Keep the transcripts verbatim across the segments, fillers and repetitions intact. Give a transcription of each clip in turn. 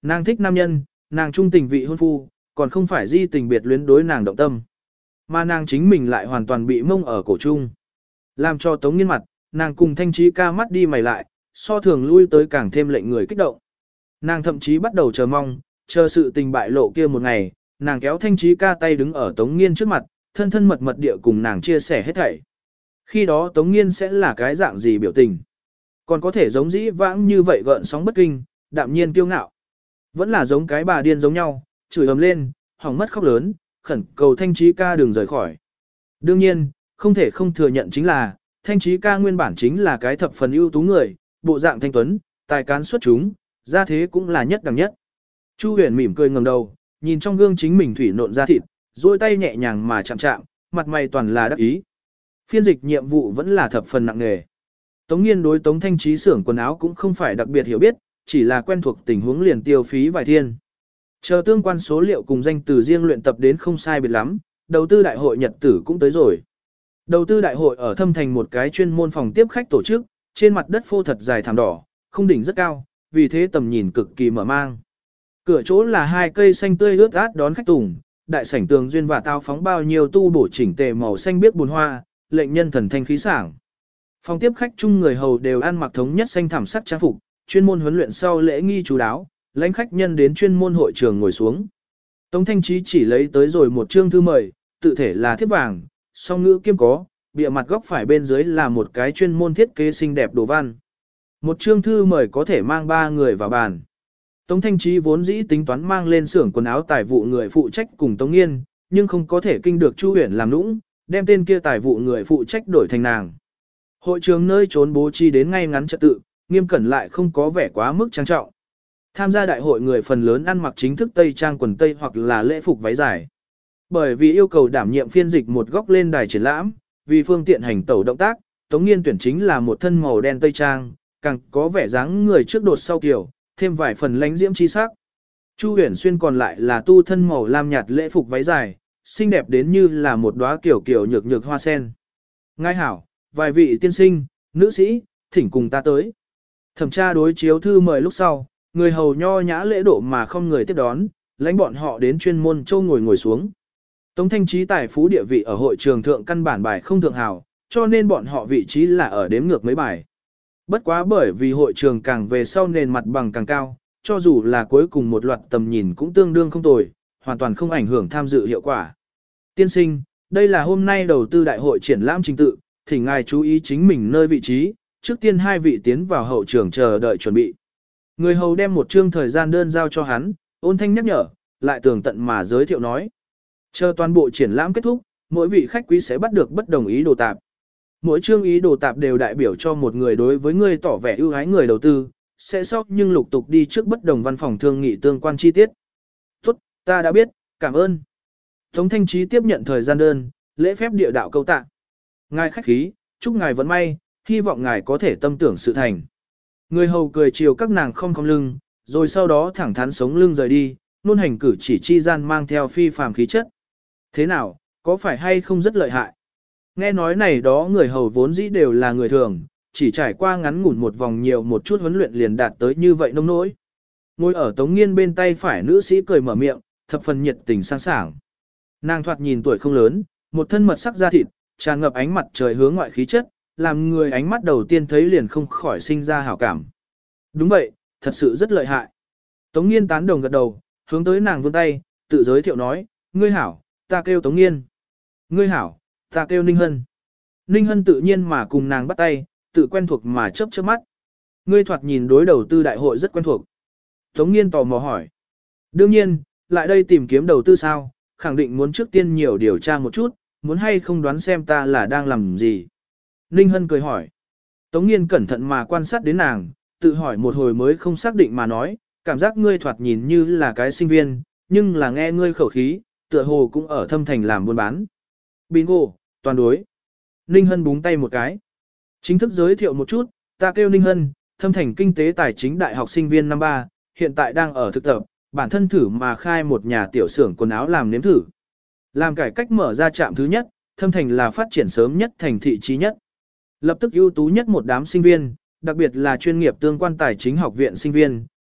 Nàng thích nam nhân, nàng trung tình vị hôn phu, còn không phải di tình biệt luyến đối nàng động tâm. Mà nàng chính mình lại hoàn toàn bị mông ở cổ trung. Làm cho Tống Nghiên mặt, nàng cùng Thanh Trí ca mắt đi mày lại, so thường lui tới càng thêm lệnh người kích động. Nàng thậm chí bắt đầu chờ mong, chờ sự tình bại lộ kia một ngày, nàng kéo Thanh Trí ca tay đứng ở Tống Nghiên trước mặt, thân thân mật mật địa cùng nàng chia sẻ hết thảy. Khi đó Tống Nghiên sẽ là cái dạng gì biểu tình? Còn có thể giống dĩ vãng như vậy gợn sóng bất kinh, đạm nhiên kiêu ngạo. Vẫn là giống cái bà điên giống nhau, chửi ầm lên, hỏng mất khóc lớn, khẩn cầu Thanh Trí ca đừng rời khỏi. Đương nhiên, không thể không thừa nhận chính là, Thanh Trí ca nguyên bản chính là cái thập phần ưu tú người, bộ dạng thanh tuấn, tài cán xuất chúng, ra thế cũng là nhất đẳng nhất. Chu Huyền mỉm cười ngẩng đầu, nhìn trong gương chính mình thủy nộn ra thịt, duỗi tay nhẹ nhàng mà chạm chạm, mặt mày toàn là đắc ý. Phiên dịch nhiệm vụ vẫn là thập phần nặng nề. Tống Nghiên đối Tống Thanh Trí xưởng quần áo cũng không phải đặc biệt hiểu biết, chỉ là quen thuộc tình huống liền tiêu phí vài thiên. Chờ tương quan số liệu cùng danh từ riêng luyện tập đến không sai biệt lắm, đầu tư đại hội nhật tử cũng tới rồi. Đầu tư đại hội ở Thâm Thành một cái chuyên môn phòng tiếp khách tổ chức, trên mặt đất phô thật dài thảm đỏ, không đỉnh rất cao, vì thế tầm nhìn cực kỳ mở mang. Cửa chỗ là hai cây xanh tươi ướt át đón khách tùng, đại sảnh tường duyên và tao phóng bao nhiêu tu bổ chỉnh tề màu xanh biếc bùn hoa, lệnh nhân thần thanh khí sảng. Phòng tiếp khách chung người hầu đều ăn mặc thống nhất xanh thảm sắc trang phục, chuyên môn huấn luyện sau lễ nghi chú đáo, lãnh khách nhân đến chuyên môn hội trường ngồi xuống. Tống Thanh Trí chỉ lấy tới rồi một chương thư mời, tự thể là thiếp vàng, song ngữ kiêm có, bìa mặt góc phải bên dưới là một cái chuyên môn thiết kế xinh đẹp đồ văn. Một chương thư mời có thể mang ba người vào bàn. Tống Thanh Trí vốn dĩ tính toán mang lên xưởng quần áo tài vụ người phụ trách cùng Tống Nghiên, nhưng không có thể kinh được Chu Huyền làm nũng, đem tên kia tài vụ người phụ trách đổi thành nàng. Hội trường nơi trốn bố trí đến ngay ngắn trật tự, nghiêm cẩn lại không có vẻ quá mức trang trọng. Tham gia đại hội người phần lớn ăn mặc chính thức tây trang quần tây hoặc là lễ phục váy dài. Bởi vì yêu cầu đảm nhiệm phiên dịch một góc lên đài triển lãm, vì phương tiện hành tẩu động tác, Tống Nghiên tuyển chính là một thân màu đen tây trang, càng có vẻ dáng người trước đột sau kiểu, thêm vài phần lánh diễm chi sắc. Chu Huyền Xuyên còn lại là tu thân màu lam nhạt lễ phục váy dài, xinh đẹp đến như là một đóa kiểu kiểu nhược nhược hoa sen. Ngài hảo, vài vị tiên sinh, nữ sĩ, thỉnh cùng ta tới. Thẩm tra đối chiếu thư mời lúc sau, người hầu nho nhã lễ độ mà không người tiếp đón, lãnh bọn họ đến chuyên môn châu ngồi ngồi xuống. Tống Thanh Trí tài phú địa vị ở hội trường thượng căn bản bài không thượng hảo, cho nên bọn họ vị trí là ở đếm ngược mấy bài. Bất quá bởi vì hội trường càng về sau nền mặt bằng càng cao, cho dù là cuối cùng một loạt tầm nhìn cũng tương đương không tồi, hoàn toàn không ảnh hưởng tham dự hiệu quả. Tiên sinh, đây là hôm nay đầu tư đại hội triển lãm trình tự, thỉnh ngài chú ý chính mình nơi vị trí, trước tiên hai vị tiến vào hậu trường chờ đợi chuẩn bị. Người hầu đem một chương thời gian đơn giao cho hắn, ôn thanh nhắc nhở, lại tường tận mà giới thiệu nói. Chờ toàn bộ triển lãm kết thúc, mỗi vị khách quý sẽ bắt được bất đồng ý đồ tạp. Mỗi chương ý đồ tạp đều đại biểu cho một người đối với người tỏ vẻ ưu ái người đầu tư, sẽ sóc nhưng lục tục đi trước bất đồng văn phòng thương nghị tương quan chi tiết. Tốt, ta đã biết, cảm ơn. Tống Thanh Trí tiếp nhận thời gian đơn, lễ phép địa đạo câu tạ. Ngài khách khí, chúc ngài vận may, hy vọng ngài có thể tâm tưởng sự thành. Người hầu cười chiều các nàng không cong lưng, rồi sau đó thẳng thắn sống lưng rời đi, luôn hành cử chỉ chi gian mang theo phi phàm khí chất. Thế nào, có phải hay không rất lợi hại? Nghe nói này đó người hầu vốn dĩ đều là người thường, chỉ trải qua ngắn ngủn một vòng nhiều một chút huấn luyện liền đạt tới như vậy nông nỗi. Ngồi ở Tống Nghiên bên tay phải nữ sĩ cười mở miệng, thập phần nhiệt tình sang sảng. Nàng thoạt nhìn tuổi không lớn, một thân mật sắc da thịt, tràn ngập ánh mặt trời hướng ngoại khí chất, làm người ánh mắt đầu tiên thấy liền không khỏi sinh ra hảo cảm. Đúng vậy, thật sự rất lợi hại. Tống Nghiên tán đồng gật đầu, hướng tới nàng vươn tay, tự giới thiệu nói, ngươi hảo, ta kêu Tống Nghiên. Ngươi hảo, ta kêu Ninh Hân. Ninh Hân tự nhiên mà cùng nàng bắt tay, tự quen thuộc mà chớp chớp mắt. Ngươi thoạt nhìn đối đầu tư đại hội rất quen thuộc. Tống Nghiên tò mò hỏi. Đương nhiên, lại đây tìm kiếm đầu tư sao, khẳng định muốn trước tiên nhiều điều tra một chút, muốn hay không đoán xem ta là đang làm gì. Ninh Hân cười hỏi. Tống Nghiên cẩn thận mà quan sát đến nàng, tự hỏi một hồi mới không xác định mà nói, cảm giác ngươi thoạt nhìn như là cái sinh viên, nhưng là nghe ngươi khẩu khí, tựa hồ cũng ở Thâm Thành làm buôn bán. Bingo, toàn đối. Ninh Hân búng tay một cái. Chính thức giới thiệu một chút, ta kêu Ninh Hân, Thâm Thành Kinh tế Tài chính Đại học sinh viên năm ba, hiện tại đang ở thực tập, bản thân thử mà khai một nhà tiểu xưởng quần áo làm nếm thử. Làm cải cách mở ra trạm thứ nhất, Thâm Thành là phát triển sớm nhất thành thị trí nhất. Lập tức ưu tú nhất một đám sinh viên, đặc biệt là chuyên nghiệp tương quan tài chính học viện sinh viên,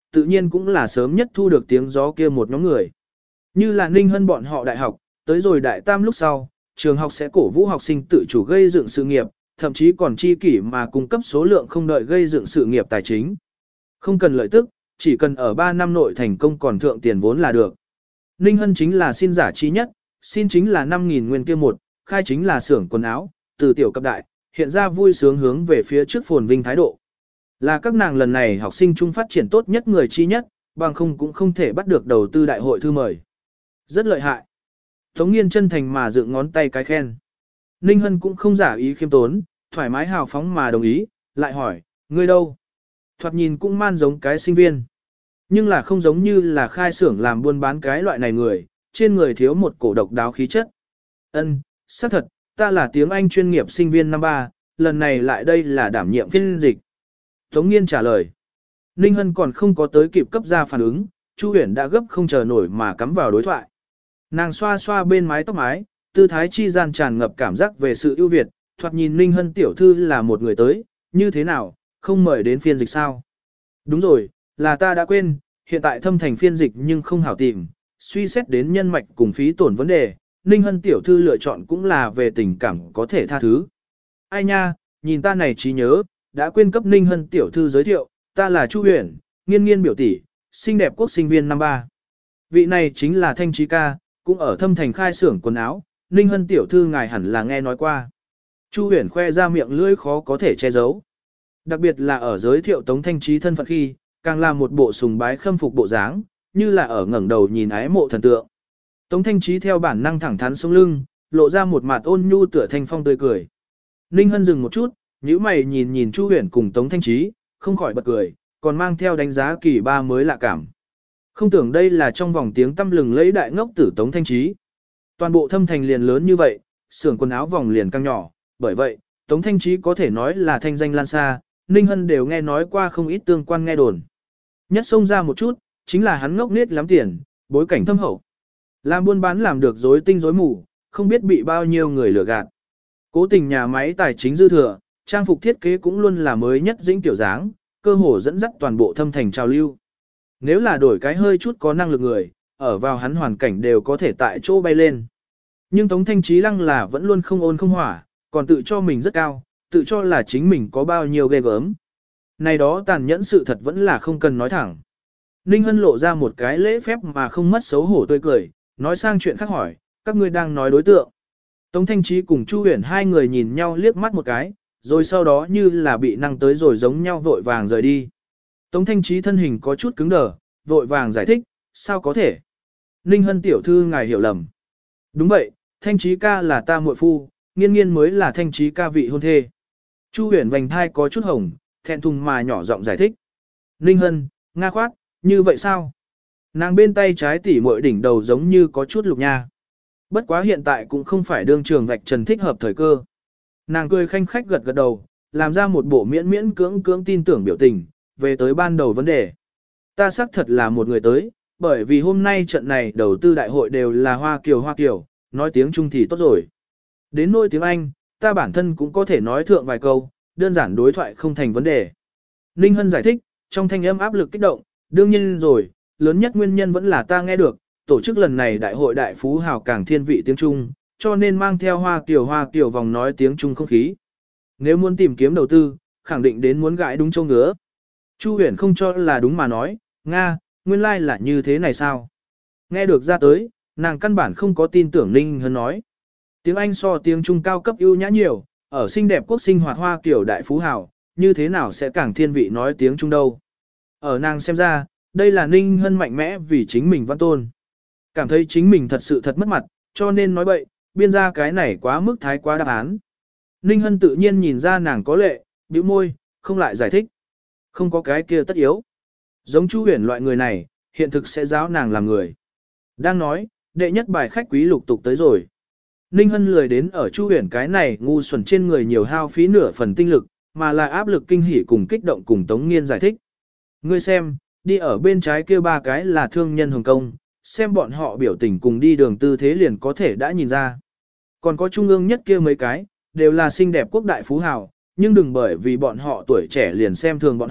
tự nhiên cũng là sớm nhất thu được tiếng gió kia một nhóm người. Như là Ninh Hân bọn họ đại học, tới rồi đại tam lúc sau, trường học sẽ cổ vũ học sinh tự chủ gây dựng sự nghiệp, thậm chí còn chi kỷ mà cung cấp số lượng không đợi gây dựng sự nghiệp tài chính. Không cần lợi tức, chỉ cần ở ba năm nội thành công còn thượng tiền vốn là được. Ninh Hân chính là xin giả chi nhất, xin chính là năm nghìn nguyên kia một, khai chính là xưởng quần áo, từ tiểu cấp đại, hiện ra vui sướng hướng về phía trước phồn vinh thái độ. Là các nàng lần này học sinh trung phát triển tốt nhất người chi nhất, bằng không cũng không thể bắt được đầu tư đại hội thư mời. Rất lợi hại. Tống Nghiên chân thành mà dựng ngón tay cái khen. Ninh Hân cũng không giả ý khiêm tốn, thoải mái hào phóng mà đồng ý, lại hỏi, ngươi đâu? Thoạt nhìn cũng man giống cái sinh viên. Nhưng là không giống như là khai xưởng làm buôn bán cái loại này người, trên người thiếu một cổ độc đáo khí chất. Ân, xác thật, ta là tiếng Anh chuyên nghiệp sinh viên năm ba, lần này lại đây là đảm nhiệm phiên dịch. Tống Nghiên trả lời. Ninh Hân còn không có tới kịp cấp ra phản ứng, Chu Huyền đã gấp không chờ nổi mà cắm vào đối thoại. Nàng xoa xoa bên mái tóc mái, tư thái chi gian tràn ngập cảm giác về sự ưu việt, thoạt nhìn Ninh Hân tiểu thư là một người tới, như thế nào, không mời đến phiên dịch sao? Đúng rồi, là ta đã quên, hiện tại thâm thành phiên dịch nhưng không hảo tìm, suy xét đến nhân mạch cùng phí tổn vấn đề, Ninh Hân tiểu thư lựa chọn cũng là về tình cảm có thể tha thứ. Ai nha, nhìn ta này trí nhớ, đã quên cấp Ninh Hân tiểu thư giới thiệu, ta là Chu Huyền, Nghiên Nghiên biểu tỷ, xinh đẹp quốc sinh viên năm ba. Vị này chính là Thanh Trí ca, cũng ở thâm thành khai xưởng quần áo, Ninh Hân tiểu thư ngài hẳn là nghe nói qua. Chu Huyền khoe ra miệng lưỡi khó có thể che giấu. Đặc biệt là ở giới thiệu Tống Thanh Trí thân phận khi, càng là một bộ sùng bái khâm phục bộ dáng, như là ở ngẩng đầu nhìn ái mộ thần tượng. Tống Thanh Trí theo bản năng thẳng thắn sống lưng, lộ ra một mặt ôn nhu tựa thanh phong tươi cười. Ninh Hân dừng một chút, nhíu mày nhìn nhìn Chu Huyền cùng Tống Thanh Trí, không khỏi bật cười, còn mang theo đánh giá kỳ ba mới lạ cảm. Không tưởng đây là trong vòng tiếng tăm lừng lấy đại ngốc tử Tống Thanh Trí. Toàn bộ thâm thành liền lớn như vậy, xưởng quần áo vòng liền căng nhỏ, bởi vậy, Tống Thanh Trí có thể nói là thanh danh lan xa, Ninh Hân đều nghe nói qua không ít tương quan nghe đồn. Nhất xông ra một chút, chính là hắn ngốc nết lắm tiền, bối cảnh thâm hậu. Làm buôn bán làm được rối tinh rối mù, không biết bị bao nhiêu người lừa gạt. Cố tình nhà máy tài chính dư thừa, trang phục thiết kế cũng luôn là mới nhất dĩnh tiểu dáng, cơ hồ dẫn dắt toàn bộ thâm thành trào lưu. Nếu là đổi cái hơi chút có năng lực người, ở vào hắn hoàn cảnh đều có thể tại chỗ bay lên. Nhưng Tống Thanh Trí lăng là vẫn luôn không ôn không hỏa, còn tự cho mình rất cao, tự cho là chính mình có bao nhiêu ghê gớm. Này đó tàn nhẫn sự thật vẫn là không cần nói thẳng. Ninh Hân lộ ra một cái lễ phép mà không mất xấu hổ tươi cười, nói sang chuyện khác hỏi, các ngươi đang nói đối tượng. Tống Thanh Trí cùng Chu Huyền hai người nhìn nhau liếc mắt một cái, rồi sau đó như là bị năng tới rồi giống nhau vội vàng rời đi. Tống Thanh Trí thân hình có chút cứng đờ, vội vàng giải thích, sao có thể? Ninh Hân tiểu thư ngài hiểu lầm. Đúng vậy, Thanh Trí ca là ta muội phu, Nghiên Nghiên mới là Thanh Trí ca vị hôn thê. Chu Huyền vành thai có chút hồng, thẹn thùng mà nhỏ giọng giải thích. Ninh Hân, nga khoát, như vậy sao? Nàng bên tay trái tỉ muội đỉnh đầu giống như có chút lục nha. Bất quá hiện tại cũng không phải đương trường vạch trần thích hợp thời cơ. Nàng cười khanh khách gật gật đầu, làm ra một bộ miễn miễn cưỡng cưỡng tin tưởng biểu tình, về tới ban đầu vấn đề. Ta xác thật là một người tới, bởi vì hôm nay trận này đầu tư đại hội đều là Hoa Kiều Hoa Kiều, nói tiếng Trung thì tốt rồi. Đến nỗi tiếng Anh, ta bản thân cũng có thể nói thượng vài câu, đơn giản đối thoại không thành vấn đề. Ninh Hân giải thích, trong thanh âm áp lực kích động, đương nhiên rồi, lớn nhất nguyên nhân vẫn là ta nghe được, tổ chức lần này đại hội đại phú hào càng thiên vị tiếng Trung, cho nên mang theo Hoa Kiều Hoa Kiều vòng nói tiếng Trung không khí. Nếu muốn tìm kiếm đầu tư, khẳng định đến muốn gãi đúng châu ngứa. Chu Huyền không cho là đúng mà nói, Nga, nguyên lai like là như thế này sao? Nghe được ra tới, nàng căn bản không có tin tưởng Ninh Hân nói. Tiếng Anh so tiếng Trung cao cấp ưu nhã nhiều, ở xinh đẹp quốc sinh hoạt Hoa Kiều đại phú hào, như thế nào sẽ càng thiên vị nói tiếng Trung đâu? Ở nàng xem ra, đây là Ninh Hân mạnh mẽ vì chính mình văn tôn. Cảm thấy chính mình thật sự thật mất mặt, cho nên nói bậy, biên ra cái này quá mức thái quá đáp án. Ninh Hân tự nhiên nhìn ra nàng có lệ, bĩu môi, không lại giải thích. Không có cái kia tất yếu. Giống Chu Huyền loại người này, hiện thực sẽ giáo nàng làm người. Đang nói, đệ nhất bài khách quý lục tục tới rồi. Ninh Hân lười đến ở Chu Huyền cái này ngu xuẩn trên người nhiều hao phí nửa phần tinh lực, mà là áp lực kinh hỉ cùng kích động cùng Tống Nghiên giải thích. Ngươi xem, đi ở bên trái kia ba cái là thương nhân Hồng Kông, xem bọn họ biểu tình cùng đi đường tư thế liền có thể đã nhìn ra. Còn có trung ương nhất kia mấy cái, đều là xinh đẹp quốc đại phú hào, nhưng đừng bởi vì bọn họ tuổi trẻ liền xem thường bọn họ,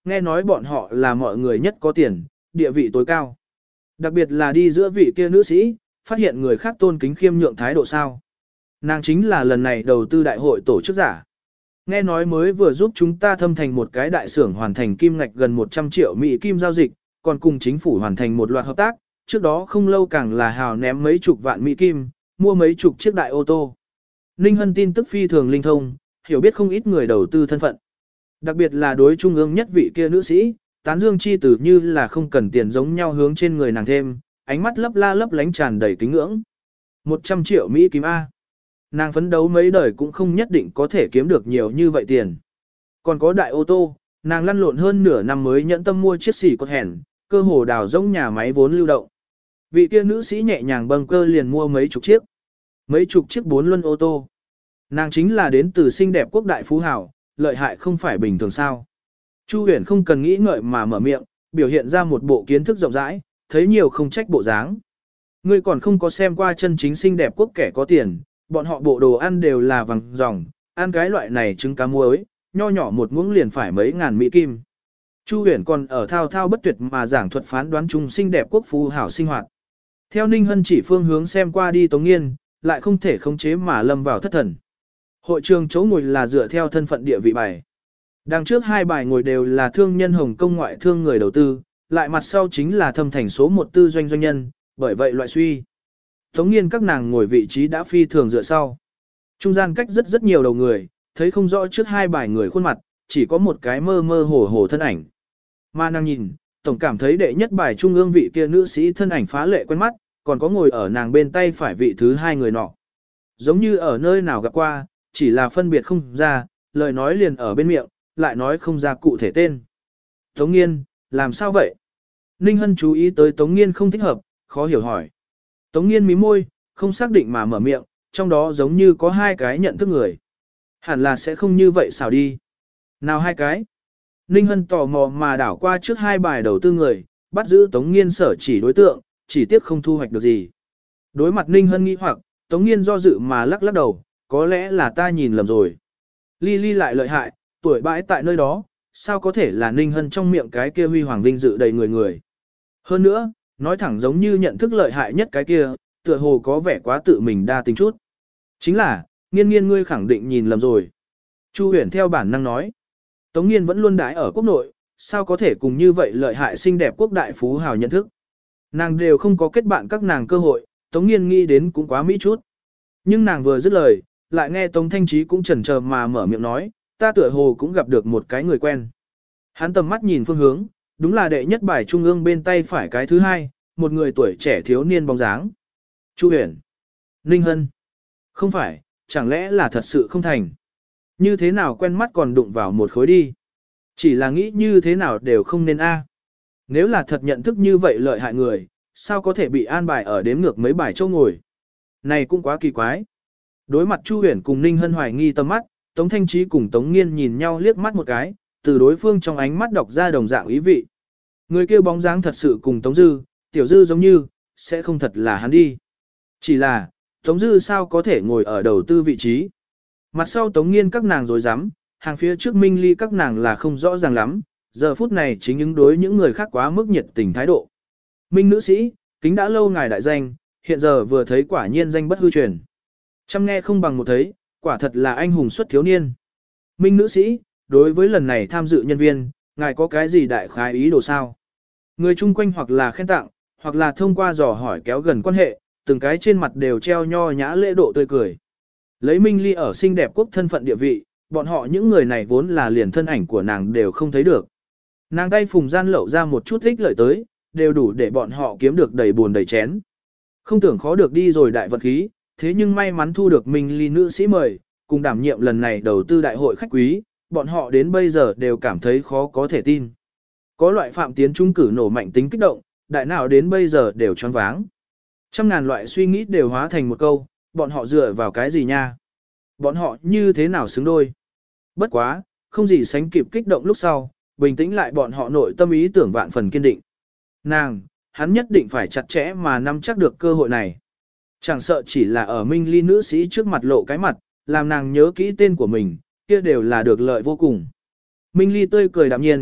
nghe nói bọn họ là mọi người nhất có tiền, địa vị tối cao. Đặc biệt là đi giữa vị kia nữ sĩ, phát hiện người khác tôn kính khiêm nhượng thái độ sao. Nàng chính là lần này đầu tư đại hội tổ chức giả. Nghe nói mới vừa giúp chúng ta thâm thành một cái đại xưởng hoàn thành kim ngạch gần một trăm triệu Mỹ kim giao dịch, còn cùng chính phủ hoàn thành một loạt hợp tác, trước đó không lâu càng là hào ném mấy chục vạn Mỹ kim, mua mấy chục chiếc đại ô tô. Ninh Hân tin tức phi thường linh thông, hiểu biết không ít người đầu tư thân phận. Đặc biệt là đối trung ương nhất vị kia nữ sĩ, tán dương chi tử như là không cần tiền giống nhau hướng trên người nàng thêm, ánh mắt lấp la lấp lánh tràn đầy kính ngưỡng. một trăm triệu Mỹ kim A. Nàng phấn đấu mấy đời cũng không nhất định có thể kiếm được nhiều như vậy tiền. Còn có đại ô tô, nàng lăn lộn hơn nửa năm mới nhẫn tâm mua chiếc xỉ cột hẻn, cơ hồ đào rỗng nhà máy vốn lưu động. Vị kia nữ sĩ nhẹ nhàng bâng cơ liền mua mấy chục chiếc. Mấy chục chiếc bốn luân ô tô. Nàng chính là đến từ xinh đẹp quốc đại phú hào, lợi hại không phải bình thường sao. Chu Huyền không cần nghĩ ngợi mà mở miệng, biểu hiện ra một bộ kiến thức rộng rãi, thấy nhiều không trách bộ dáng. Ngươi còn không có xem qua chân chính xinh đẹp quốc kẻ có tiền, bọn họ bộ đồ ăn đều là vàng ròng, ăn cái loại này trứng cá muối, nho nhỏ một muỗng liền phải mấy ngàn Mỹ kim. Chu Huyền còn ở thao thao bất tuyệt mà giảng thuật phán đoán chung xinh đẹp quốc phú hảo sinh hoạt. Theo Ninh Hân chỉ phương hướng xem qua đi Tống Nghiên, lại không thể khống chế mà lâm vào thất thần. Hội trường chỗ ngồi là dựa theo thân phận địa vị bài. Đằng trước hai bài ngồi đều là thương nhân Hồng Kông ngoại thương người đầu tư, lại mặt sau chính là thâm thành số một tư doanh doanh nhân, bởi vậy loại suy. Tống Nghiên các nàng ngồi vị trí đã phi thường dựa sau. Trung gian cách rất rất nhiều đầu người, thấy không rõ trước hai bài người khuôn mặt, chỉ có một cái mơ mơ hồ hồ thân ảnh. Mà nàng nhìn, tổng cảm thấy đệ nhất bài trung ương vị kia nữ sĩ thân ảnh phá lệ quen mắt, còn có ngồi ở nàng bên tay phải vị thứ hai người nọ. Giống như ở nơi nào gặp qua, chỉ là phân biệt không ra, lời nói liền ở bên miệng, lại nói không ra cụ thể tên. Tống Nghiên, làm sao vậy? Ninh Hân chú ý tới Tống Nghiên không thích hợp, khó hiểu hỏi. Tống Nghiên mí môi, không xác định mà mở miệng, trong đó giống như có hai cái nhận thức người. Hẳn là sẽ không như vậy sao đi. Nào hai cái? Ninh Hân tò mò mà đảo qua trước hai bài đầu tư người, bắt giữ Tống Nghiên sở chỉ đối tượng, chỉ tiếc không thu hoạch được gì. Đối mặt Ninh Hân nghi hoặc, Tống Nghiên do dự mà lắc lắc đầu, có lẽ là ta nhìn lầm rồi. Ly Ly lại lợi hại, tuổi bãi tại nơi đó, sao có thể là Ninh Hân trong miệng cái kia huy hoàng vinh dự đầy người người. Hơn nữa, nói thẳng giống như nhận thức lợi hại nhất cái kia, tựa hồ có vẻ quá tự mình đa tình chút. Chính là, Nghiên Nghiên ngươi khẳng định nhìn lầm rồi. Chu Huyền theo bản năng nói. Tống Nghiên vẫn luôn đãi ở quốc nội, sao có thể cùng như vậy lợi hại xinh đẹp quốc đại phú hào nhận thức. Nàng đều không có kết bạn các nàng cơ hội, Tống Nghiên nghĩ đến cũng quá mỹ chút. Nhưng nàng vừa dứt lời, lại nghe Tống Thanh Trí cũng chần chờ mà mở miệng nói, ta tựa hồ cũng gặp được một cái người quen. Hắn tầm mắt nhìn phương hướng, đúng là đệ nhất bài trung ương bên tay phải cái thứ hai, một người tuổi trẻ thiếu niên bóng dáng. Chu Huyền, Ninh Hân. Không phải, chẳng lẽ là thật sự không thành. Như thế nào quen mắt còn đụng vào một khối đi. Chỉ là nghĩ như thế nào đều không nên a. Nếu là thật nhận thức như vậy lợi hại người, sao có thể bị an bài ở đếm ngược mấy bài châu ngồi. Này cũng quá kỳ quái. Đối mặt Chu Huyền cùng Ninh Hân hoài nghi tầm mắt, Tống Thanh Trí cùng Tống Nghiên nhìn nhau liếc mắt một cái, từ đối phương trong ánh mắt đọc ra đồng dạng ý vị. Người kêu bóng dáng thật sự cùng Tống Dư, Tiểu Dư giống như, sẽ không thật là hắn đi. Chỉ là, Tống Dư sao có thể ngồi ở đầu tư vị trí. Mặt sau Tống Nghiên các nàng dối rắm hàng phía trước Minh Ly các nàng là không rõ ràng lắm, giờ phút này chính ứng đối những người khác quá mức nhiệt tình thái độ. Minh nữ sĩ, kính đã lâu ngài đại danh, hiện giờ vừa thấy quả nhiên danh bất hư truyền. Chăm nghe không bằng một thấy, quả thật là anh hùng xuất thiếu niên. Minh nữ sĩ, đối với lần này tham dự nhân viên, ngài có cái gì đại khái ý đồ sao? Người chung quanh hoặc là khen tặng, hoặc là thông qua dò hỏi kéo gần quan hệ, từng cái trên mặt đều treo nho nhã lễ độ tươi cười. Lấy Minh Ly ở xinh đẹp quốc thân phận địa vị, bọn họ những người này vốn là liền thân ảnh của nàng đều không thấy được. Nàng tay phùng gian lậu ra một chút ích lợi tới, đều đủ để bọn họ kiếm được đầy buồn đầy chén. Không tưởng khó được đi rồi đại vật khí, thế nhưng may mắn thu được Minh Ly nữ sĩ mời, cùng đảm nhiệm lần này đầu tư đại hội khách quý, bọn họ đến bây giờ đều cảm thấy khó có thể tin. Có loại phạm tiến trung cử nổ mạnh tính kích động, đại nào đến bây giờ đều choáng váng. Trăm ngàn loại suy nghĩ đều hóa thành một câu, bọn họ dựa vào cái gì nha? Bọn họ như thế nào xứng đôi? Bất quá, không gì sánh kịp kích động lúc sau, bình tĩnh lại bọn họ nội tâm ý tưởng vạn phần kiên định. Nàng, hắn nhất định phải chặt chẽ mà nắm chắc được cơ hội này. Chẳng sợ chỉ là ở Minh Ly nữ sĩ trước mặt lộ cái mặt, làm nàng nhớ kỹ tên của mình, kia đều là được lợi vô cùng. Minh Ly tươi cười đạm nhiên,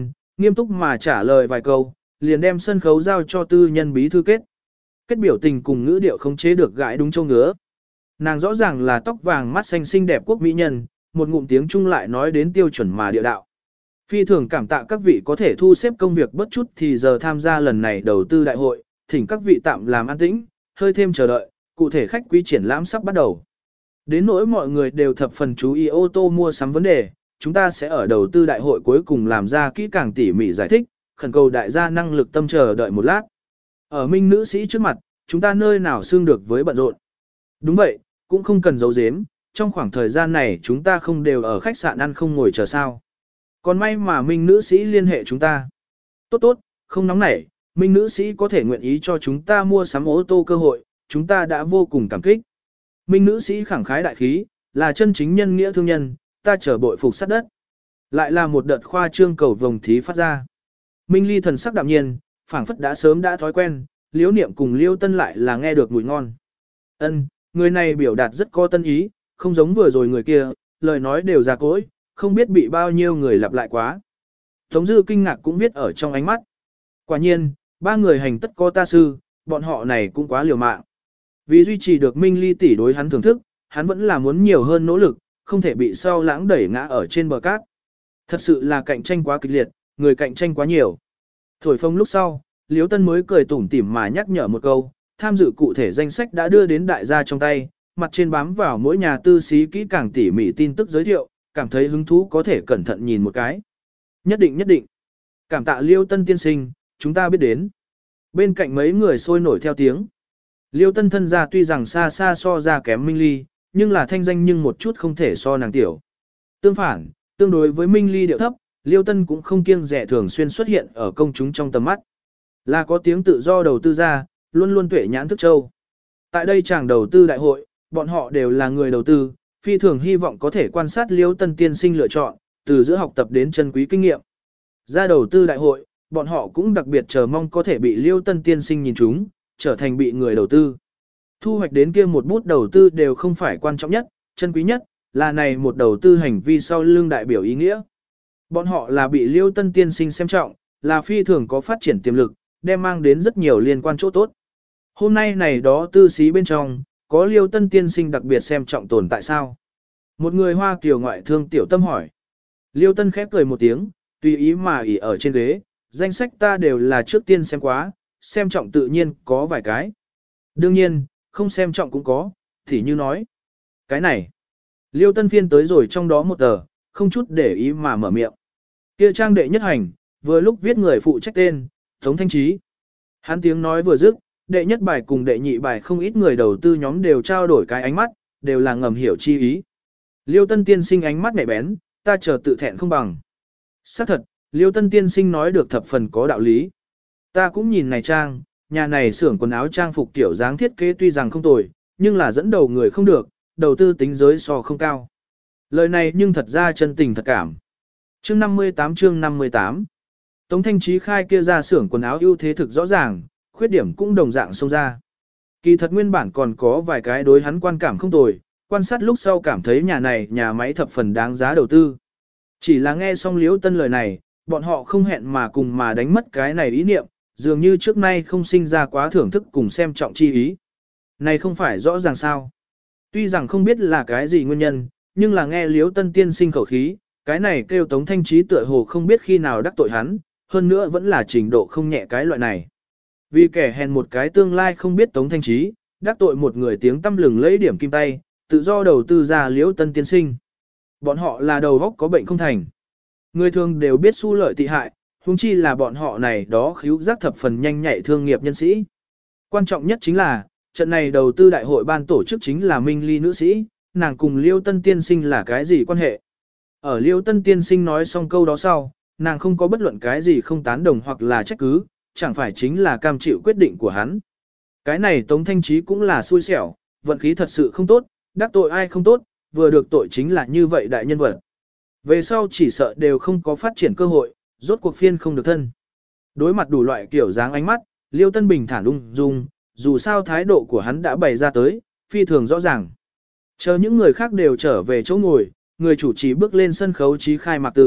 nghiêm túc mà trả lời vài câu, liền đem sân khấu giao cho tư nhân bí thư kết. Kết biểu tình cùng ngữ điệu không chế được gãi đúng châu ngứa. Nàng rõ ràng là tóc vàng mắt xanh xinh đẹp quốc mỹ nhân, một ngụm tiếng Trung lại nói đến tiêu chuẩn mà địa đạo. Phi thường cảm tạ các vị có thể thu xếp công việc bất chút thì giờ tham gia lần này đầu tư đại hội, thỉnh các vị tạm làm an tĩnh, hơi thêm chờ đợi, cụ thể khách quý triển lãm sắp bắt đầu. Đến nỗi mọi người đều thập phần chú ý ô tô mua sắm vấn đề, chúng ta sẽ ở đầu tư đại hội cuối cùng làm ra kỹ càng tỉ mỉ giải thích, khẩn cầu đại gia năng lực tâm chờ đợi một lát. Ở minh nữ sĩ trước mặt, chúng ta nơi nào xương được với bận rộn. Đúng vậy, cũng không cần giấu giếm, trong khoảng thời gian này chúng ta không đều ở khách sạn ăn không ngồi chờ sao. Còn may mà minh nữ sĩ liên hệ chúng ta. Tốt tốt, không nóng nảy, minh nữ sĩ có thể nguyện ý cho chúng ta mua sắm ô tô cơ hội, chúng ta đã vô cùng cảm kích. Minh nữ sĩ khẳng khái đại khí, là chân chính nhân nghĩa thương nhân, ta chờ bội phục sát đất. Lại là một đợt khoa trương cầu vồng thí phát ra. Minh Ly thần sắc đạm nhiên, phảng phất đã sớm đã thói quen, Liễu Niệm cùng Liêu Tân lại là nghe được mùi ngon. Ân, người này biểu đạt rất có tân ý, không giống vừa rồi người kia, lời nói đều già cỗi, không biết bị bao nhiêu người lặp lại quá. Tống Dư kinh ngạc cũng viết ở trong ánh mắt. Quả nhiên, ba người hành tất có ta sư, bọn họ này cũng quá liều mạng. Vì duy trì được Minh Ly tỷ đối hắn thưởng thức, hắn vẫn là muốn nhiều hơn nỗ lực, không thể bị sau lãng đẩy ngã ở trên bờ cát. Thật sự là cạnh tranh quá kịch liệt, người cạnh tranh quá nhiều. Thổi phông lúc sau, Liễu Tân mới cười tủm tỉm mà nhắc nhở một câu, tham dự cụ thể danh sách đã đưa đến đại gia trong tay, mặt trên bám vào mỗi nhà tư xí kỹ càng tỉ mỉ tin tức giới thiệu, cảm thấy hứng thú có thể cẩn thận nhìn một cái. Nhất định nhất định. Cảm tạ Liêu Tân tiên sinh, chúng ta biết đến. Bên cạnh mấy người sôi nổi theo tiếng. Liêu Tân thân gia tuy rằng xa xa so ra kém Minh Ly, nhưng là thanh danh nhưng một chút không thể so nàng tiểu. Tương phản, tương đối với Minh Ly điệu thấp, Liêu Tân cũng không kiêng dè thường xuyên xuất hiện ở công chúng trong tầm mắt. Là có tiếng tự do đầu tư ra, luôn luôn tuệ nhãn thức châu. Tại đây chàng đầu tư đại hội, bọn họ đều là người đầu tư, phi thường hy vọng có thể quan sát Liêu Tân tiên sinh lựa chọn, từ giữa học tập đến chân quý kinh nghiệm. Ra đầu tư đại hội, bọn họ cũng đặc biệt chờ mong có thể bị Liêu Tân tiên sinh nhìn chúng, trở thành bị người đầu tư. Thu hoạch đến kia một bút đầu tư đều không phải quan trọng nhất, chân quý nhất, là này một đầu tư hành vi sau lưng đại biểu ý nghĩa. Bọn họ là bị Liêu Tân tiên sinh xem trọng, là phi thường có phát triển tiềm lực, đem mang đến rất nhiều liên quan chỗ tốt. Hôm nay này đó tư xí bên trong, có Liêu Tân tiên sinh đặc biệt xem trọng tồn tại sao? Một người Hoa Kiều ngoại thương tiểu tâm hỏi. Liêu Tân khép cười một tiếng, tùy ý mà ỉ ở trên ghế, danh sách ta đều là trước tiên xem quá, xem trọng tự nhiên có vài cái. Đương nhiên, không xem trọng cũng có, thì như nói. Cái này, Liêu Tân phiên tới rồi trong đó một tờ, không chút để ý mà mở miệng. Kia trang đệ nhất hành, vừa lúc viết người phụ trách tên, Tống Thanh Trí. Hắn tiếng nói vừa dứt, đệ nhất bài cùng đệ nhị bài không ít người đầu tư nhóm đều trao đổi cái ánh mắt, đều là ngầm hiểu chi ý. Liêu Tân tiên sinh ánh mắt nhạy bén, ta chờ tự thẹn không bằng. Xác thật, Liêu Tân tiên sinh nói được thập phần có đạo lý. Ta cũng nhìn này trang, nhà này xưởng quần áo trang phục kiểu dáng thiết kế tuy rằng không tồi, nhưng là dẫn đầu người không được, đầu tư tính giới so không cao. Lời này nhưng thật ra chân tình thật cảm. Chương năm mươi tám chương năm mươi tám Tống Thanh Trí khai kia ra xưởng quần áo ưu thế thực rõ ràng, khuyết điểm cũng đồng dạng xông ra. Kỳ thật nguyên bản còn có vài cái đối hắn quan cảm không tồi, quan sát lúc sau cảm thấy nhà này nhà máy thập phần đáng giá đầu tư. Chỉ là nghe xong Liễu Tân lời này, bọn họ không hẹn mà cùng mà đánh mất cái này ý niệm, dường như trước nay không sinh ra quá thưởng thức cùng xem trọng chi ý. Này không phải rõ ràng sao. Tuy rằng không biết là cái gì nguyên nhân, nhưng là nghe Liễu Tân tiên sinh khẩu khí, cái này kêu Tống Thanh Trí tựa hồ không biết khi nào đắc tội hắn, hơn nữa vẫn là trình độ không nhẹ cái loại này. Vì kẻ hèn một cái tương lai không biết Tống Thanh Trí, đắc tội một người tiếng tâm lừng lấy điểm kim tay, tự do đầu tư ra Liễu Tân tiên sinh. Bọn họ là đầu góc có bệnh không thành. Người thường đều biết su lợi tị hại, huống chi là bọn họ này đó khíu giác thập phần nhanh nhạy thương nghiệp nhân sĩ. Quan trọng nhất chính là, trận này đầu tư đại hội ban tổ chức chính là Minh Ly nữ sĩ, nàng cùng Liêu Tân tiên sinh là cái gì quan hệ. Ở Liêu Tân tiên sinh nói xong câu đó sau, nàng không có bất luận cái gì không tán đồng hoặc là trách cứ, chẳng phải chính là cam chịu quyết định của hắn. Cái này Tống Thanh Trí cũng là xui xẻo, vận khí thật sự không tốt, đắc tội ai không tốt, vừa được tội chính là như vậy đại nhân vật. Về sau chỉ sợ đều không có phát triển cơ hội, rốt cuộc phiên không được thân. Đối mặt đủ loại kiểu dáng ánh mắt, Liêu Tân bình thản ung dung, dù sao thái độ của hắn đã bày ra tới, phi thường rõ ràng. Chờ những người khác đều trở về chỗ ngồi, người chủ trì bước lên sân khấu trí khai mạc từ,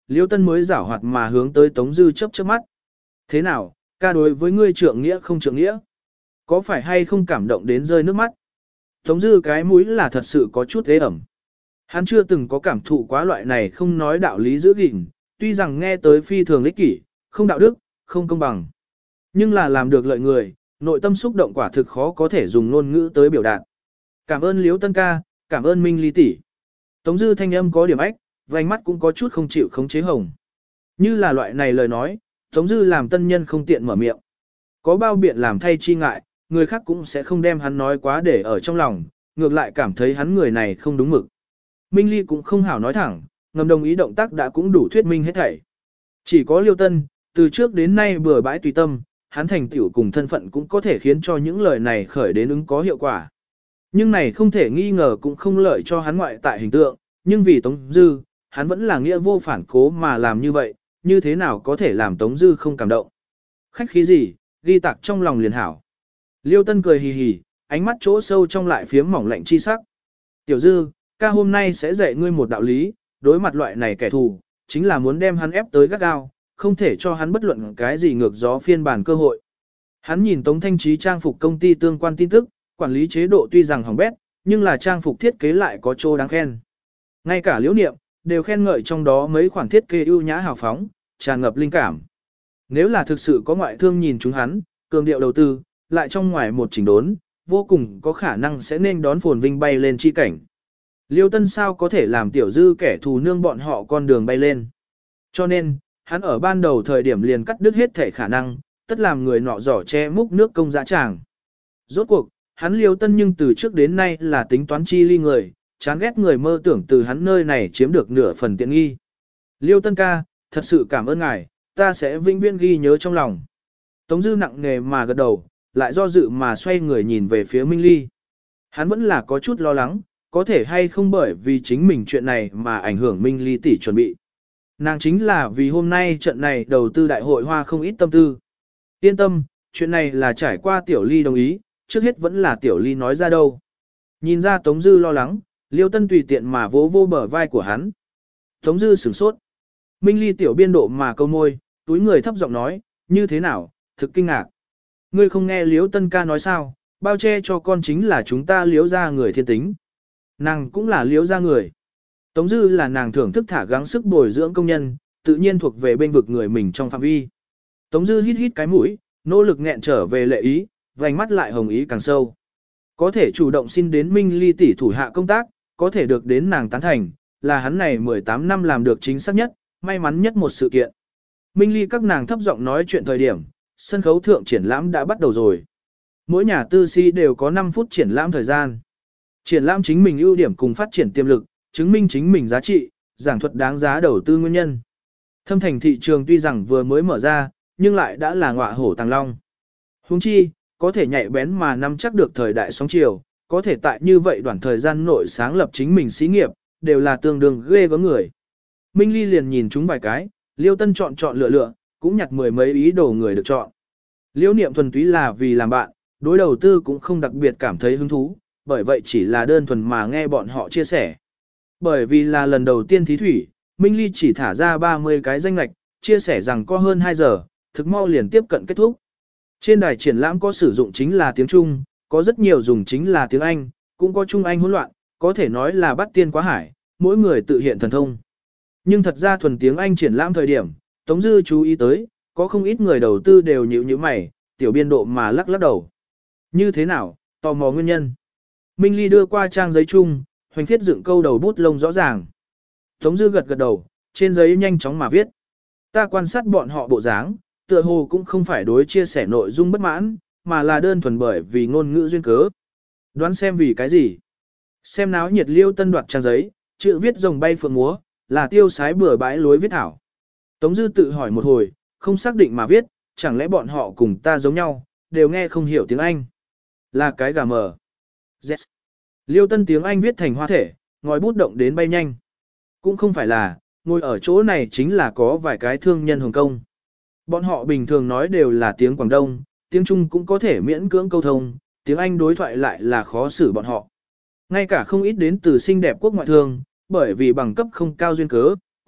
Liêu Tân mới giảo hoạt mà hướng tới Tống Dư chớp chớp mắt. Thế nào, ca đối với ngươi trượng nghĩa không trượng nghĩa? Có phải hay không cảm động đến rơi nước mắt? Tống Dư cái mũi là thật sự có chút ế ẩm. Hắn chưa từng có cảm thụ quá loại này không nói đạo lý giữ gìn, tuy rằng nghe tới phi thường ích kỷ, không đạo đức, không công bằng. Nhưng là làm được lợi người, nội tâm xúc động quả thực khó có thể dùng ngôn ngữ tới biểu đạt. Cảm ơn Liễu Tân ca, cảm ơn Minh Ly tỷ. Tống Dư thanh âm có điểm ách, vành mắt cũng có chút không chịu khống chế hồng. Như là loại này lời nói, Tống Dư làm tân nhân không tiện mở miệng. Có bao biện làm thay chi ngại, người khác cũng sẽ không đem hắn nói quá để ở trong lòng, ngược lại cảm thấy hắn người này không đúng mực. Minh Ly cũng không hảo nói thẳng, ngầm đồng ý động tác đã cũng đủ thuyết minh hết thảy. Chỉ có Liêu Tân, từ trước đến nay bừa bãi tùy tâm, hắn thành tựu cùng thân phận cũng có thể khiến cho những lời này khởi đến ứng có hiệu quả. Nhưng này không thể nghi ngờ cũng không lợi cho hắn ngoại tại hình tượng, nhưng vì Tống Dư, hắn vẫn là nghĩa vô phản cố mà làm như vậy, như thế nào có thể làm Tống Dư không cảm động. Khách khí gì, ghi tạc trong lòng liền hảo. Liêu Tân cười hì hì, ánh mắt chỗ sâu trong lại phiếm mỏng lạnh chi sắc. Tiểu Dư, ca hôm nay sẽ dạy ngươi một đạo lý, đối mặt loại này kẻ thù, chính là muốn đem hắn ép tới gắt gao, không thể cho hắn bất luận cái gì ngược gió phiên bản cơ hội. Hắn nhìn Tống Thanh Trí trang phục công ty tương quan tin tức, quản lý chế độ tuy rằng hỏng bét, nhưng là trang phục thiết kế lại có chỗ đáng khen. Ngay cả Liễu Niệm đều khen ngợi trong đó mấy khoản thiết kế ưu nhã hào phóng, tràn ngập linh cảm. Nếu là thực sự có ngoại thương nhìn chúng hắn, cường điệu đầu tư, lại trong ngoài một chỉnh đốn, vô cùng có khả năng sẽ nên đón phồn vinh bay lên chi cảnh. Liêu Tân sao có thể làm Tiểu Dư kẻ thù nương bọn họ con đường bay lên. Cho nên, hắn ở ban đầu thời điểm liền cắt đứt hết thể khả năng, tất làm người nọ giỏ che múc nước công dã tràng. Rốt cuộc, hắn Liêu Tân nhưng từ trước đến nay là tính toán chi ly người, chán ghét người mơ tưởng từ hắn nơi này chiếm được nửa phần tiện nghi. Liêu Tân ca, thật sự cảm ơn ngài, ta sẽ vĩnh viễn ghi nhớ trong lòng. Tống Dư nặng nề mà gật đầu, lại do dự mà xoay người nhìn về phía Minh Ly. Hắn vẫn là có chút lo lắng, có thể hay không bởi vì chính mình chuyện này mà ảnh hưởng Minh Ly tỷ chuẩn bị. Nàng chính là vì hôm nay trận này đầu tư đại hội hoa không ít tâm tư. Yên tâm, chuyện này là trải qua Tiểu Ly đồng ý, trước hết vẫn là Tiểu Ly nói ra đâu. Nhìn ra Tống Dư lo lắng, Liêu Tân tùy tiện mà vỗ vô bờ vai của hắn. Tống Dư sửng sốt. Minh Ly tiểu biên độ mà câu môi, túi người thấp giọng nói, như thế nào, thực kinh ngạc. Ngươi không nghe Liêu Tân ca nói sao, bao che cho con chính là chúng ta Liêu ra người thiên tính. Nàng cũng là Liêu ra người. Tống Dư là nàng thưởng thức thả gắng sức bồi dưỡng công nhân, tự nhiên thuộc về bên vực người mình trong phạm vi. Tống Dư hít hít cái mũi, nỗ lực nghẹn trở về lệ ý, vành mắt lại hồng ý càng sâu. Có thể chủ động xin đến Minh Ly tỷ thủ hạ công tác, có thể được đến nàng tán thành, là hắn này mười tám năm làm được chính xác nhất, may mắn nhất một sự kiện. Minh Ly các nàng thấp giọng nói chuyện thời điểm, sân khấu thượng triển lãm đã bắt đầu rồi. Mỗi nhà tư si đều có năm phút triển lãm thời gian. Triển lãm chính mình ưu điểm cùng phát triển tiềm lực, chứng minh chính mình giá trị, giảng thuật đáng giá đầu tư nguyên nhân. Thâm thành thị trường tuy rằng vừa mới mở ra, nhưng lại đã là ngọa hổ tàng long. Huống chi, có thể nhạy bén mà nắm chắc được thời đại sóng chiều, có thể tại như vậy đoạn thời gian nội sáng lập chính mình xí nghiệp, đều là tương đương ghê gớm người. Minh Ly liền nhìn chúng vài cái, Liêu Tân chọn chọn lựa lựa, cũng nhặt mười mấy ý đồ người được chọn. Liêu Niệm thuần túy là vì làm bạn, đối đầu tư cũng không đặc biệt cảm thấy hứng thú, bởi vậy chỉ là đơn thuần mà nghe bọn họ chia sẻ. Bởi vì là lần đầu tiên thí thủy, Minh Ly chỉ thả ra ba mươi cái danh lạch, chia sẻ rằng có hơn hai giờ, thực mau liền tiếp cận kết thúc. Trên đài triển lãm có sử dụng chính là tiếng Trung, có rất nhiều dùng chính là tiếng Anh, cũng có Trung Anh hỗn loạn, có thể nói là bắt tiên quá hải, mỗi người tự hiện thần thông. Nhưng thật ra thuần tiếng Anh triển lãm thời điểm, Tống Dư chú ý tới, có không ít người đầu tư đều nhíu nhíu mày, tiểu biên độ mà lắc lắc đầu. Như thế nào, tò mò nguyên nhân. Minh Ly đưa qua trang giấy chung, hoành thiết dựng câu đầu bút lông rõ ràng. Tống Dư gật gật đầu, trên giấy nhanh chóng mà viết. Ta quan sát bọn họ bộ dáng, tựa hồ cũng không phải đối chia sẻ nội dung bất mãn, mà là đơn thuần bởi vì ngôn ngữ duyên cớ. Đoán xem vì cái gì? Xem náo nhiệt Liêu Tân đoạt trang giấy, chữ viết rồng bay phượng múa, là tiêu sái bừa bãi lối viết thảo. Tống Dư tự hỏi một hồi, không xác định mà viết, chẳng lẽ bọn họ cùng ta giống nhau, đều nghe không hiểu tiếng Anh. Là cái gà mờ. Yes. Liêu Tân tiếng Anh viết thành hoa thể, ngòi bút động đến bay nhanh. Cũng không phải là, ngồi ở chỗ này chính là có vài cái thương nhân Hồng Kông. Bọn họ bình thường nói đều là tiếng Quảng Đông, tiếng Trung cũng có thể miễn cưỡng câu thông, tiếng Anh đối thoại lại là khó xử bọn họ. Ngay cả không ít đến từ xinh đẹp quốc ngoại thương, bởi vì bằng cấp không cao duyên cớ,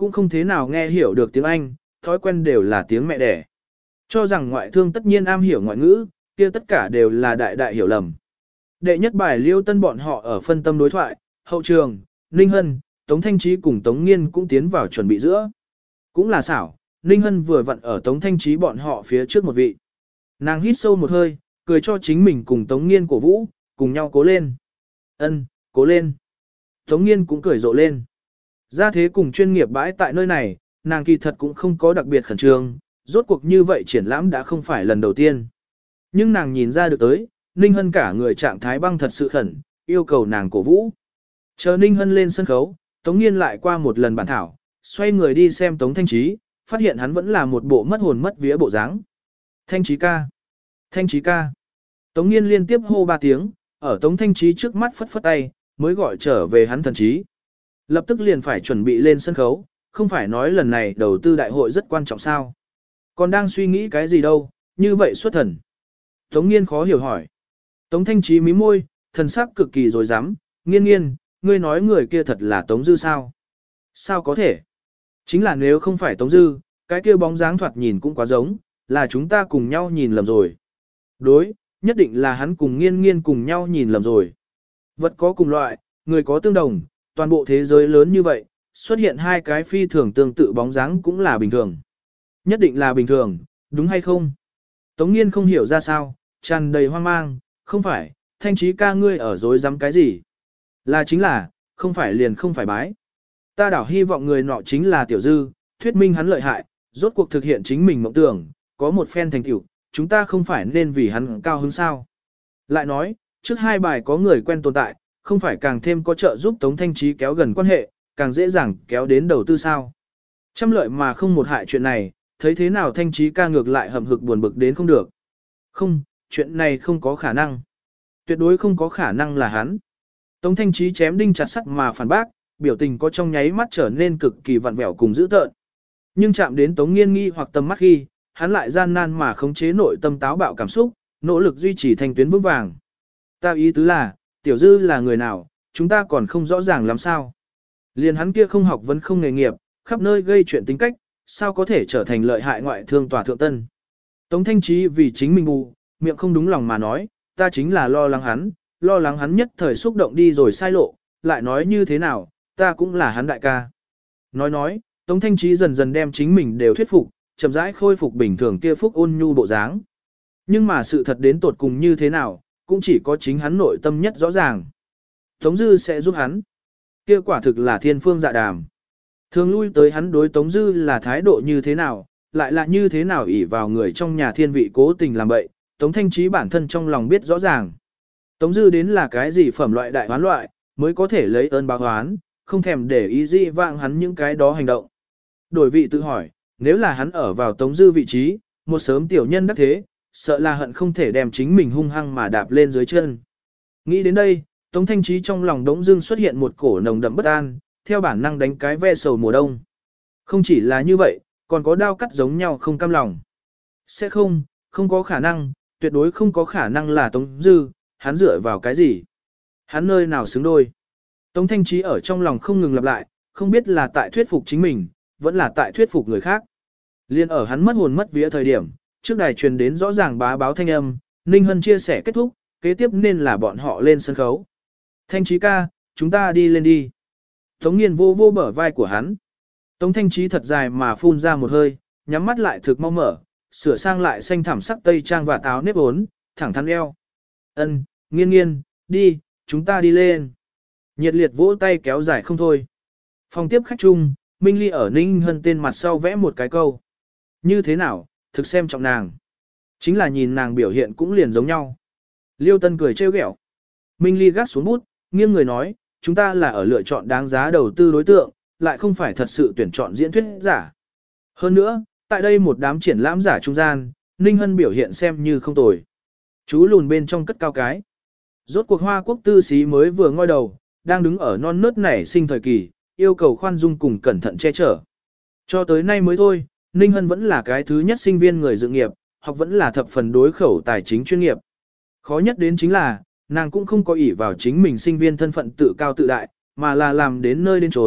cũng không thế nào nghe hiểu được tiếng Anh, thói quen đều là tiếng mẹ đẻ. Cho rằng ngoại thương tất nhiên am hiểu ngoại ngữ, kia tất cả đều là đại đại hiểu lầm. Đệ nhất bài Liêu Tân bọn họ ở phân tâm đối thoại, hậu trường, Ninh Hân, Tống Thanh Trí cùng Tống Nghiên cũng tiến vào chuẩn bị giữa. Cũng là xảo, Ninh Hân vừa vặn ở Tống Thanh Trí bọn họ phía trước một vị. Nàng hít sâu một hơi, cười cho chính mình cùng Tống Nghiên cổ vũ, cùng nhau cố lên. Ân, cố lên. Tống Nghiên cũng cười rộ lên. Ra thế cùng chuyên nghiệp bãi tại nơi này, nàng kỳ thật cũng không có đặc biệt khẩn trương, rốt cuộc như vậy triển lãm đã không phải lần đầu tiên. Nhưng nàng nhìn ra được tới, Ninh Hân cả người trạng thái băng thật sự khẩn, yêu cầu nàng cổ vũ. Chờ Ninh Hân lên sân khấu, Tống Nghiên lại qua một lần bản thảo, xoay người đi xem Tống Thanh Trí, phát hiện hắn vẫn là một bộ mất hồn mất vía bộ dáng. Thanh Trí ca, Thanh Trí ca. Tống Nghiên liên tiếp hô ba tiếng, ở Tống Thanh Trí trước mắt phất phất tay, mới gọi trở về hắn thần trí. Lập tức liền phải chuẩn bị lên sân khấu, không phải nói lần này đầu tư đại hội rất quan trọng sao. Còn đang suy nghĩ cái gì đâu, như vậy xuất thần. Tống Nghiên khó hiểu hỏi. Tống Thanh Trí mím môi, thần sắc cực kỳ rồi dám, Nghiên nghiên, ngươi nói người kia thật là Tống Dư sao? Sao có thể? Chính là nếu không phải Tống Dư, cái kia bóng dáng thoạt nhìn cũng quá giống, là chúng ta cùng nhau nhìn lầm rồi. Đối, nhất định là hắn cùng Nghiên nghiên cùng nhau nhìn lầm rồi. Vật có cùng loại, người có tương đồng, toàn bộ thế giới lớn như vậy, xuất hiện hai cái phi thường tương tự bóng dáng cũng là bình thường. Nhất định là bình thường, đúng hay không? Tống Nghiên không hiểu ra sao, tràn đầy hoang mang, không phải, Thanh Trí ca ngươi ở dối dám cái gì? Là chính là, không phải liền không phải bái. Ta đảo hy vọng người nọ chính là Tiểu Dư, thuyết minh hắn lợi hại, rốt cuộc thực hiện chính mình mộng tưởng, có một phen thành tựu, chúng ta không phải nên vì hắn cao hứng sao. Lại nói, trước hai bài có người quen tồn tại, không phải càng thêm có trợ giúp Tống Thanh Trí kéo gần quan hệ, càng dễ dàng kéo đến đầu tư sao. Trăm lợi mà không một hại chuyện này, thấy thế nào Thanh Trí ca ngược lại hậm hực buồn bực đến không được. Không, chuyện này không có khả năng. Tuyệt đối không có khả năng là hắn. Tống Thanh Trí chém đinh chặt sắt mà phản bác, biểu tình có trong nháy mắt trở nên cực kỳ vặn vẹo cùng dữ tợn. Nhưng chạm đến Tống Nghiên nghi hoặc tầm mắt khi, hắn lại gian nan mà khống chế nội tâm táo bạo cảm xúc, nỗ lực duy trì thanh tuyến vững vàng. Ta ý tứ là, Tiểu Dư là người nào, chúng ta còn không rõ ràng làm sao. Liền hắn kia không học vẫn không nghề nghiệp, khắp nơi gây chuyện tính cách, sao có thể trở thành lợi hại ngoại thương tòa thượng tân. Tống Thanh Trí vì chính mình ngu, miệng không đúng lòng mà nói, ta chính là lo lắng hắn, lo lắng hắn nhất thời xúc động đi rồi sai lộ, lại nói như thế nào, ta cũng là hắn đại ca. Nói nói, Tống Thanh Trí dần dần đem chính mình đều thuyết phục, chậm rãi khôi phục bình thường kia phúc ôn nhu bộ dáng. Nhưng mà sự thật đến tột cùng như thế nào, cũng chỉ có chính hắn nội tâm nhất rõ ràng. Tống Dư sẽ giúp hắn. Kia quả thực là thiên phương dạ đàm. Thường lui tới hắn đối Tống Dư là thái độ như thế nào, lại là như thế nào ỷ vào người trong nhà thiên vị cố tình làm bậy, Tống Thanh Trí bản thân trong lòng biết rõ ràng. Tống Dư đến là cái gì phẩm loại đại hoán loại, mới có thể lấy ơn báo hoán, không thèm để ý gì vạng hắn những cái đó hành động. Đổi vị tự hỏi, nếu là hắn ở vào Tống Dư vị trí, một sớm tiểu nhân đắc thế, sợ là hận không thể đem chính mình hung hăng mà đạp lên dưới chân. Nghĩ đến đây, Tống Thanh Trí trong lòng đống dưng xuất hiện một cổ nồng đậm bất an, theo bản năng đánh cái ve sầu mùa đông. Không chỉ là như vậy, còn có đao cắt giống nhau không cam lòng. Sẽ không, không có khả năng, tuyệt đối không có khả năng là Tống Dư, hắn dựa vào cái gì? Hắn nơi nào xứng đôi? Tống Thanh Trí ở trong lòng không ngừng lặp lại, không biết là tại thuyết phục chính mình, vẫn là tại thuyết phục người khác. Liên ở hắn mất hồn mất vía thời điểm, trước đài truyền đến rõ ràng bá báo thanh âm, Ninh Hân chia sẻ kết thúc, kế tiếp nên là bọn họ lên sân khấu. Thanh Trí ca, chúng ta đi lên đi. Tống Nghiên vô vô bở vai của hắn. Tống Thanh Trí thật dài mà phun ra một hơi, nhắm mắt lại thực mau mở, sửa sang lại xanh thảm sắc tây trang và áo nếp ốn, thẳng thắn eo. Ân, Nghiên nghiên, đi, chúng ta đi lên. Nhiệt liệt vỗ tay kéo dài không thôi. Phòng tiếp khách chung, Minh Ly ở Ninh Hân tên mặt sau vẽ một cái câu. Như thế nào, thực xem trọng nàng. Chính là nhìn nàng biểu hiện cũng liền giống nhau. Liêu Tân cười trêu ghẹo. Minh Ly gác xuống bút, nghiêng người nói, chúng ta là ở lựa chọn đáng giá đầu tư đối tượng, lại không phải thật sự tuyển chọn diễn thuyết giả. Hơn nữa, tại đây một đám triển lãm giả trung gian, Ninh Hân biểu hiện xem như không tồi. Chú lùn bên trong cất cao cái. Rốt cuộc Hoa Quốc tư sĩ mới vừa ngoi đầu, đang đứng ở non nớt nảy sinh thời kỳ, yêu cầu khoan dung cùng cẩn thận che chở. Cho tới nay mới thôi, Ninh Hân vẫn là cái thứ nhất sinh viên người dự nghiệp, học vẫn là thập phần đối khẩu tài chính chuyên nghiệp. Khó nhất đến chính là, nàng cũng không có ỷ vào chính mình sinh viên thân phận tự cao tự đại, mà là làm đến nơi đến chốn,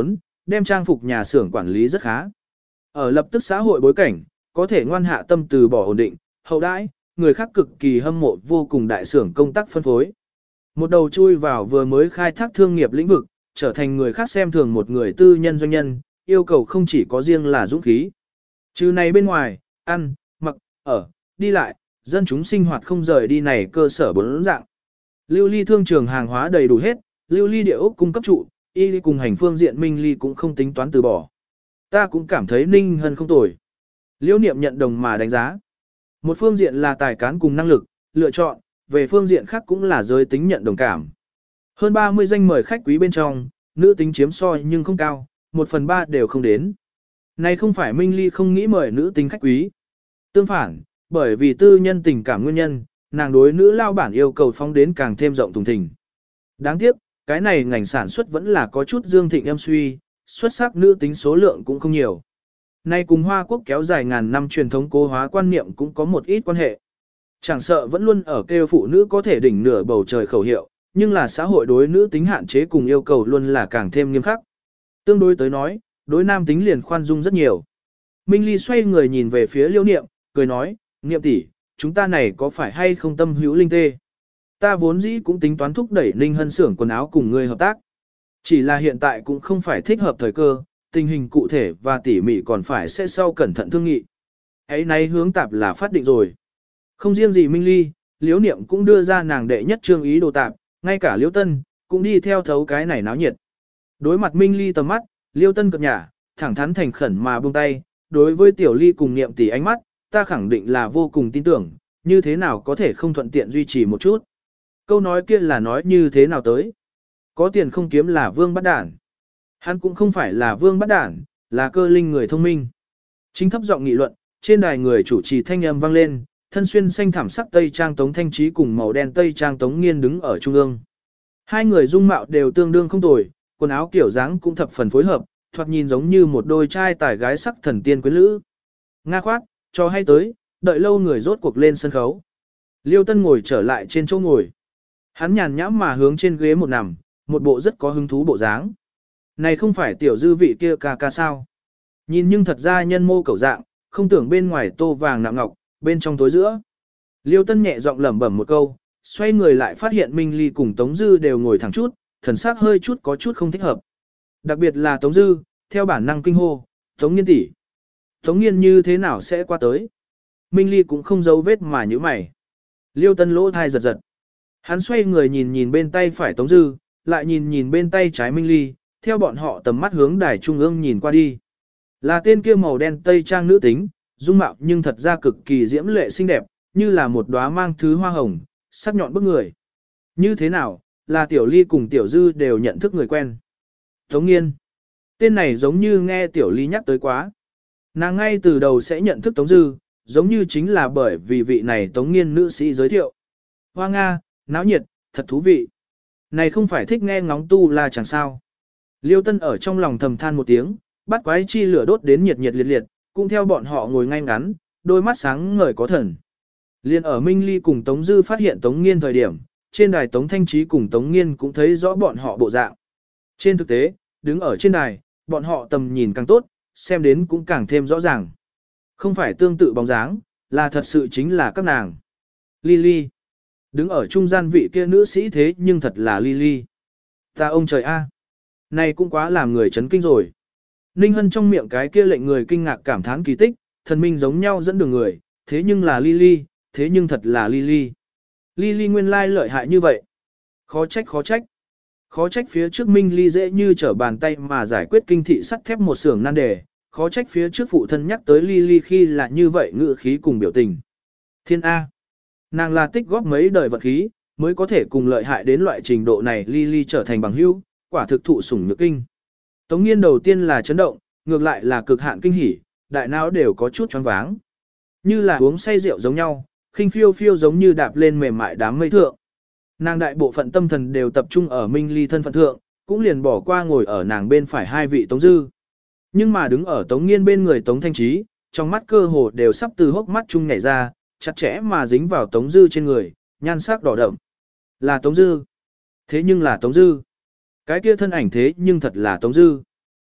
đem trang phục nhà xưởng quản lý rất khá. Ở lập tức xã hội bối cảnh, có thể ngoan hạ tâm từ bỏ ổn định, hậu đãi, người khác cực kỳ hâm mộ vô cùng đại xưởng công tác phân phối. Một đầu chui vào vừa mới khai thác thương nghiệp lĩnh vực, trở thành người khác xem thường một người tư nhân doanh nhân, yêu cầu không chỉ có riêng là dũng khí. Trừ này bên ngoài, ăn, mặc, ở, đi lại, dân chúng sinh hoạt không rời đi này cơ sở bốn dạng. Lưu ly thương trường hàng hóa đầy đủ hết, lưu ly địa ốc cung cấp trụ, y cùng hành phương diện Minh Ly cũng không tính toán từ bỏ. Ta cũng cảm thấy Ninh Hân không tồi. Liễu Niệm nhận đồng mà đánh giá. Một phương diện là tài cán cùng năng lực, lựa chọn, về phương diện khác cũng là giới tính nhận đồng cảm. Hơn ba mươi danh mời khách quý bên trong, nữ tính chiếm so nhưng không cao, một phần ba đều không đến. Này không phải Minh Ly không nghĩ mời nữ tính khách quý. Tương phản, bởi vì tư nhân tình cảm nguyên nhân, nàng đối nữ lao bản yêu cầu phóng đến càng thêm rộng thùng thình. Đáng tiếc, cái này ngành sản xuất vẫn là có chút dương thịnh em suy, xuất sắc nữ tính số lượng cũng không nhiều. Nay cùng Hoa Quốc kéo dài ngàn năm truyền thống cố hóa quan niệm cũng có một ít quan hệ. Chẳng sợ vẫn luôn ở kêu phụ nữ có thể đỉnh nửa bầu trời khẩu hiệu, nhưng là xã hội đối nữ tính hạn chế cùng yêu cầu luôn là càng thêm nghiêm khắc. Tương đối tới nói, đối nam tính liền khoan dung rất nhiều. Minh Ly xoay người nhìn về phía Liễu Niệm, cười nói, Niệm tỷ, chúng ta này có phải hay không tâm hữu linh tê? Ta vốn dĩ cũng tính toán thúc đẩy Ninh Hân xưởng quần áo cùng ngươi hợp tác. Chỉ là hiện tại cũng không phải thích hợp thời cơ, tình hình cụ thể và tỉ mỉ còn phải sẽ sau cẩn thận thương nghị. Ấy nay hướng tạp là phát định rồi. Không riêng gì Minh Ly, Liễu Niệm cũng đưa ra nàng đệ nhất trương ý đồ tạp, ngay cả Liễu Tân, cũng đi theo thấu cái này náo nhiệt. Đối mặt Minh Ly tầm mắt, Liễu Tân cập nhả, thẳng thắn thành khẩn mà buông tay, đối với Tiểu Ly cùng Niệm tỷ ánh mắt, ta khẳng định là vô cùng tin tưởng, như thế nào có thể không thuận tiện duy trì một chút. Câu nói kia là nói như thế nào tới. Có tiền không kiếm là vương bắt đản. Hắn cũng không phải là vương bắt đản, là cơ linh người thông minh. Chính thấp giọng nghị luận, trên đài người chủ trì thanh âm vang lên, thân xuyên xanh thảm sắc tây trang Tống Thanh Trí cùng màu đen tây trang Tống Nghiên đứng ở trung ương. Hai người dung mạo đều tương đương không tồi, quần áo kiểu dáng cũng thập phần phối hợp, thoạt nhìn giống như một đôi trai tài gái sắc thần tiên quyến lữ. Nga khoát, cho hay tới, đợi lâu người rốt cuộc lên sân khấu. Liêu Tân ngồi trở lại trên chỗ ngồi. Hắn nhàn nhãm mà hướng trên ghế một nằm, một bộ rất có hứng thú bộ dáng. Này không phải tiểu dư vị kia ca ca sao? Nhìn nhưng thật ra nhân mô cầu dạng, không tưởng bên ngoài tô vàng nạm ngọc, bên trong tối giữa. Liêu Tân nhẹ giọng lẩm bẩm một câu, xoay người lại phát hiện Minh Ly cùng Tống Dư đều ngồi thẳng chút, thần sắc hơi chút có chút không thích hợp. Đặc biệt là Tống Dư, theo bản năng kinh hô, Tống Nghiên tỷ, Tống Nghiên như thế nào sẽ qua tới? Minh Ly cũng không giấu vết mà như mày. Liêu Tân lỗ thai giật giật. Hắn xoay người nhìn nhìn bên tay phải Tống Dư, lại nhìn nhìn bên tay trái Minh Ly, theo bọn họ tầm mắt hướng đài trung ương nhìn qua đi. Là tên kia màu đen tây trang nữ tính, dung mạo nhưng thật ra cực kỳ diễm lệ xinh đẹp, như là một đóa mang thứ hoa hồng, sắc nhọn bức người. Như thế nào, là Tiểu Ly cùng Tiểu Dư đều nhận thức người quen. Tống Nghiên. Tên này giống như nghe Tiểu Ly nhắc tới quá. Nàng ngay từ đầu sẽ nhận thức Tống Dư, giống như chính là bởi vì vị này Tống Nghiên nữ sĩ giới thiệu. Hoa Nga, náo nhiệt, thật thú vị. Này không phải thích nghe ngóng tu là chẳng sao. Liêu Tân ở trong lòng thầm than một tiếng, bắt quái chi lửa đốt đến nhiệt nhiệt liệt liệt, cũng theo bọn họ ngồi ngay ngắn, đôi mắt sáng ngời có thần. Liên ở Minh Ly cùng Tống Dư phát hiện Tống Nghiên thời điểm, trên đài Tống Thanh Trí cùng Tống Nghiên cũng thấy rõ bọn họ bộ dạng. Trên thực tế, đứng ở trên đài, bọn họ tầm nhìn càng tốt, xem đến cũng càng thêm rõ ràng. Không phải tương tự bóng dáng, là thật sự chính là các nàng. Lily. Đứng ở trung gian vị kia nữ sĩ thế nhưng thật là Lily. Ta ông trời a, này cũng quá làm người chấn kinh rồi. Ninh Hân trong miệng cái kia lệnh người kinh ngạc cảm thán kỳ tích, thần minh giống nhau dẫn đường người, thế nhưng là Lily, thế nhưng thật là Lily. Lily nguyên lai lợi hại như vậy. Khó trách khó trách. Khó trách phía trước Minh Ly dễ như trở bàn tay mà giải quyết kinh thị sắt thép một xưởng nan đề, khó trách phía trước phụ thân nhắc tới Lily khi là như vậy ngữ khí cùng biểu tình. Thiên A. Nàng là tích góp mấy đời vật khí, mới có thể cùng lợi hại đến loại trình độ này Lily trở thành bằng hữu, quả thực thụ sủng nhược kinh. Tống Nghiên đầu tiên là chấn động, ngược lại là cực hạn kinh hỉ, đại não đều có chút choáng váng. Như là uống say rượu giống nhau, khinh phiêu phiêu giống như đạp lên mềm mại đám mây thượng. Nàng đại bộ phận tâm thần đều tập trung ở Minh Ly thân phận thượng, cũng liền bỏ qua ngồi ở nàng bên phải hai vị Tống Dư. Nhưng mà đứng ở Tống Nghiên bên người Tống Thanh Trí, trong mắt cơ hồ đều sắp từ hốc mắt chung nhảy ra, chặt chẽ mà dính vào Tống Dư trên người, nhan sắc đỏ đậm. Là Tống Dư. Thế nhưng là Tống Dư. Cái kia thân ảnh thế nhưng thật là Tống Dư.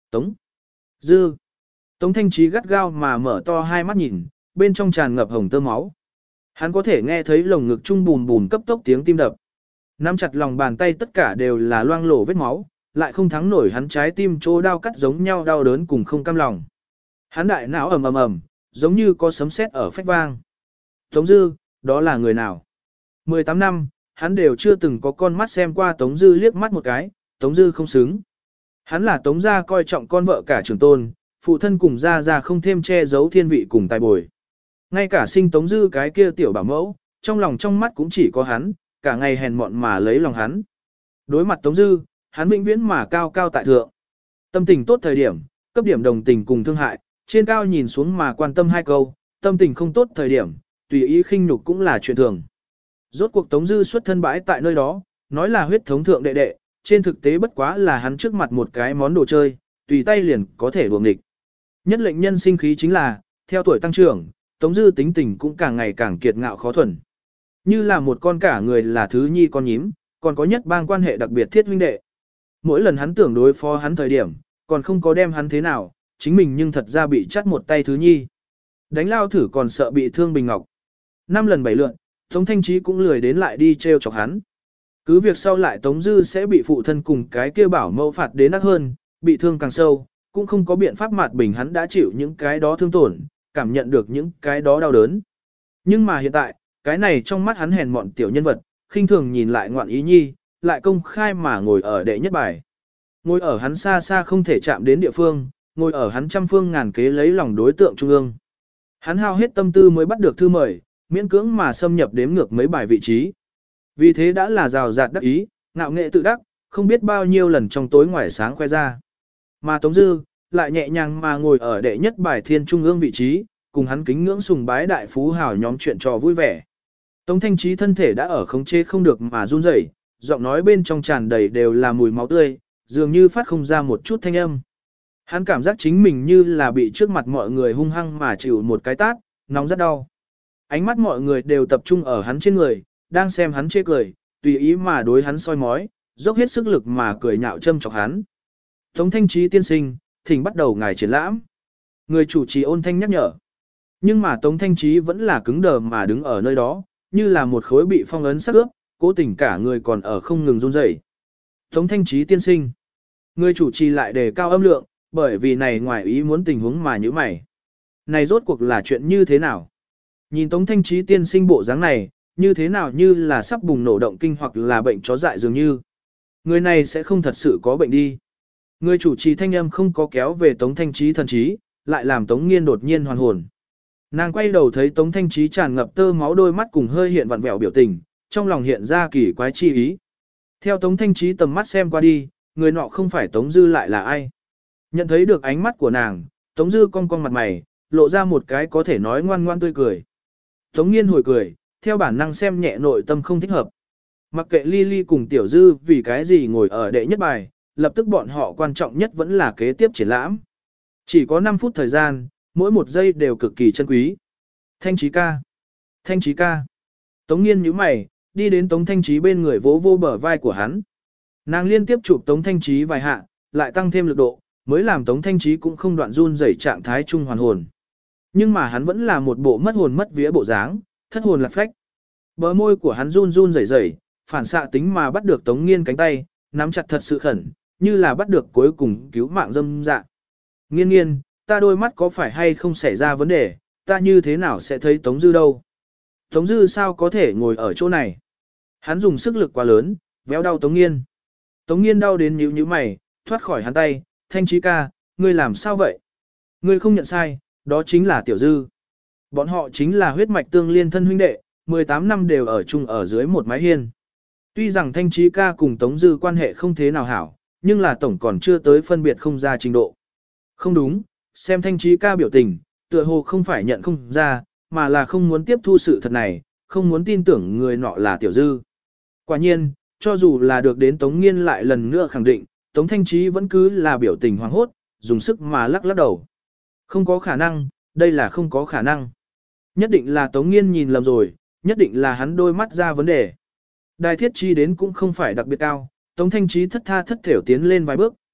Tống Dư. Tống Thanh Trí gắt gao mà mở to hai mắt nhìn, bên trong tràn ngập hồng tơ máu. Hắn có thể nghe thấy lồng ngực trung bùn bùn cấp tốc tiếng tim đập. Nắm chặt lòng bàn tay tất cả đều là loang lổ vết máu, lại không thắng nổi hắn trái tim chỗ đau cắt giống nhau đau đớn cùng không cam lòng. Hắn đại não ầm ầm ầm, giống như có sấm sét ở phách vang. Tống Dư, đó là người nào? mười tám năm, hắn đều chưa từng có con mắt xem qua Tống Dư liếc mắt một cái, Tống Dư không xứng. Hắn là Tống gia coi trọng con vợ cả trưởng tôn, phụ thân cùng gia gia không thêm che giấu thiên vị cùng tài bồi. Ngay cả sinh Tống Dư cái kia tiểu bảo mẫu, trong lòng trong mắt cũng chỉ có hắn, cả ngày hèn mọn mà lấy lòng hắn. Đối mặt Tống Dư, hắn vĩnh viễn mà cao cao tại thượng. Tâm tình tốt thời điểm, cấp điểm đồng tình cùng thương hại, trên cao nhìn xuống mà quan tâm hai câu, tâm tình không tốt thời điểm, tùy ý khinh nhục cũng là chuyện thường. Rốt cuộc Tống Dư xuất thân bãi tại nơi đó, nói là huyết thống thượng đệ đệ, trên thực tế bất quá là hắn trước mặt một cái món đồ chơi, tùy tay liền có thể đuồng địch. Nhất lệnh nhân sinh khí chính là, theo tuổi tăng trưởng, Tống Dư tính tình cũng càng ngày càng kiệt ngạo khó thuần. Như là một con cả người là thứ nhi con nhím, còn có nhất bang quan hệ đặc biệt thiết huynh đệ. Mỗi lần hắn tưởng đối phó hắn thời điểm, còn không có đem hắn thế nào, chính mình nhưng thật ra bị chắt một tay thứ nhi. Đánh lao thử còn sợ bị thương Bình Ngọc. Năm lần bảy lượn, Tống Thanh Trí cũng lười đến lại đi treo chọc hắn. Cứ việc sau lại Tống Dư sẽ bị phụ thân cùng cái kia bảo mẫu phạt đến ác hơn, bị thương càng sâu, cũng không có biện pháp mạt bình hắn đã chịu những cái đó thương tổn, cảm nhận được những cái đó đau đớn. Nhưng mà hiện tại, cái này trong mắt hắn hèn mọn tiểu nhân vật, khinh thường nhìn lại ngoạn ý nhi, lại công khai mà ngồi ở đệ nhất bài. Ngồi ở hắn xa xa không thể chạm đến địa phương, ngồi ở hắn trăm phương ngàn kế lấy lòng đối tượng trung ương. Hắn hao hết tâm tư mới bắt được thư mời, miễn cưỡng mà xâm nhập đếm ngược mấy bài vị trí. Vì thế đã là rào rạt đắc ý, ngạo nghệ tự đắc, không biết bao nhiêu lần trong tối ngoài sáng khoe ra. Mà Tống Dư, lại nhẹ nhàng mà ngồi ở đệ nhất bài thiên trung ương vị trí, cùng hắn kính ngưỡng sùng bái đại phú hào nhóm chuyện trò vui vẻ. Tống Thanh Trí thân thể đã ở khống chế không được mà run rẩy, giọng nói bên trong tràn đầy đều là mùi máu tươi, dường như phát không ra một chút thanh âm. Hắn cảm giác chính mình như là bị trước mặt mọi người hung hăng mà chịu một cái tát, nóng rất đau. Ánh mắt mọi người đều tập trung ở hắn trên người, đang xem hắn chê cười, tùy ý mà đối hắn soi mói, dốc hết sức lực mà cười nhạo châm chọc hắn. Tống Thanh Trí tiên sinh, thỉnh bắt đầu ngài triển lãm. Người chủ trì ôn thanh nhắc nhở. Nhưng mà Tống Thanh Trí vẫn là cứng đờ mà đứng ở nơi đó, như là một khối bị phong ấn sắc ướp, cố tình cả người còn ở không ngừng run rẩy. Tống Thanh Trí tiên sinh. Người chủ trì lại đề cao âm lượng, bởi vì này ngoài ý muốn tình huống mà như mày. Này rốt cuộc là chuyện như thế nào? Nhìn Tống Thanh Trí tiên sinh bộ dáng này, như thế nào như là sắp bùng nổ động kinh hoặc là bệnh chó dại dường như. Người này sẽ không thật sự có bệnh đi. Người chủ trì thanh âm không có kéo về Tống Thanh Trí thần trí, lại làm Tống Nghiên đột nhiên hoàn hồn. Nàng quay đầu thấy Tống Thanh Trí tràn ngập tơ máu đôi mắt cùng hơi hiện vặn vẹo biểu tình, trong lòng hiện ra kỳ quái chi ý. Theo Tống Thanh Trí tầm mắt xem qua đi, người nọ không phải Tống Dư lại là ai. Nhận thấy được ánh mắt của nàng, Tống Dư cong cong mặt mày, lộ ra một cái có thể nói ngoan ngoan tươi cười. Tống Nghiên hồi cười, theo bản năng xem nhẹ nội tâm không thích hợp. Mặc kệ Lily cùng Tiểu Dư vì cái gì ngồi ở đệ nhất bài, lập tức bọn họ quan trọng nhất vẫn là kế tiếp triển lãm. Chỉ có năm phút thời gian, mỗi một giây đều cực kỳ chân quý. Thanh Trí ca. Thanh Trí ca. Tống Nghiên nhíu mày, đi đến Tống Thanh Trí bên người vỗ vô bờ vai của hắn. Nàng liên tiếp chụp Tống Thanh Trí vài hạ, lại tăng thêm lực độ, mới làm Tống Thanh Trí cũng không đoạn run rẩy trạng thái trung hoàn hồn. Nhưng mà hắn vẫn là một bộ mất hồn mất vía bộ dáng, thất hồn lạc phách. Bờ môi của hắn run run rẩy rẩy, phản xạ tính mà bắt được Tống Nghiên cánh tay, nắm chặt thật sự khẩn, như là bắt được cuối cùng cứu mạng dâm dạ. Nghiên nghiên, ta đôi mắt có phải hay không xảy ra vấn đề, ta như thế nào sẽ thấy Tống Dư đâu? Tống Dư sao có thể ngồi ở chỗ này? Hắn dùng sức lực quá lớn, véo đau Tống Nghiên. Tống Nghiên đau đến nhíu nhíu mày, thoát khỏi hắn tay, Thanh Trí ca, ngươi làm sao vậy? Ngươi không nhận sai, đó chính là Tiểu Dư. Bọn họ chính là huyết mạch tương liên thân huynh đệ, mười tám năm đều ở chung ở dưới một mái hiên. Tuy rằng Thanh Trí ca cùng Tống Dư quan hệ không thế nào hảo, nhưng là tổng còn chưa tới phân biệt không ra trình độ. Không đúng, xem Thanh Trí ca biểu tình, tựa hồ không phải nhận không ra, mà là không muốn tiếp thu sự thật này, không muốn tin tưởng người nọ là Tiểu Dư. Quả nhiên, cho dù là được đến Tống Nghiên lại lần nữa khẳng định, Tống Thanh Trí vẫn cứ là biểu tình hoảng hốt, dùng sức mà lắc lắc đầu. Không có khả năng, đây là không có khả năng. Nhất định là Tống Nghiên nhìn lầm rồi, nhất định là hắn đôi mắt ra vấn đề. Đài thiết chi đến cũng không phải đặc biệt cao, Tống Thanh Trí thất tha thất thểu tiến lên vài bước,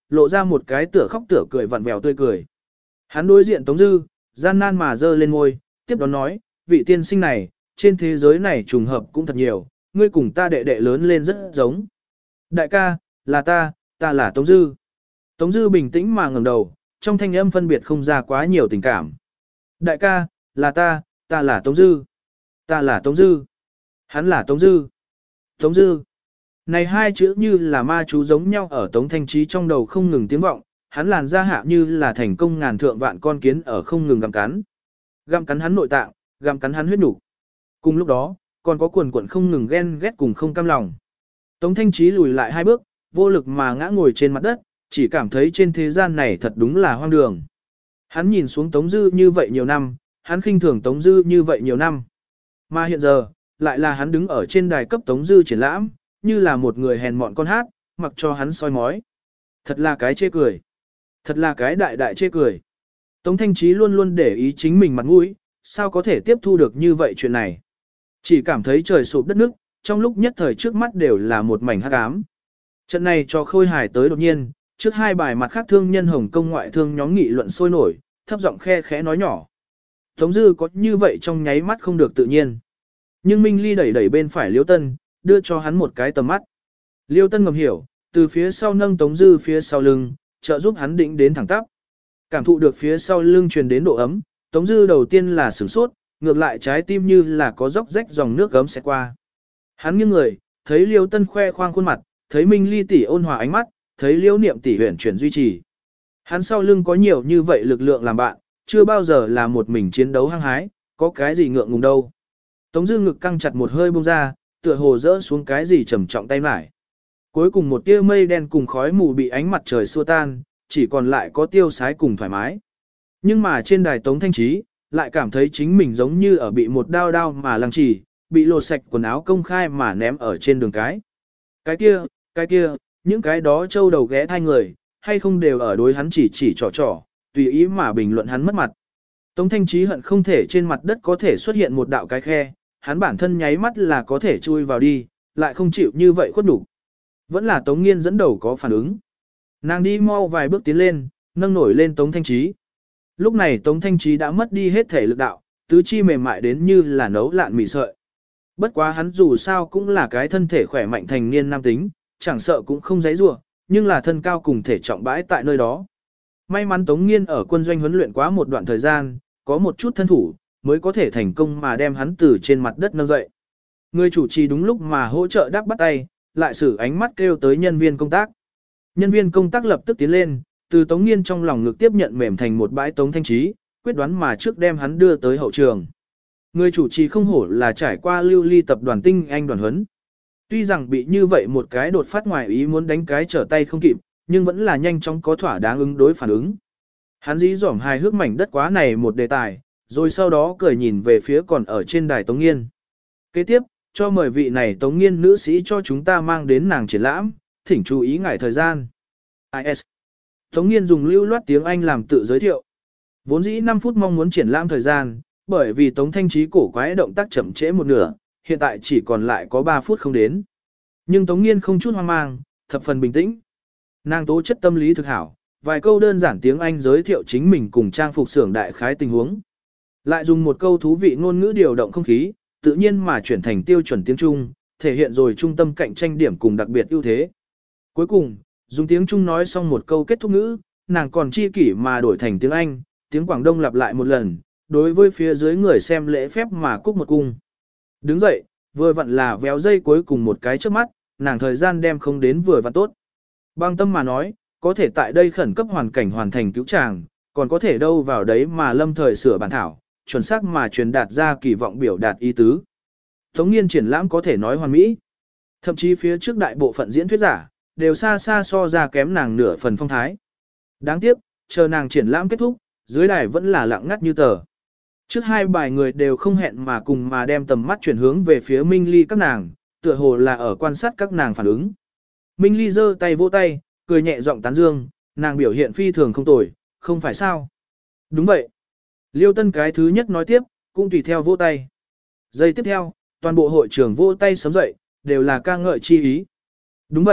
lộ ra một cái tựa khóc tựa cười vặn vẹo tươi cười. Hắn đối diện Tống Dư, gian nan mà giơ lên ngôi, tiếp đó nói, vị tiên sinh này, trên thế giới này trùng hợp cũng thật nhiều, ngươi cùng ta đệ đệ lớn lên rất giống. Đại ca, là ta, ta là Tống Dư. Tống Dư bình tĩnh mà ngẩng đầu, trong thanh âm phân biệt không ra quá nhiều tình cảm. Đại ca, là ta, ta là Tống Dư. Ta là Tống Dư. Hắn là Tống Dư. Tống Dư. Này hai chữ như là ma chú giống nhau ở Tống Thanh Trí trong đầu không ngừng tiếng vọng, hắn làn da hạ như là thành công ngàn thượng vạn con kiến ở không ngừng gặm cắn. Gặm cắn hắn nội tạng, gặm cắn hắn huyết nục. Cùng lúc đó, còn có quần quần không ngừng ghen ghét cùng không cam lòng. Tống Thanh Trí lùi lại hai bước, vô lực mà ngã ngồi trên mặt đất, chỉ cảm thấy trên thế gian này thật đúng là hoang đường. Hắn nhìn xuống Tống Dư như vậy nhiều năm, hắn khinh thường Tống Dư như vậy nhiều năm. Mà hiện giờ, lại là hắn đứng ở trên đài cấp Tống Dư triển lãm, như là một người hèn mọn con hát, mặc cho hắn soi mói. Thật là cái chê cười. Thật là cái đại đại chê cười. Tống Thanh Trí luôn luôn để ý chính mình mặt mũi, sao có thể tiếp thu được như vậy chuyện này. Chỉ cảm thấy trời sụp đất nước, trong lúc nhất thời trước mắt đều là một mảnh hắc ám. Trận này cho Khôi Hài tới đột nhiên, trước hai bài mặt khác thương nhân Hồng Kông ngoại thương nhóm nghị luận sôi nổi, thấp giọng khe khẽ nói nhỏ. Tống Dư có như vậy trong nháy mắt không được tự nhiên. Nhưng Minh Ly đẩy đẩy bên phải Liêu Tân, đưa cho hắn một cái tầm mắt. Liêu Tân ngầm hiểu, từ phía sau nâng Tống Dư phía sau lưng, trợ giúp hắn định đến thẳng tắp. Cảm thụ được phía sau lưng truyền đến độ ấm, Tống Dư đầu tiên là sửng sốt, ngược lại trái tim như là có róc rách dòng nước gấm sẽ qua. Hắn nghiêng người, thấy Liêu Tân khoe khoang khuôn mặt, thấy Minh Ly tỷ ôn hòa ánh mắt, thấy Liêu Niệm tỷ huyền chuyển duy trì. Hắn sau lưng có nhiều như vậy lực lượng làm bạn, chưa bao giờ là một mình chiến đấu hăng hái, có cái gì ngượng ngùng đâu. Tống Dư ngực căng chặt một hơi buông ra, tựa hồ rỡ xuống cái gì trầm trọng tay mải. Cuối cùng một tia mây đen cùng khói mù bị ánh mặt trời xua tan, chỉ còn lại có tiêu sái cùng thoải mái. Nhưng mà trên đài Tống Thanh Trí, lại cảm thấy chính mình giống như ở bị một đao đao mà lăng trì, bị lột sạch quần áo công khai mà ném ở trên đường cái. Cái kia, cái kia, những cái đó trâu đầu ghé thai người, hay không đều ở đối hắn chỉ chỉ trò trò, tùy ý mà bình luận hắn mất mặt. Tống Thanh Trí hận không thể trên mặt đất có thể xuất hiện một đạo cái khe, hắn bản thân nháy mắt là có thể chui vào đi, lại không chịu như vậy khuất đủ. Vẫn là Tống Nghiên dẫn đầu có phản ứng. Nàng đi mau vài bước tiến lên, nâng nổi lên Tống Thanh Trí. Lúc này Tống Thanh Trí đã mất đi hết thể lực đạo, tứ chi mềm mại đến như là nấu lạn mì sợi. Bất quá hắn dù sao cũng là cái thân thể khỏe mạnh thành niên nam tính, chẳng sợ cũng không giãy giụa, nhưng là thân cao cùng thể trọng bãi tại nơi đó. May mắn Tống Nghiên ở quân doanh huấn luyện quá một đoạn thời gian, có một chút thân thủ, mới có thể thành công mà đem hắn từ trên mặt đất nâng dậy. Người chủ trì đúng lúc mà hỗ trợ đắc bắt tay, lại sử ánh mắt kêu tới nhân viên công tác. Nhân viên công tác lập tức tiến lên, từ Tống Nghiên trong lòng ngực tiếp nhận mềm thành một bãi Tống Thanh Trí, quyết đoán mà trước đem hắn đưa tới hậu trường. Người chủ trì không hổ là trải qua lưu ly tập đoàn tinh anh đoàn huấn. Tuy rằng bị như vậy một cái đột phát ngoài ý muốn đánh cái trở tay không kịp, nhưng vẫn là nhanh chóng có thỏa đáng ứng đối phản ứng. Hắn dí dỏm hài hước mảnh đất quá này một đề tài, rồi sau đó cười nhìn về phía còn ở trên đài Tống Nghiên. Kế tiếp, cho mời vị này Tống Nghiên nữ sĩ cho chúng ta mang đến nàng triển lãm, thỉnh chú ý ngại thời gian. i ét. Tống Nghiên dùng lưu loát tiếng Anh làm tự giới thiệu. Vốn dĩ năm phút mong muốn triển lãm thời gian, bởi vì Tống Thanh Trí cổ quái động tác chậm trễ một nửa, hiện tại chỉ còn lại có ba phút không đến. Nhưng Tống Nghiên không chút hoang mang, thập phần bình tĩnh. Nàng tố chất tâm lý thực hảo, vài câu đơn giản tiếng Anh giới thiệu chính mình cùng trang phục xưởng đại khái tình huống. Lại dùng một câu thú vị ngôn ngữ điều động không khí, tự nhiên mà chuyển thành tiêu chuẩn tiếng Trung, thể hiện rồi trung tâm cạnh tranh điểm cùng đặc biệt ưu thế. Cuối cùng, dùng tiếng Trung nói xong một câu kết thúc ngữ, nàng còn chi kỷ mà đổi thành tiếng Anh, tiếng Quảng Đông lặp lại một lần, đối với phía dưới người xem lễ phép mà cúc một cung. Đứng dậy, vừa vặn là véo dây cuối cùng một cái trước mắt, nàng thời gian đem không đến vừa vặn tốt. Bang tâm mà nói, có thể tại đây khẩn cấp hoàn cảnh hoàn thành cứu chàng, còn có thể đâu vào đấy mà lâm thời sửa bản thảo, chuẩn xác mà truyền đạt ra kỳ vọng biểu đạt ý tứ. Tống Nghiên triển lãm có thể nói hoàn mỹ. Thậm chí phía trước đại bộ phận diễn thuyết giả, đều xa xa so ra kém nàng nửa phần phong thái. Đáng tiếc, chờ nàng triển lãm kết thúc, dưới đài vẫn là lặng ngắt như tờ. Trước hai bài người đều không hẹn mà cùng mà đem tầm mắt chuyển hướng về phía Minh Ly các nàng, tựa hồ là ở quan sát các nàng phản ứng. Minh Ly giơ tay vỗ tay, cười nhẹ giọng tán dương, nàng biểu hiện phi thường không tồi, không phải sao? Đúng vậy. Liêu Tân cái thứ nhất nói tiếp, cũng tùy theo vỗ tay. Giây tiếp theo, toàn bộ hội trường vỗ tay sớm dậy, đều là ca ngợi chi ý. Đúng vậy,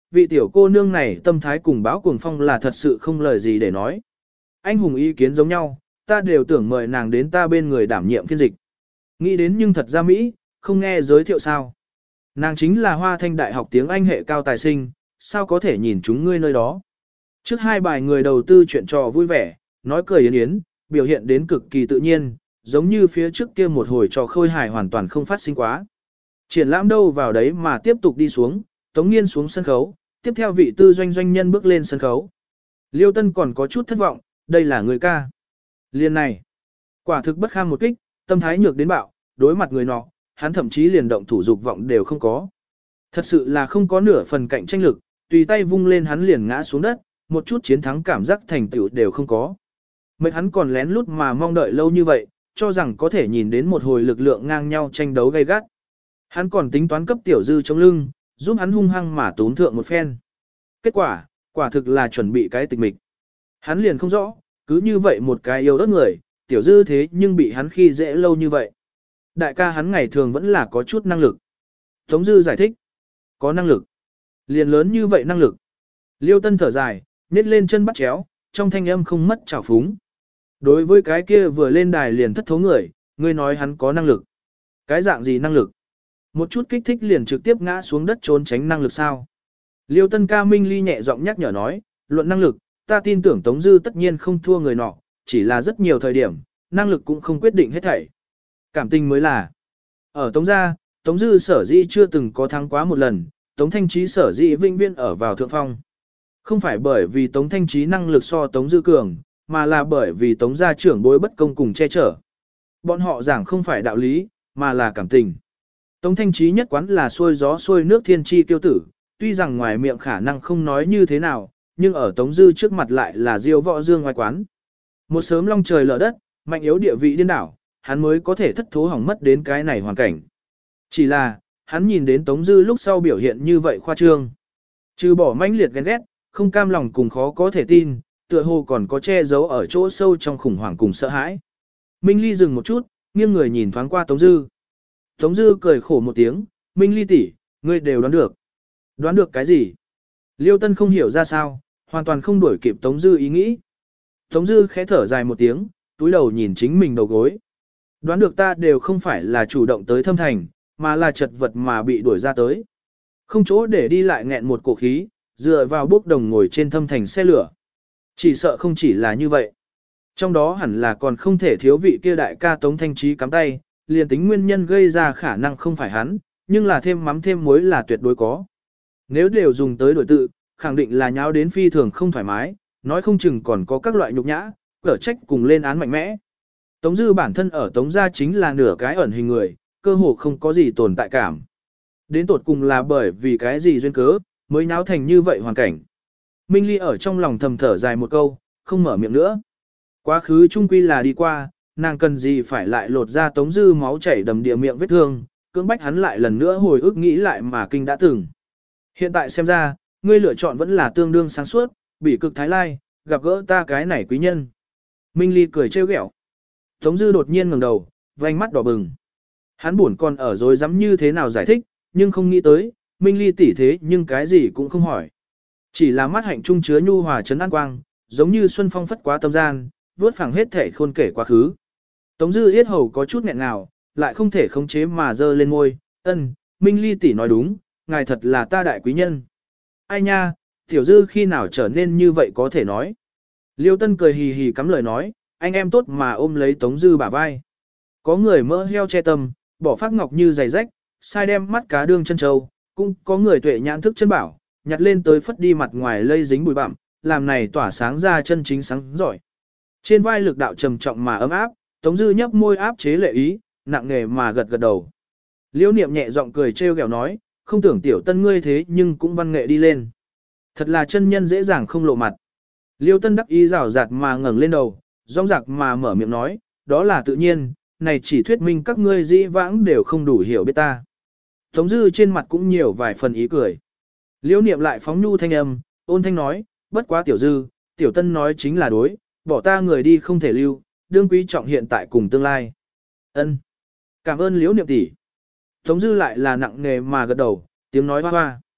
vị tiểu cô nương này tâm thái cùng báo cuồng phong là thật sự không lời gì để nói. Anh hùng ý kiến giống nhau, ta đều tưởng mời nàng đến ta bên người đảm nhiệm phiên dịch. Nghĩ đến nhưng thật ra Mỹ, không nghe giới thiệu sao. Nàng chính là Hoa Thanh Đại học tiếng Anh hệ cao tài sinh, sao có thể nhìn chúng ngươi nơi đó. Trước hai bài người đầu tư chuyện trò vui vẻ, nói cười yến yến, biểu hiện đến cực kỳ tự nhiên, giống như phía trước kia một hồi trò khôi hài hoàn toàn không phát sinh quá. Triển lãm đâu vào đấy mà tiếp tục đi xuống, Tống Nghiên xuống sân khấu, tiếp theo vị tư doanh doanh nhân bước lên sân khấu. Liêu Tân còn có chút thất vọng, đây là người ca. Liên này, quả thực bất kham một kích, tâm thái nhược đến bạo, đối mặt người nọ, hắn thậm chí liền động thủ dục vọng đều không có. Thật sự là không có nửa phần cạnh tranh lực, tùy tay vung lên hắn liền ngã xuống đất, một chút chiến thắng cảm giác thành tựu đều không có. Mấy hắn còn lén lút mà mong đợi lâu như vậy, cho rằng có thể nhìn đến một hồi lực lượng ngang nhau tranh đấu gay gắt. Hắn còn tính toán cấp tiểu dư chống lưng, giúp hắn hung hăng mà tốn thượng một phen. Kết quả, quả thực là chuẩn bị cái tịch mịch. Hắn liền không rõ, cứ như vậy một cái yêu đất người, tiểu dư thế nhưng bị hắn khi dễ lâu như vậy. Đại ca hắn ngày thường vẫn là có chút năng lực. Tống dư giải thích. Có năng lực. Liền lớn như vậy năng lực. Liêu Tân thở dài, nhét lên chân bắt chéo, trong thanh âm không mất trào phúng. Đối với cái kia vừa lên đài liền thất thố người, ngươi nói hắn có năng lực. Cái dạng gì năng lực? Một chút kích thích liền trực tiếp ngã xuống đất trốn tránh năng lực sao? Liêu Tân ca Minh Ly nhẹ giọng nhắc nhở nói, luận năng lực, ta tin tưởng Tống Dư tất nhiên không thua người nọ, chỉ là rất nhiều thời điểm, năng lực cũng không quyết định hết thảy. Cảm tình mới là. Ở Tống gia, Tống Dư sở dĩ chưa từng có thắng quá một lần, Tống Thanh Trí sở dĩ vinh viên ở vào thượng phong. Không phải bởi vì Tống Thanh Trí năng lực so Tống Dư cường, mà là bởi vì Tống gia trưởng bối bất công cùng che chở. Bọn họ giảng không phải đạo lý, mà là cảm tình. Tống Thanh Trí nhất quán là xuôi gió xuôi nước thiên chi tiêu tử, tuy rằng ngoài miệng khả năng không nói như thế nào, nhưng ở Tống Dư trước mặt lại là diêu võ dương ngoài quán. Một sớm long trời lở đất, mạnh yếu địa vị điên đảo, hắn mới có thể thất thố hỏng mất đến cái này hoàn cảnh. Chỉ là, hắn nhìn đến Tống Dư lúc sau biểu hiện như vậy khoa trương. Trừ bỏ mãnh liệt ghen ghét, không cam lòng cùng khó có thể tin, tựa hồ còn có che giấu ở chỗ sâu trong khủng hoảng cùng sợ hãi. Minh Ly dừng một chút, nghiêng người nhìn thoáng qua Tống Dư. Tống Dư cười khổ một tiếng, Minh Ly tỷ, ngươi đều đoán được. Đoán được cái gì? Liêu Tân không hiểu ra sao, hoàn toàn không đuổi kịp Tống Dư ý nghĩ. Tống Dư khẽ thở dài một tiếng, túi đầu nhìn chính mình đầu gối. Đoán được ta đều không phải là chủ động tới thâm thành, mà là chật vật mà bị đuổi ra tới. Không chỗ để đi lại nghẹn một cổ khí, dựa vào bốc đồng ngồi trên thâm thành xe lửa. Chỉ sợ không chỉ là như vậy. Trong đó hẳn là còn không thể thiếu vị kia đại ca Tống Thanh Trí cắm tay, liền tính nguyên nhân gây ra khả năng không phải hắn, nhưng là thêm mắm thêm muối là tuyệt đối có. Nếu đều dùng tới đổi tự, khẳng định là nháo đến phi thường không thoải mái, nói không chừng còn có các loại nhục nhã, cở trách cùng lên án mạnh mẽ. Tống Dư bản thân ở Tống gia chính là nửa cái ẩn hình người, cơ hồ không có gì tồn tại cảm. Đến tột cùng là bởi vì cái gì duyên cớ, mới náo thành như vậy hoàn cảnh. Minh Ly ở trong lòng thầm thở dài một câu, không mở miệng nữa. Quá khứ chung quy là đi qua, nàng cần gì phải lại lột ra Tống Dư máu chảy đầm địa miệng vết thương, cưỡng bách hắn lại lần nữa hồi ức nghĩ lại mà kinh đã từng. Hiện tại xem ra, ngươi lựa chọn vẫn là tương đương sáng suốt, bỉ cực thái lai, gặp gỡ ta cái này quý nhân. Minh Ly cười trêu ghẹo. Tống Dư đột nhiên ngẩng đầu, vành mắt đỏ bừng. Hắn buồn còn ở rồi dám như thế nào giải thích, nhưng không nghĩ tới, Minh Ly tỉ thế nhưng cái gì cũng không hỏi. Chỉ là mắt hạnh trung chứa nhu hòa trấn an quang, giống như xuân phong phất quá tâm gian, vuốt phẳng hết thể khôn kể quá khứ. Tống Dư yết hầu có chút nghẹn ngào, lại không thể khống chế mà dơ lên môi, ân, Minh Ly tỷ nói đúng, ngài thật là ta đại quý nhân. Ai nha, tiểu Dư khi nào trở nên như vậy có thể nói. Liêu Tân cười hì hì cắm lời nói, anh em tốt mà ôm lấy Tống Dư bả vai. Có người mỡ heo che tâm, bỏ phát ngọc như giày rách, sai đem mắt cá đương chân châu, cũng có người tuệ nhãn thức chân bảo, nhặt lên tới phất đi mặt ngoài lây dính bụi bặm, làm này tỏa sáng ra chân chính sáng giỏi. Trên vai lực đạo trầm trọng mà ấm áp, Tống Dư nhấp môi áp chế lệ ý, nặng nề mà gật gật đầu. Liêu Niệm nhẹ giọng cười trêu ghẹo nói, không tưởng tiểu Tân ngươi thế nhưng cũng văn nghệ đi lên. Thật là chân nhân dễ dàng không lộ mặt. Liêu Tân đắc ý rào rạt mà ngẩng lên đầu, rong rạc mà mở miệng nói, đó là tự nhiên, này chỉ thuyết minh các ngươi dĩ vãng đều không đủ hiểu biết ta. Tống Dư trên mặt cũng nhiều vài phần ý cười. Liêu Niệm lại phóng nhu thanh âm, ôn thanh nói, bất quá tiểu Dư, tiểu Tân nói chính là đối, bỏ ta người đi không thể lưu, đương quý trọng hiện tại cùng tương lai. Ân, cảm ơn Liễu Niệm tỷ. Tống Dư lại là nặng nề mà gật đầu, tiếng nói hoa hoa.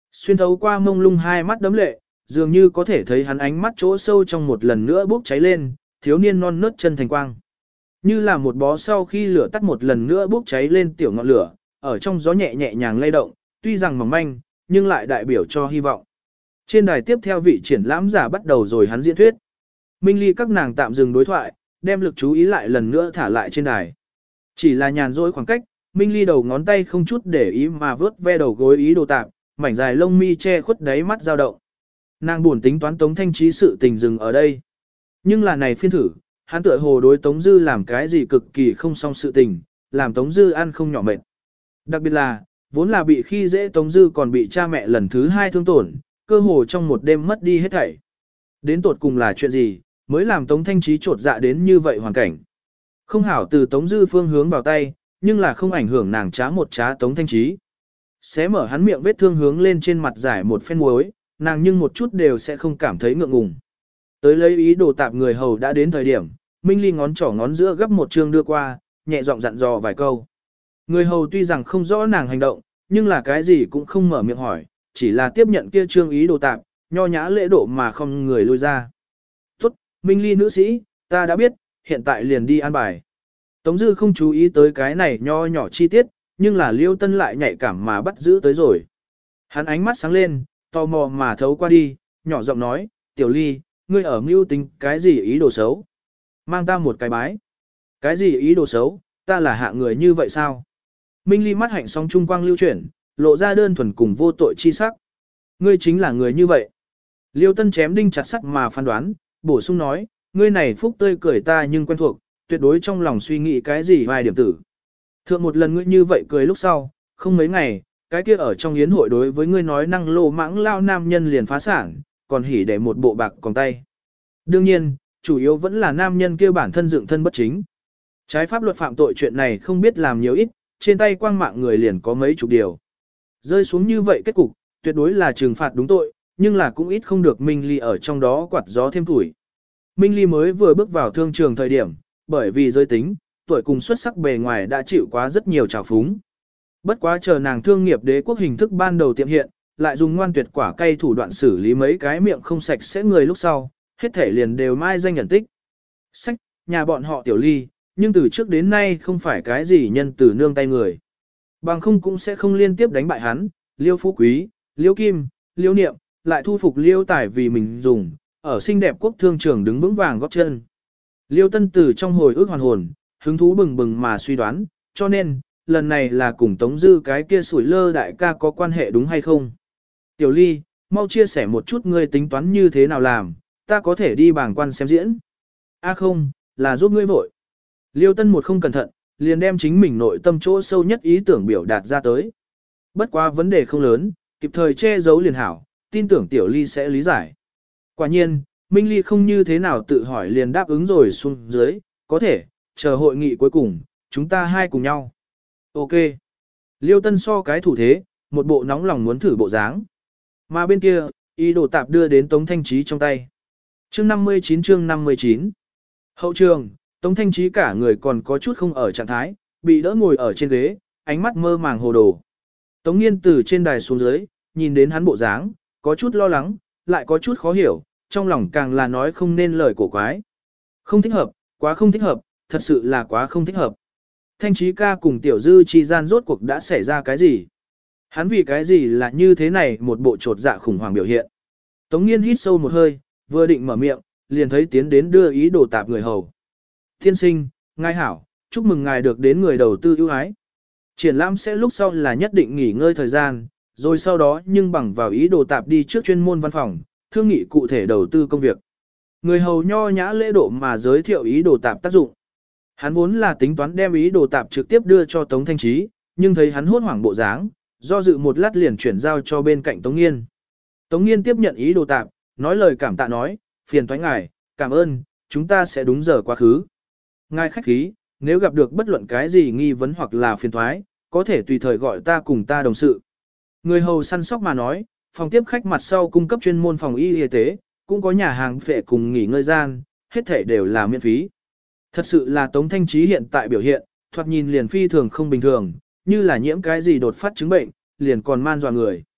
Xuyên thấu qua mông lung hai mắt đấm lệ, dường như có thể thấy hắn ánh mắt chỗ sâu trong một lần nữa bốc cháy lên, thiếu niên non nớt chân thành quang. Như là một bó sau khi lửa tắt một lần nữa bốc cháy lên tiểu ngọn lửa, ở trong gió nhẹ nhẹ nhàng lay động, tuy rằng mỏng manh, nhưng lại đại biểu cho hy vọng. Trên đài tiếp theo vị triển lãm giả bắt đầu rồi hắn diễn thuyết. Minh Ly các nàng tạm dừng đối thoại, đem lực chú ý lại lần nữa thả lại trên đài. Chỉ là nhàn rỗi khoảng cách, Minh Ly đầu ngón tay không chút để ý mà vớt ve đầu gối ý đồ tạp, mảnh dài lông mi che khuất đáy mắt dao động. Nàng buồn tính toán Tống Thanh Trí sự tình dừng ở đây. Nhưng là này phiên thử, hắn tựa hồ đối Tống Dư làm cái gì cực kỳ không xong sự tình, làm Tống Dư ăn không nhỏ mệt. Đặc biệt là, vốn là bị khi dễ Tống Dư còn bị cha mẹ lần thứ hai thương tổn, cơ hồ trong một đêm mất đi hết thảy. Đến tột cùng là chuyện gì, mới làm Tống Thanh Trí trột dạ đến như vậy hoàn cảnh. Không hảo từ Tống Dư phương hướng vào tay, nhưng là không ảnh hưởng nàng trá một trá Tống Thanh Trí. Xé mở hắn miệng vết thương hướng lên trên mặt giải một phen muối, nàng nhưng một chút đều sẽ không cảm thấy ngượng ngùng. Tới lấy ý đồ tạp người hầu đã đến thời điểm, Minh Ly ngón trỏ ngón giữa gấp một chương đưa qua, nhẹ giọng dặn dò vài câu. Người hầu tuy rằng không rõ nàng hành động, nhưng là cái gì cũng không mở miệng hỏi, chỉ là tiếp nhận kia trương ý đồ tạp, nho nhã lễ độ mà không người lui ra. Tốt, Minh Ly nữ sĩ, ta đã biết, hiện tại liền đi an bài. Tống Dư không chú ý tới cái này nho nhỏ chi tiết, nhưng là Liêu Tân lại nhạy cảm mà bắt giữ tới rồi. Hắn ánh mắt sáng lên, tò mò mà thấu qua đi, nhỏ giọng nói, Tiểu Ly, ngươi ở mưu tính cái gì ý đồ xấu? Mang ta một cái bái. Cái gì ý đồ xấu, ta là hạ người như vậy sao? Minh Ly mắt hạnh song trung quang lưu chuyển, lộ ra đơn thuần cùng vô tội chi sắc. Ngươi chính là người như vậy. Liêu Tân chém đinh chặt sắt mà phán đoán, bổ sung nói, ngươi này phúc tươi cười ta nhưng quen thuộc, tuyệt đối trong lòng suy nghĩ cái gì vài điểm tử. Thượng một lần ngươi như vậy cười lúc sau, không mấy ngày, cái kia ở trong yến hội đối với ngươi nói năng lô mãng lao nam nhân liền phá sản, còn hỉ để một bộ bạc còn tay. Đương nhiên, chủ yếu vẫn là nam nhân kia bản thân dựng thân bất chính. Trái pháp luật phạm tội chuyện này không biết làm nhiều ít, trên tay quang mạng người liền có mấy chục điều. Rơi xuống như vậy kết cục, tuyệt đối là trừng phạt đúng tội, nhưng là cũng ít không được Minh Ly ở trong đó quạt gió thêm tuổi. Minh Ly mới vừa bước vào thương trường thời điểm, bởi vì giới tính, tuổi cùng xuất sắc bề ngoài đã chịu quá rất nhiều trào phúng. Bất quá chờ nàng thương nghiệp đế quốc hình thức ban đầu tiệm hiện, lại dùng ngoan tuyệt quả cay thủ đoạn xử lý mấy cái miệng không sạch sẽ người lúc sau, hết thể liền đều mai danh nhận tích. Sách, nhà bọn họ Tiểu Ly, nhưng từ trước đến nay không phải cái gì nhân từ nương tay người. Bằng không cũng sẽ không liên tiếp đánh bại hắn, Liêu Phú Quý, Liêu Kim, Liêu Niệm, lại thu phục Liêu Tài vì mình dùng, ở xinh đẹp quốc thương trường đứng vững vàng góp chân. Liêu Tân từ trong hồi ức hoàn hồn, hứng thú bừng bừng mà suy đoán, cho nên, lần này là cùng Tống Dư cái kia sủi lơ đại ca có quan hệ đúng hay không? Tiểu Ly, mau chia sẻ một chút ngươi tính toán như thế nào làm, ta có thể đi bảng quan xem diễn. A không, là giúp ngươi vội. Liêu Tân một không cẩn thận, liền đem chính mình nội tâm chỗ sâu nhất ý tưởng biểu đạt ra tới. Bất quá vấn đề không lớn, kịp thời che giấu liền hảo, tin tưởng Tiểu Ly sẽ lý giải. Quả nhiên, Minh Ly không như thế nào tự hỏi liền đáp ứng rồi xuống dưới, có thể, chờ hội nghị cuối cùng, chúng ta hai cùng nhau. Ok. Liêu Tân so cái thủ thế, một bộ nóng lòng muốn thử bộ dáng. Mà bên kia, ý đồ tạp đưa đến Tống Thanh Trí trong tay. Chương năm mươi chín chương năm mươi chín. Hậu trường, Tống Thanh Trí cả người còn có chút không ở trạng thái, bị đỡ ngồi ở trên ghế, ánh mắt mơ màng hồ đồ. Tống Nghiên từ trên đài xuống dưới, nhìn đến hắn bộ dáng, có chút lo lắng, lại có chút khó hiểu, trong lòng càng là nói không nên lời cổ quái. Không thích hợp, quá không thích hợp, thật sự là quá không thích hợp. Thanh Trí ca cùng Tiểu Dư chi gian rốt cuộc đã xảy ra cái gì? Hắn vì cái gì là như thế này một bộ trột dạ khủng hoảng biểu hiện. Tống Nghiên hít sâu một hơi, vừa định mở miệng, liền thấy tiến đến đưa ý đồ tạp người hầu. Thiên sinh, ngài hảo, chúc mừng ngài được đến người đầu tư ưu ái. Triển lãm sẽ lúc sau là nhất định nghỉ ngơi thời gian, rồi sau đó nhưng bằng vào ý đồ tạp đi trước chuyên môn văn phòng, thương nghị cụ thể đầu tư công việc. Người hầu nho nhã lễ độ mà giới thiệu ý đồ tạp tác dụng. Hắn vốn là tính toán đem ý đồ tạp trực tiếp đưa cho Tống Thanh Trí, nhưng thấy hắn hốt hoảng bộ dáng, do dự một lát liền chuyển giao cho bên cạnh Tống Nghiên. Tống Nghiên tiếp nhận ý đồ tạp, nói lời cảm tạ nói, phiền toái ngài, cảm ơn, chúng ta sẽ đúng giờ quá khứ. Ngài khách khí, nếu gặp được bất luận cái gì nghi vấn hoặc là phiền toái, có thể tùy thời gọi ta cùng ta đồng sự. Người hầu săn sóc mà nói, phòng tiếp khách mặt sau cung cấp chuyên môn phòng y y tế, cũng có nhà hàng phệ cùng nghỉ ngơi gian, hết thể đều là miễn phí. Thật sự là Tống Thanh Trí hiện tại biểu hiện, thoạt nhìn liền phi thường không bình thường, như là nhiễm cái gì đột phát chứng bệnh, liền còn man dọa người.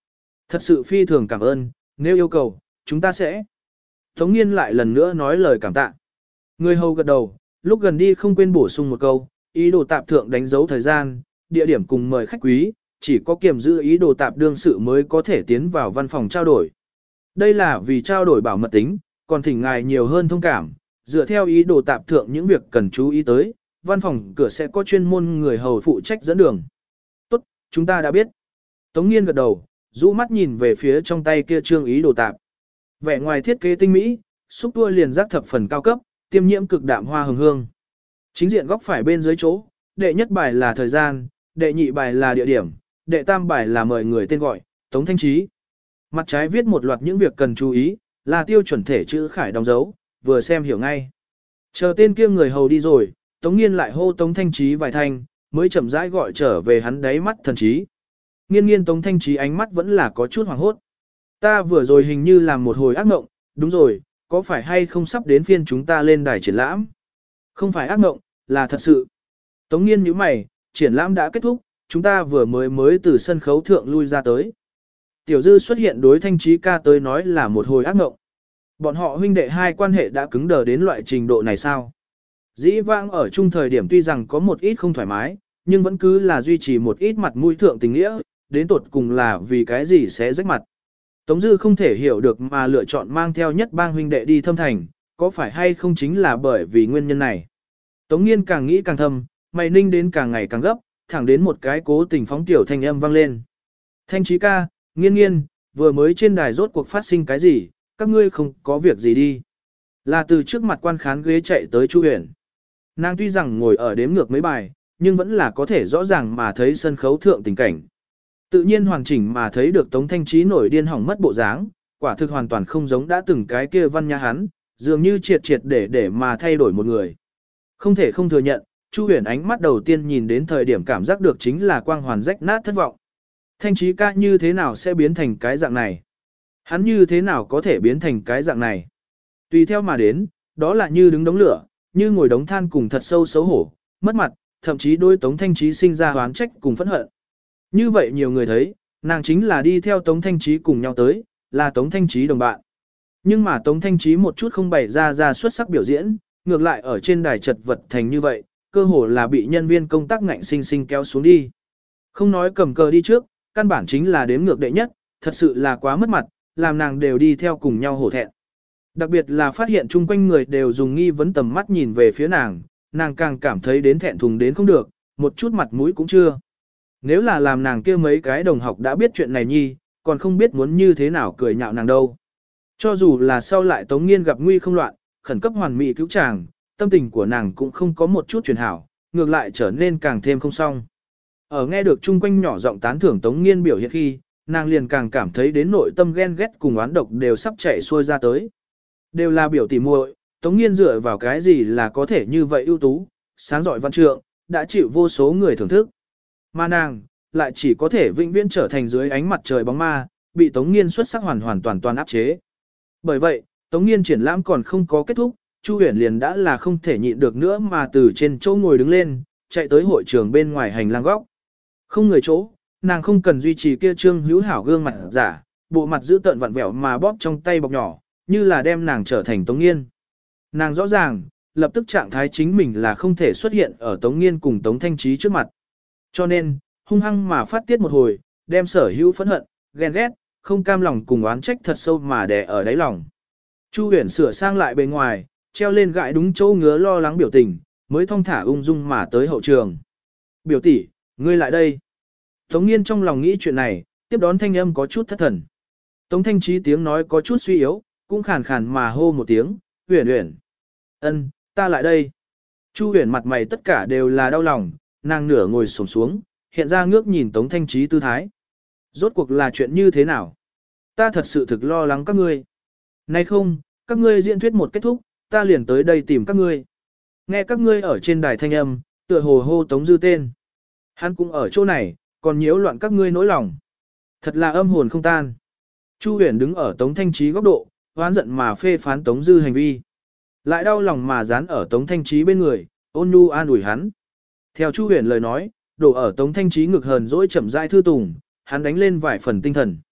Thật sự phi thường cảm ơn, nếu yêu cầu, chúng ta sẽ. Tống Nghiên lại lần nữa nói lời cảm tạ. Người hầu gật đầu, lúc gần đi không quên bổ sung một câu, ý đồ tạp thượng đánh dấu thời gian, địa điểm cùng mời khách quý, chỉ có kiểm giữ ý đồ tạp đương sự mới có thể tiến vào văn phòng trao đổi. Đây là vì trao đổi bảo mật tính, còn thỉnh ngài nhiều hơn thông cảm, dựa theo ý đồ tạp thượng những việc cần chú ý tới, văn phòng cửa sẽ có chuyên môn người hầu phụ trách dẫn đường. Tốt, chúng ta đã biết. Tống Nghiên gật đầu, rũ mắt nhìn về phía trong tay kia trương ý đồ tạp. Vẻ ngoài thiết kế tinh mỹ, xúc tua liền giác thập phần cao cấp, tiêm nhiễm cực đạm hoa hồng hương. Chính diện góc phải bên dưới chỗ, đệ nhất bài là thời gian, đệ nhị bài là địa điểm, đệ tam bài là mời người tên gọi, Tống Thanh Trí. Mặt trái viết một loạt những việc cần chú ý, là tiêu chuẩn thể chữ khải đóng dấu, vừa xem hiểu ngay. Chờ tên kia người hầu đi rồi, Tống Nghiên lại hô Tống Thanh Trí vài thanh, mới chậm rãi gọi trở về hắn đáy mắt thần trí. Nghiên nghiên Tống Thanh Trí ánh mắt vẫn là có chút hoảng hốt. Ta vừa rồi hình như làm một hồi ác mộng, đúng rồi, có phải hay không sắp đến phiên chúng ta lên đài triển lãm? Không phải ác mộng, là thật sự. Tống Nghiên nhíu mày, triển lãm đã kết thúc, chúng ta vừa mới mới từ sân khấu thượng lui ra tới. Tiểu Dư xuất hiện đối Thanh Trí ca tới nói là một hồi ác mộng. Bọn họ huynh đệ hai quan hệ đã cứng đờ đến loại trình độ này sao? Dĩ vãng ở chung thời điểm tuy rằng có một ít không thoải mái, nhưng vẫn cứ là duy trì một ít mặt mũi thượng tình nghĩa, đến tột cùng là vì cái gì sẽ rách mặt. Tống Dư không thể hiểu được mà lựa chọn mang theo nhất bang huynh đệ đi thâm thành, có phải hay không chính là bởi vì nguyên nhân này. Tống Nghiên càng nghĩ càng thâm, mày ninh đến càng ngày càng gấp, thẳng đến một cái cố tình phóng tiểu thanh âm vang lên. Thanh Trí ca, Nghiên nghiên, vừa mới trên đài rốt cuộc phát sinh cái gì, các ngươi không có việc gì đi. Là từ trước mặt quan khán ghế chạy tới Chu Huyền. Nàng tuy rằng ngồi ở đếm ngược mấy bài, nhưng vẫn là có thể rõ ràng mà thấy sân khấu thượng tình cảnh. Tự nhiên hoàn chỉnh mà thấy được Tống Thanh Trí nổi điên hỏng mất bộ dáng, quả thực hoàn toàn không giống đã từng cái kia văn nhã hắn, dường như triệt triệt để để mà thay đổi một người. Không thể không thừa nhận, Chu Huyền ánh mắt đầu tiên nhìn đến thời điểm cảm giác được chính là quang hoàn rách nát thất vọng. Thanh Trí ca như thế nào sẽ biến thành cái dạng này? Hắn như thế nào có thể biến thành cái dạng này? Tùy theo mà đến, đó là như đứng đống lửa, như ngồi đống than cùng thật sâu xấu hổ, mất mặt, thậm chí đôi Tống Thanh Trí sinh ra oán trách cùng phẫn hận. Như vậy nhiều người thấy, nàng chính là đi theo Tống Thanh Trí cùng nhau tới, là Tống Thanh Trí đồng bạn. Nhưng mà Tống Thanh Trí một chút không bày ra ra xuất sắc biểu diễn, ngược lại ở trên đài chật vật thành như vậy, cơ hồ là bị nhân viên công tác ngạnh sinh sinh kéo xuống đi. Không nói cầm cờ đi trước, căn bản chính là đếm ngược đệ nhất, thật sự là quá mất mặt, làm nàng đều đi theo cùng nhau hổ thẹn. Đặc biệt là phát hiện chung quanh người đều dùng nghi vấn tầm mắt nhìn về phía nàng, nàng càng cảm thấy đến thẹn thùng đến không được, một chút mặt mũi cũng chưa. Nếu là làm nàng kia mấy cái đồng học đã biết chuyện này nhi, còn không biết muốn như thế nào cười nhạo nàng đâu. Cho dù là sau lại Tống Nghiên gặp nguy không loạn, khẩn cấp hoàn mỹ cứu chàng, tâm tình của nàng cũng không có một chút chuyển hảo, ngược lại trở nên càng thêm không xong. Ở nghe được chung quanh nhỏ giọng tán thưởng Tống Nghiên biểu hiện khi, nàng liền càng cảm thấy đến nội tâm ghen ghét cùng oán độc đều sắp chạy xuôi ra tới. Đều là biểu tỉ muội, Tống Nghiên dựa vào cái gì là có thể như vậy ưu tú, sáng giỏi văn trượng, đã chịu vô số người thưởng thức. Mà nàng, lại chỉ có thể vĩnh viễn trở thành dưới ánh mặt trời bóng ma, bị Tống Nghiên xuất sắc hoàn hoàn toàn toàn áp chế. Bởi vậy, Tống Nghiên triển lãm còn không có kết thúc, Chu Huyền liền đã là không thể nhịn được nữa mà từ trên chỗ ngồi đứng lên, chạy tới hội trường bên ngoài hành lang góc. Không người chỗ, nàng không cần duy trì kia trương hữu hảo gương mặt giả, bộ mặt giữ tợn vặn vẹo mà bóp trong tay bọc nhỏ, như là đem nàng trở thành Tống Nghiên. Nàng rõ ràng, lập tức trạng thái chính mình là không thể xuất hiện ở Tống Nghiên cùng Tống Thanh Trí trước mặt. Cho nên, hung hăng mà phát tiết một hồi, đem sở hữu phẫn hận, ghen ghét, không cam lòng cùng oán trách thật sâu mà đè ở đáy lòng. Chu Huyền sửa sang lại bề ngoài, treo lên gãi đúng chỗ ngứa lo lắng biểu tình, mới thong thả ung dung mà tới hậu trường. Biểu tỷ, ngươi lại đây. Tống Nghiên trong lòng nghĩ chuyện này, tiếp đón thanh âm có chút thất thần. Tống Thanh Trí tiếng nói có chút suy yếu, cũng khàn khàn mà hô một tiếng, Huyền Huyền. Ân, ta lại đây. Chu Huyền mặt mày tất cả đều là đau lòng, nàng nửa ngồi xổm xuống, hiện ra ngước nhìn Tống Thanh Trí tư thái. Rốt cuộc là chuyện như thế nào? Ta thật sự thực lo lắng các ngươi. Nay không, các ngươi diễn thuyết một kết thúc, ta liền tới đây tìm các ngươi. Nghe các ngươi ở trên đài thanh âm, tựa hồ hô Tống Dư tên. Hắn cũng ở chỗ này, còn nhiễu loạn các ngươi nỗi lòng. Thật là âm hồn không tan. Chu Huyền đứng ở Tống Thanh Trí góc độ, hoán giận mà phê phán Tống Dư hành vi. Lại đau lòng mà dán ở Tống Thanh Trí bên người, ôn nhu an ủi hắn. Theo Chu Huyền lời nói, đổ ở Tống Thanh Trí ngực hờn dỗi chậm rãi thư tùng, hắn đánh lên vài phần tinh thần.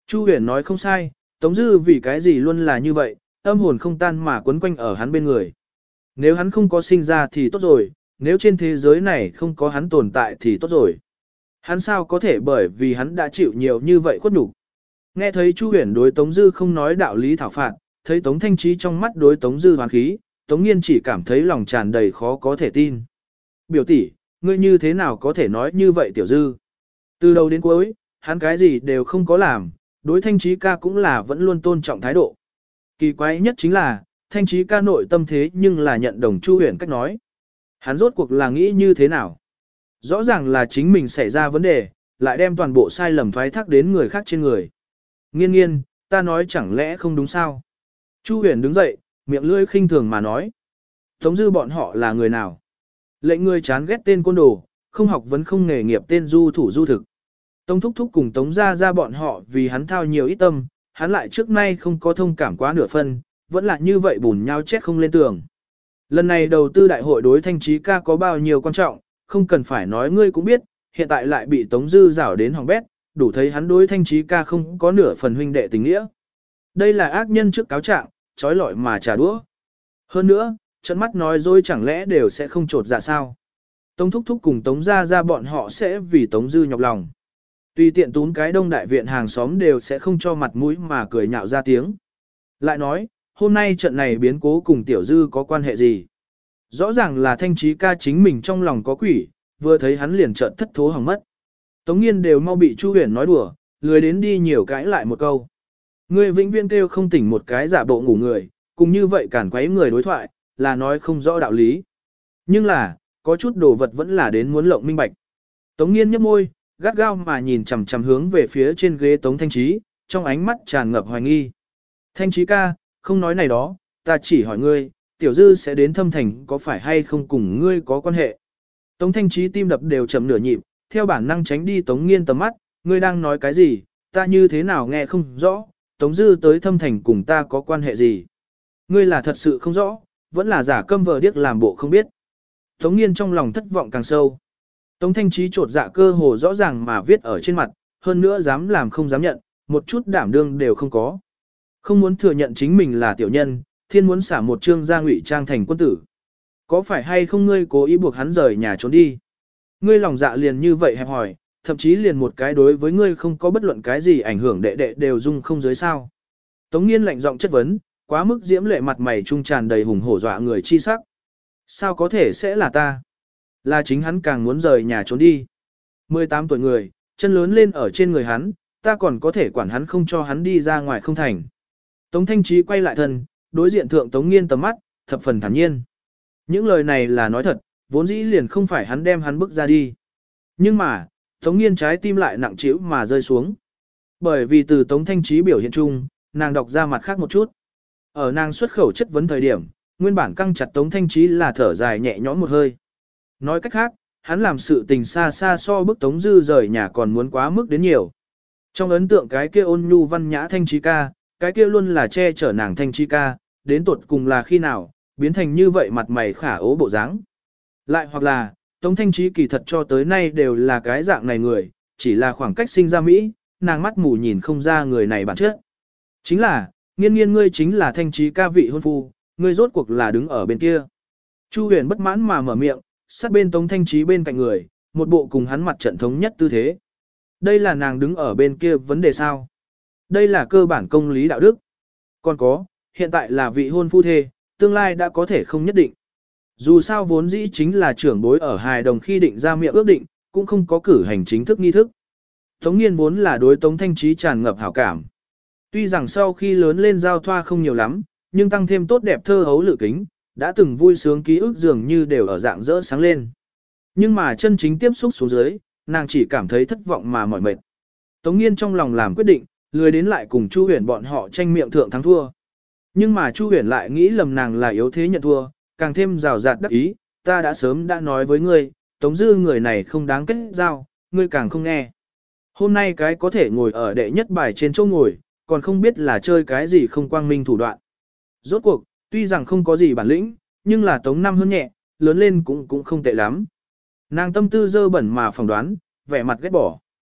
Chu Huyền nói không sai, Tống Dư vì cái gì luôn là như vậy, âm hồn không tan mà quấn quanh ở hắn bên người. Nếu hắn không có sinh ra thì tốt rồi, nếu trên thế giới này không có hắn tồn tại thì tốt rồi. Hắn sao có thể bởi vì hắn đã chịu nhiều như vậy khuất nhục. Nghe thấy Chu Huyền đối Tống Dư không nói đạo lý thảo phạt, thấy Tống Thanh Trí trong mắt đối Tống Dư hoán khí, Tống Nghiên chỉ cảm thấy lòng tràn đầy khó có thể tin. Biểu tỷ, ngươi như thế nào có thể nói như vậy Tiểu Dư? Từ đầu đến cuối, hắn cái gì đều không có làm, đối Thanh Trí ca cũng là vẫn luôn tôn trọng thái độ. Kỳ quái nhất chính là, Thanh Trí ca nội tâm thế nhưng là nhận đồng Chu Huyền cách nói. Hắn rốt cuộc là nghĩ như thế nào? Rõ ràng là chính mình xảy ra vấn đề, lại đem toàn bộ sai lầm thoái thác đến người khác trên người. Nghiên nghiên, ta nói chẳng lẽ không đúng sao? Chu Huyền đứng dậy, miệng lưỡi khinh thường mà nói. Tống Dư bọn họ là người nào? Lệnh người chán ghét tên côn đồ, không học vấn không nghề nghiệp tên du thủ du thực. Tống Thúc Thúc cùng Tống Gia Gia bọn họ vì hắn thao nhiều ít tâm, hắn lại trước nay không có thông cảm quá nửa phân, vẫn là như vậy bùn nhau chết không lên tường. Lần này đầu tư đại hội đối Thanh Trí ca có bao nhiêu quan trọng, không cần phải nói ngươi cũng biết, hiện tại lại bị Tống Dư rảo đến hỏng bét, đủ thấy hắn đối Thanh Trí ca không có nửa phần huynh đệ tình nghĩa. Đây là ác nhân trước cáo trạng, trói lọi mà trả đũa. Hơn nữa, trận mắt nói dối chẳng lẽ đều sẽ không trột dạ sao. Tống Thúc Thúc cùng Tống Gia Gia bọn họ sẽ vì Tống Dư nhọc lòng. Tùy tiện tún cái đông đại viện hàng xóm đều sẽ không cho mặt mũi mà cười nhạo ra tiếng. Lại nói, hôm nay trận này biến cố cùng Tiểu Dư có quan hệ gì? Rõ ràng là Thanh Trí ca chính mình trong lòng có quỷ, vừa thấy hắn liền trợn thất thố hỏng mất. Tống Nghiên đều mau bị Chu Huyền nói đùa, lười đến đi nhiều cãi lại một câu. Ngươi vĩnh viễn kêu không tỉnh một cái giả bộ ngủ người, cùng như vậy cản quấy người đối thoại, là nói không rõ đạo lý. Nhưng là, có chút đồ vật vẫn là đến muốn lộng minh bạch. Tống Nghiên nhếch môi, gắt gao mà nhìn chằm chằm hướng về phía trên ghế Tống Thanh Trí, trong ánh mắt tràn ngập hoài nghi. Thanh Trí ca, không nói này đó, ta chỉ hỏi ngươi, Tiểu Dư sẽ đến Thâm Thành có phải hay không cùng ngươi có quan hệ? Tống Thanh Trí tim đập đều chậm nửa nhịp, theo bản năng tránh đi Tống Nghiên tầm mắt, ngươi đang nói cái gì, ta như thế nào nghe không rõ, Tống Dư tới Thâm Thành cùng ta có quan hệ gì? Ngươi là thật sự không rõ, vẫn là giả câm vờ điếc làm bộ không biết. Tống Nghiên trong lòng thất vọng càng sâu. Tống Thanh Trí trột dạ cơ hồ rõ ràng mà viết ở trên mặt, hơn nữa dám làm không dám nhận, một chút đảm đương đều không có. Không muốn thừa nhận chính mình là tiểu nhân, thiên muốn xả một trương gia ngụy trang thành quân tử. Có phải hay không ngươi cố ý buộc hắn rời nhà trốn đi? Ngươi lòng dạ liền như vậy hẹp hỏi, thậm chí liền một cái đối với ngươi không có bất luận cái gì ảnh hưởng đệ đệ đều dung không giới sao. Tống Nghiên lạnh giọng chất vấn, quá mức diễm lệ mặt mày trung tràn đầy hùng hổ dọa người chi sắc. Sao có thể sẽ là ta? Là chính hắn càng muốn rời nhà trốn đi. mười tám tuổi người, chân lớn lên ở trên người hắn, ta còn có thể quản hắn không cho hắn đi ra ngoài không thành. Tống Thanh Trí quay lại thân, đối diện thượng Tống Nghiên tầm mắt, thập phần thản nhiên. Những lời này là nói thật, vốn dĩ liền không phải hắn đem hắn bước ra đi. Nhưng mà, Tống Nghiên trái tim lại nặng trĩu mà rơi xuống. Bởi vì từ Tống Thanh Trí biểu hiện chung, nàng đọc ra mặt khác một chút. Ở nàng xuất khẩu chất vấn thời điểm, nguyên bản căng chặt Tống Thanh Trí là thở dài nhẹ nhõm một hơi. Nói cách khác, hắn làm sự tình xa xa so bức Tống Dư rời nhà còn muốn quá mức đến nhiều. Trong ấn tượng cái kia ôn nhu văn nhã Thanh Trí ca, cái kia luôn là che chở nàng Thanh Trí ca, đến tuột cùng là khi nào, biến thành như vậy mặt mày khả ố bộ dáng. Lại hoặc là, Tống Thanh Trí kỳ thật cho tới nay đều là cái dạng này người, chỉ là khoảng cách sinh ra Mỹ, nàng mắt mù nhìn không ra người này bản chất. Chính là, Nghiên Nghiên ngươi chính là Thanh Trí ca vị hôn phu, ngươi rốt cuộc là đứng ở bên kia. Chu Huyền bất mãn mà mở miệng, sát bên Tống Thanh Trí bên cạnh người, một bộ cùng hắn mặt trận thống nhất tư thế. Đây là nàng đứng ở bên kia vấn đề sao? Đây là cơ bản công lý đạo đức. Còn có, hiện tại là vị hôn phu thê, tương lai đã có thể không nhất định. Dù sao vốn dĩ chính là trưởng bối ở hài đồng khi định ra miệng ước định, cũng không có cử hành chính thức nghi thức. Tống Nghiên vốn là đối Tống Thanh Trí tràn ngập hảo cảm. Tuy rằng sau khi lớn lên giao thoa không nhiều lắm, nhưng tăng thêm tốt đẹp thơ hấu lự kính, đã từng vui sướng ký ức dường như đều ở dạng rỡ sáng lên. Nhưng mà chân chính tiếp xúc xuống dưới, nàng chỉ cảm thấy thất vọng mà mỏi mệt. Tống Nghiên trong lòng làm quyết định, lười đến lại cùng Chu Huyền bọn họ tranh miệng thượng thắng thua. Nhưng mà Chu Huyền lại nghĩ lầm nàng là yếu thế nhận thua, càng thêm rào rạt đắc ý, ta đã sớm đã nói với ngươi, Tống Dư người này không đáng kết giao, ngươi càng không nghe. Hôm nay cái có thể ngồi ở đệ nhất bài trên chỗ ngồi, còn không biết là chơi cái gì không quang minh thủ đoạn. Rốt cuộc, tuy rằng không có gì bản lĩnh, nhưng là Tống Năm hơn nhẹ, lớn lên cũng cũng không tệ lắm. Nàng tâm tư dơ bẩn mà phỏng đoán, vẻ mặt ghét bỏ.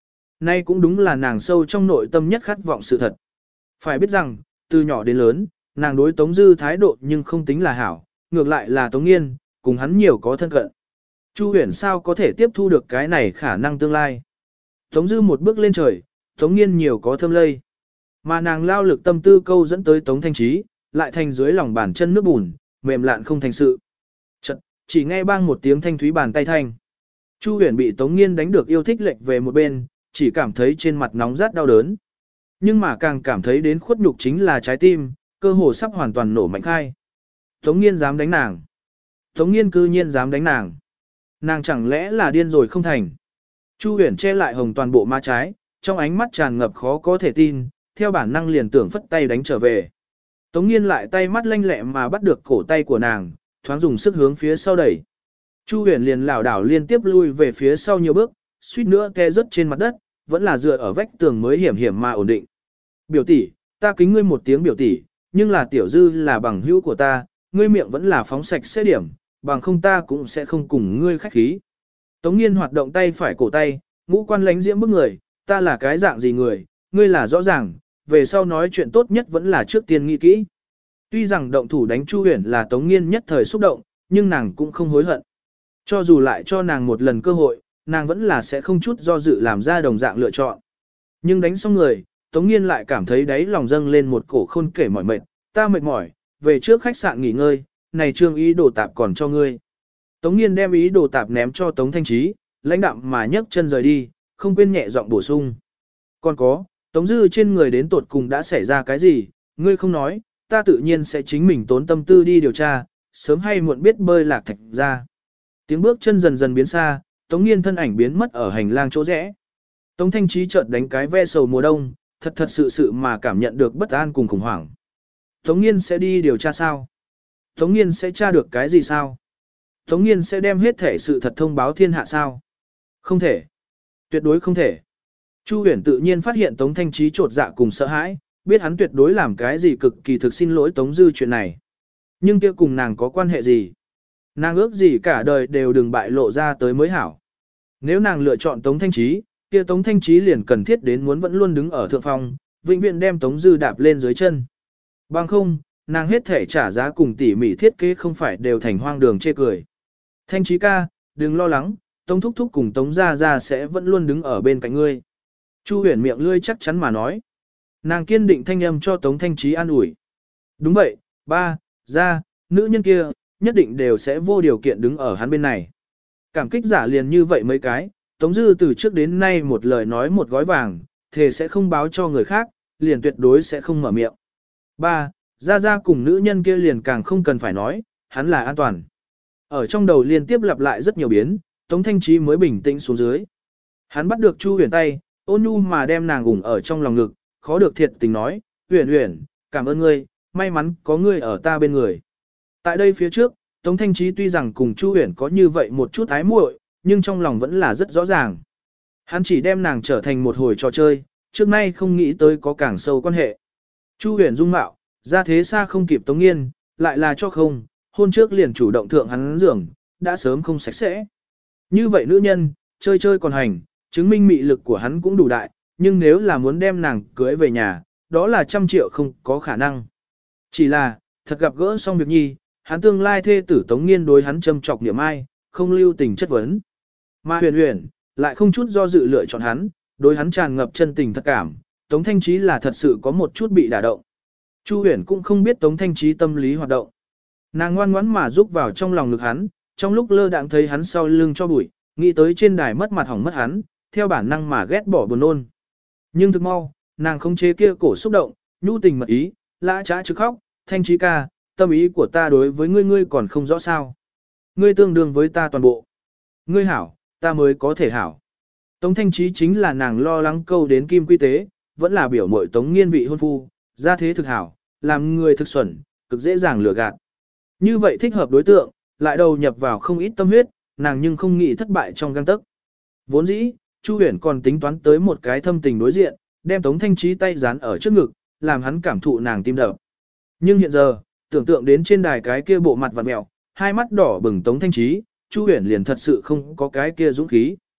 Nay cũng đúng là nàng sâu trong nội tâm nhất khát vọng sự thật. Phải biết rằng, từ nhỏ đến lớn, nàng đối Tống Dư thái độ nhưng không tính là hảo, ngược lại là Tống Nghiên, cùng hắn nhiều có thân cận. Chu Huyền sao có thể tiếp thu được cái này khả năng tương lai. Tống Dư một bước lên trời, Tống Nghiên nhiều có thâm lây. Mà nàng lao lực tâm tư câu dẫn tới Tống Thanh Trí, lại thành dưới lòng bàn chân nước bùn, mềm lạn không thành sự. Chật, chỉ nghe bang một tiếng thanh thúy bàn tay thanh. Chu Huyền bị Tống Nghiên đánh được yêu thích lệch về một bên, chỉ cảm thấy trên mặt nóng rát đau đớn. Nhưng mà càng cảm thấy đến khuất nhục chính là trái tim, cơ hồ sắp hoàn toàn nổ mạnh khai. Tống Nghiên dám đánh nàng. Tống Nghiên cư nhiên dám đánh nàng. Nàng chẳng lẽ là điên rồi không thành. Chu Huyền che lại hồng toàn bộ má trái, trong ánh mắt tràn ngập khó có thể tin, theo bản năng liền tưởng phất tay đánh trở về. Tống Nghiên lại tay mắt lanh lẹ mà bắt được cổ tay của nàng, thoáng dùng sức hướng phía sau đẩy. Chu Huyền liền lảo đảo liên tiếp lui về phía sau nhiều bước, suýt nữa té rớt trên mặt đất, vẫn là dựa ở vách tường mới hiểm hiểm mà ổn định. Biểu tỷ, ta kính ngươi một tiếng biểu tỷ, nhưng là tiểu dư là bằng hữu của ta, ngươi miệng vẫn là phóng sạch sẽ điểm, bằng không ta cũng sẽ không cùng ngươi khách khí. Tống Nghiên hoạt động tay phải cổ tay, ngũ quan lánh diễm bức người, ta là cái dạng gì người, ngươi là rõ ràng, về sau nói chuyện tốt nhất vẫn là trước tiên nghĩ kỹ. Tuy rằng động thủ đánh Chu Huyền là Tống Nghiên nhất thời xúc động, nhưng nàng cũng không hối hận. Cho dù lại cho nàng một lần cơ hội, nàng vẫn là sẽ không chút do dự làm ra đồng dạng lựa chọn. Nhưng đánh xong người, Tống Nghiên lại cảm thấy đáy lòng dâng lên một cổ khôn kể mỏi mệt, ta mệt mỏi, về trước khách sạn nghỉ ngơi, này trương ý đồ tạp còn cho ngươi. Tống Nghiên đem ý đồ tạp ném cho Tống Thanh Trí, lãnh đạm mà nhấc chân rời đi, không quên nhẹ giọng bổ sung. Còn có, Tống Dư trên người đến tột cùng đã xảy ra cái gì, ngươi không nói, ta tự nhiên sẽ chính mình tốn tâm tư đi điều tra, sớm hay muộn biết bơi lạc thạch ra. Tiếng bước chân dần dần biến xa, Tống Nghiên thân ảnh biến mất ở hành lang chỗ rẽ. Tống Thanh Trí chợt đánh cái ve sầu mùa đông, thật thật sự sự mà cảm nhận được bất an cùng khủng hoảng. Tống Nghiên sẽ đi điều tra sao? Tống Nghiên sẽ tra được cái gì sao? Tống Nghiên sẽ đem hết thể sự thật thông báo thiên hạ sao? Không thể. Tuyệt đối không thể. Chu Huyền tự nhiên phát hiện Tống Thanh Trí trột dạ cùng sợ hãi, biết hắn tuyệt đối làm cái gì cực kỳ thực xin lỗi Tống Dư chuyện này. Nhưng kia cùng nàng có quan hệ gì? Nàng ước gì cả đời đều đừng bại lộ ra tới mới hảo. Nếu nàng lựa chọn Tống Thanh Trí, kia Tống Thanh Trí liền cần thiết đến muốn vẫn luôn đứng ở thượng phong, vĩnh viễn đem Tống Dư đạp lên dưới chân. Bằng không, nàng hết thể trả giá cùng tỉ mỉ thiết kế không phải đều thành hoang đường chê cười. Thanh Trí ca, đừng lo lắng, Tống Thúc Thúc cùng Tống Gia Gia sẽ vẫn luôn đứng ở bên cạnh ngươi. Chu Huyền miệng lươi chắc chắn mà nói. Nàng kiên định thanh âm cho Tống Thanh Trí an ủi. Đúng vậy, ba, gia, nữ nhân kia, nhất định đều sẽ vô điều kiện đứng ở hắn bên này. Cảm kích giả liền như vậy mấy cái, Tống Dư từ trước đến nay một lời nói một gói vàng, thề sẽ không báo cho người khác, liền tuyệt đối sẽ không mở miệng. Ba, Gia Gia cùng nữ nhân kia liền càng không cần phải nói, hắn là an toàn. Ở trong đầu liên tiếp lặp lại rất nhiều biến, Tống Thanh Trí mới bình tĩnh xuống dưới. Hắn bắt được Chu Huyền tay, ôn nhu mà đem nàng ủng ở trong lòng ngực, khó được thiệt tình nói, Huyền Huyền, cảm ơn ngươi, may mắn có ngươi ở ta bên người. Tại đây phía trước, Tống Thanh Trí tuy rằng cùng Chu Huyền có như vậy một chút ái muội, nhưng trong lòng vẫn là rất rõ ràng. Hắn chỉ đem nàng trở thành một hồi trò chơi, trước nay không nghĩ tới có càng sâu quan hệ. Chu Huyền dung mạo, ra thế xa không kịp Tống Nghiên, lại là cho không, hôn trước liền chủ động thượng hắn giường, đã sớm không sạch sẽ. Như vậy nữ nhân, chơi chơi còn hành, chứng minh mị lực của hắn cũng đủ đại, nhưng nếu là muốn đem nàng cưới về nhà, đó là trăm triệu không có khả năng. Chỉ là, thật gặp gỡ xong việc nhi, hắn tương lai thê tử Tống Nghiên đối hắn châm chọc niệm ai, không lưu tình chất vấn. Mà Huyền Huyền, lại không chút do dự lựa chọn hắn, đối hắn tràn ngập chân tình thật cảm, Tống Thanh Trí là thật sự có một chút bị đả động. Chu Huyền cũng không biết Tống Thanh Trí tâm lý hoạt động. Nàng ngoan ngoãn mà rúc vào trong lòng ngực hắn, trong lúc lơ đãng thấy hắn sau lưng cho bụi, nghĩ tới trên đài mất mặt hỏng mất hắn, theo bản năng mà ghét bỏ buồn nôn. Nhưng thực mau, nàng không chế kia cổ xúc động, nhu tình mật ý, lã trá chứ khóc, Thanh Trí ca, tâm ý của ta đối với ngươi ngươi còn không rõ sao. Ngươi tương đương với ta toàn bộ. Ngươi hảo, ta mới có thể hảo. Tống Thanh Trí chính là nàng lo lắng câu đến kim quy tế, vẫn là biểu mội Tống Nghiên vị hôn phu, ra thế thực hảo, làm người thực xuẩn, cực dễ dàng lừa gạt. Như vậy thích hợp đối tượng, lại đầu nhập vào không ít tâm huyết, nàng nhưng không nghĩ thất bại trong gang tấc. Vốn dĩ, Chu Huyền còn tính toán tới một cái thâm tình đối diện, đem Tống Thanh Trí tay dán ở trước ngực, làm hắn cảm thụ nàng tim đập. Nhưng hiện giờ, tưởng tượng đến trên đài cái kia bộ mặt vặn mẹo, hai mắt đỏ bừng Tống Thanh Trí, Chu Huyền liền thật sự không có cái kia dũng khí.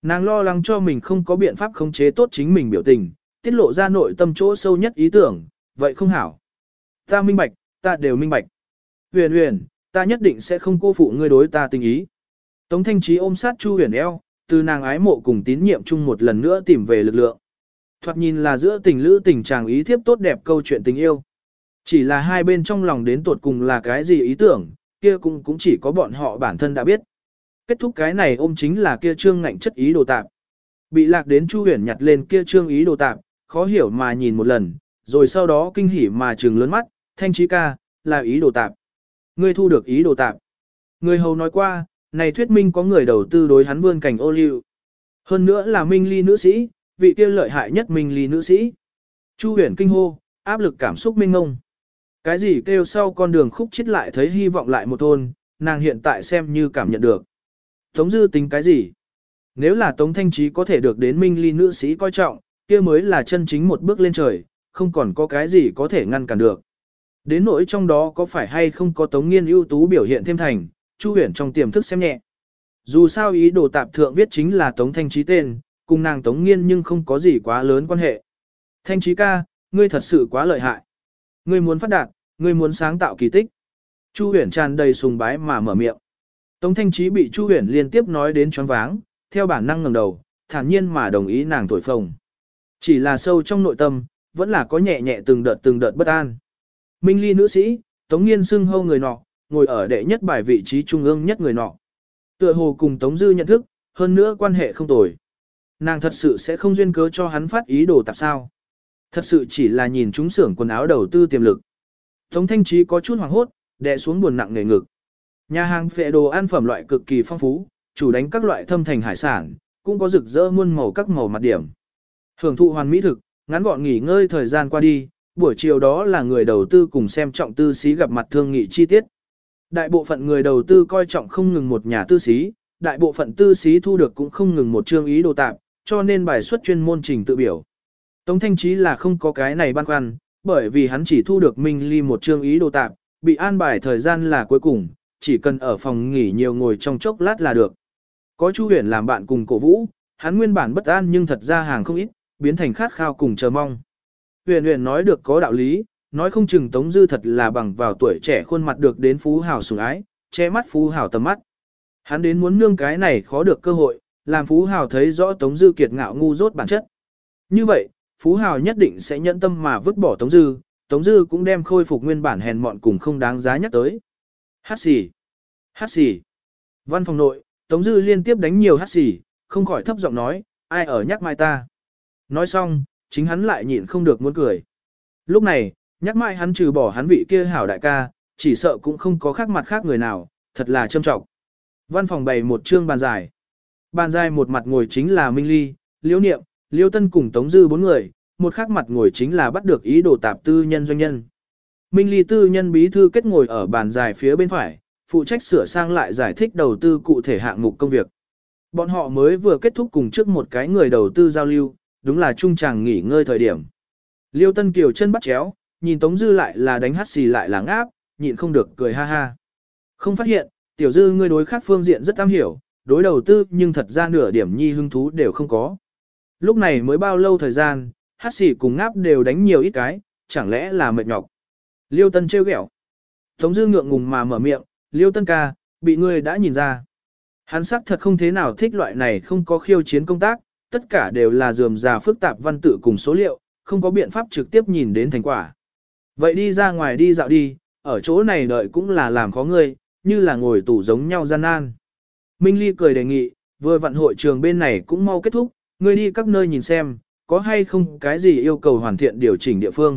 Nàng lo lắng cho mình không có biện pháp khống chế tốt chính mình biểu tình, tiết lộ ra nội tâm chỗ sâu nhất ý tưởng, vậy không hảo. Ta minh bạch, ta đều minh bạch. Huyền Huyền, ta nhất định sẽ không cô phụ ngươi đối ta tình ý. Tống Thanh Trí ôm sát Chu Huyền eo, từ nàng ái mộ cùng tín nhiệm chung một lần nữa tìm về lực lượng. Thoạt nhìn là giữa tình lữ tình chàng ý thiếp tốt đẹp câu chuyện tình yêu. Chỉ là hai bên trong lòng đến tột cùng là cái gì ý tưởng, kia cũng cũng chỉ có bọn họ bản thân đã biết. Kết thúc cái này ôm chính là kia trương ngạnh chất ý đồ tạp. Bị lạc đến Chu Huyền nhặt lên kia trương ý đồ tạp, khó hiểu mà nhìn một lần, rồi sau đó kinh hỉ mà trừng lớn mắt, Thanh Trí ca, là ý đồ tạp. Ngươi thu được ý đồ tạp. Người hầu nói qua, này thuyết minh có người đầu tư đối hắn vươn cảnh ô liu. Hơn nữa là Minh Ly nữ sĩ, vị kia lợi hại nhất Minh Ly nữ sĩ. Chu Huyền kinh hô, áp lực cảm xúc minh ngông. Cái gì kêu sau con đường khúc chết lại thấy hy vọng lại một thôn, nàng hiện tại xem như cảm nhận được. Tống Dư tính cái gì? Nếu là Tống Thanh Trí có thể được đến Minh Ly nữ sĩ coi trọng, kia mới là chân chính một bước lên trời, không còn có cái gì có thể ngăn cản được. Đến nỗi trong đó có phải hay không có Tống Nghiên ưu tú biểu hiện thêm thành, Chu Huyền trong tiềm thức xem nhẹ. Dù sao ý đồ tạp thượng viết chính là Tống Thanh Trí tên, cùng nàng Tống Nghiên nhưng không có gì quá lớn quan hệ. Thanh Trí ca, ngươi thật sự quá lợi hại. Ngươi muốn phát đạt, ngươi muốn sáng tạo kỳ tích. Chu Huyền tràn đầy sùng bái mà mở miệng. Tống Thanh Trí bị Chu Huyền liên tiếp nói đến choáng váng, theo bản năng ngẩng đầu, thản nhiên mà đồng ý nàng thổi phồng. Chỉ là sâu trong nội tâm, vẫn là có nhẹ nhẹ từng đợt từng đợt bất an. Minh Ly nữ sĩ, Tống Nghiên xưng hô người nọ, ngồi ở đệ nhất bài vị trí trung ương nhất người nọ. Tựa hồ cùng Tống Dư nhận thức, hơn nữa quan hệ không tồi. Nàng thật sự sẽ không duyên cớ cho hắn phát ý đồ tạp sao. Thật sự chỉ là nhìn chúng xưởng quần áo đầu tư tiềm lực. Tống Thanh Trí có chút hoảng hốt, đè xuống buồn nặng nề ngực. Nhà hàng phệ đồ ăn phẩm loại cực kỳ phong phú, chủ đánh các loại thâm thành hải sản, cũng có rực rỡ muôn màu các màu mặt điểm. Hưởng thụ hoàn mỹ thực, ngắn gọn nghỉ ngơi thời gian qua đi, buổi chiều đó là người đầu tư cùng xem trọng tư sĩ gặp mặt thương nghị chi tiết. Đại bộ phận người đầu tư coi trọng không ngừng một nhà tư sĩ, đại bộ phận tư sĩ thu được cũng không ngừng một chương ý đồ tạp, cho nên bài xuất chuyên môn trình tự biểu. Tống Thanh Trí là không có cái này băn khoăn, bởi vì hắn chỉ thu được Minh Ly một chương ý đồ tạp, bị an bài thời gian là cuối cùng, chỉ cần ở phòng nghỉ nhiều ngồi trong chốc lát là được. Có Chu Huyền làm bạn cùng cổ vũ, hắn nguyên bản bất an nhưng thật ra hàng không ít, biến thành khát khao cùng chờ mong. Huyền Huyền nói được có đạo lý, nói không chừng Tống Dư thật là bằng vào tuổi trẻ khuôn mặt được đến phú hào sủng ái, che mắt phú hào tầm mắt. Hắn đến muốn nương cái này khó được cơ hội, làm phú hào thấy rõ Tống Dư kiệt ngạo ngu dốt bản chất. Như vậy, phú hào nhất định sẽ nhẫn tâm mà vứt bỏ Tống Dư, Tống Dư cũng đem khôi phục nguyên bản hèn mọn cùng không đáng giá nhắc tới. Hát xì, hát xì. Văn phòng nội, Tống Dư liên tiếp đánh nhiều hát xì, không khỏi thấp giọng nói, ai ở nhắc mai ta. Nói xong, chính hắn lại nhịn không được muốn cười. Lúc này, nhắc mai hắn trừ bỏ hắn vị kia hảo đại ca, chỉ sợ cũng không có khác mặt khác người nào, thật là trâm trọng. Văn phòng bày một trương bàn dài. Bàn dài một mặt ngồi chính là Minh Ly, Liễu Niệm, Liễu Tân cùng Tống Dư bốn người, một khác mặt ngồi chính là bắt được ý đồ tạp tư nhân doanh nhân. Minh Ly tư nhân bí thư kết ngồi ở bàn dài phía bên phải, phụ trách sửa sang lại giải thích đầu tư cụ thể hạng mục công việc. Bọn họ mới vừa kết thúc cùng trước một cái người đầu tư giao lưu, đúng là trung tràng nghỉ ngơi thời điểm. Liêu Tân Kiều chân bắt chéo, nhìn Tống Dư lại là đánh hát xì lại là ngáp, nhịn không được cười ha ha. Không phát hiện, Tiểu Dư ngươi đối khác phương diện rất am hiểu, đối đầu tư nhưng thật ra nửa điểm nhi hứng thú đều không có. Lúc này mới bao lâu thời gian, hát xì cùng ngáp đều đánh nhiều ít cái, chẳng lẽ là mệt nhọc. Liêu Tân trêu ghẹo. Tống Dư ngượng ngùng mà mở miệng, Liêu Tân ca, bị ngươi đã nhìn ra. Hắn sắc thật không thế nào thích loại này không có khiêu chiến công tác, tất cả đều là dườm già phức tạp văn tự cùng số liệu, không có biện pháp trực tiếp nhìn đến thành quả. Vậy đi ra ngoài đi dạo đi, ở chỗ này đợi cũng là làm khó ngươi, như là ngồi tủ giống nhau gian nan. Minh Ly cười đề nghị, vừa vặn hội trường bên này cũng mau kết thúc, ngươi đi các nơi nhìn xem, có hay không cái gì yêu cầu hoàn thiện điều chỉnh địa phương.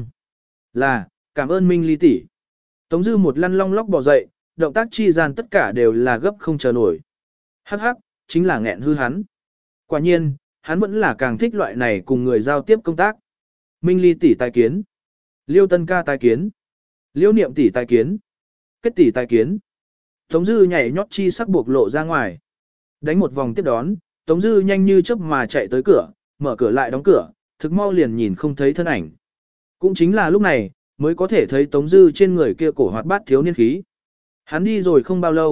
Là, cảm ơn Minh Ly tỷ. Tống Dư một lăn long lóc bò dậy, động tác chi gian tất cả đều là gấp không chờ nổi. Hắc hắc, chính là nghẹn hư hắn. Quả nhiên, hắn vẫn là càng thích loại này cùng người giao tiếp công tác. Minh Ly tỷ tài kiến. Liêu Tân ca tài kiến. Liêu Niệm tỷ tài kiến. Kết tỷ tài kiến. Tống Dư nhảy nhót chi sắc buộc lộ ra ngoài. Đánh một vòng tiếp đón, Tống Dư nhanh như chớp mà chạy tới cửa, mở cửa lại đóng cửa, thực mau liền nhìn không thấy thân ảnh. Cũng chính là lúc này, mới có thể thấy Tống Dư trên người kia cổ hoạt bát thiếu niên khí. Hắn đi rồi không bao lâu,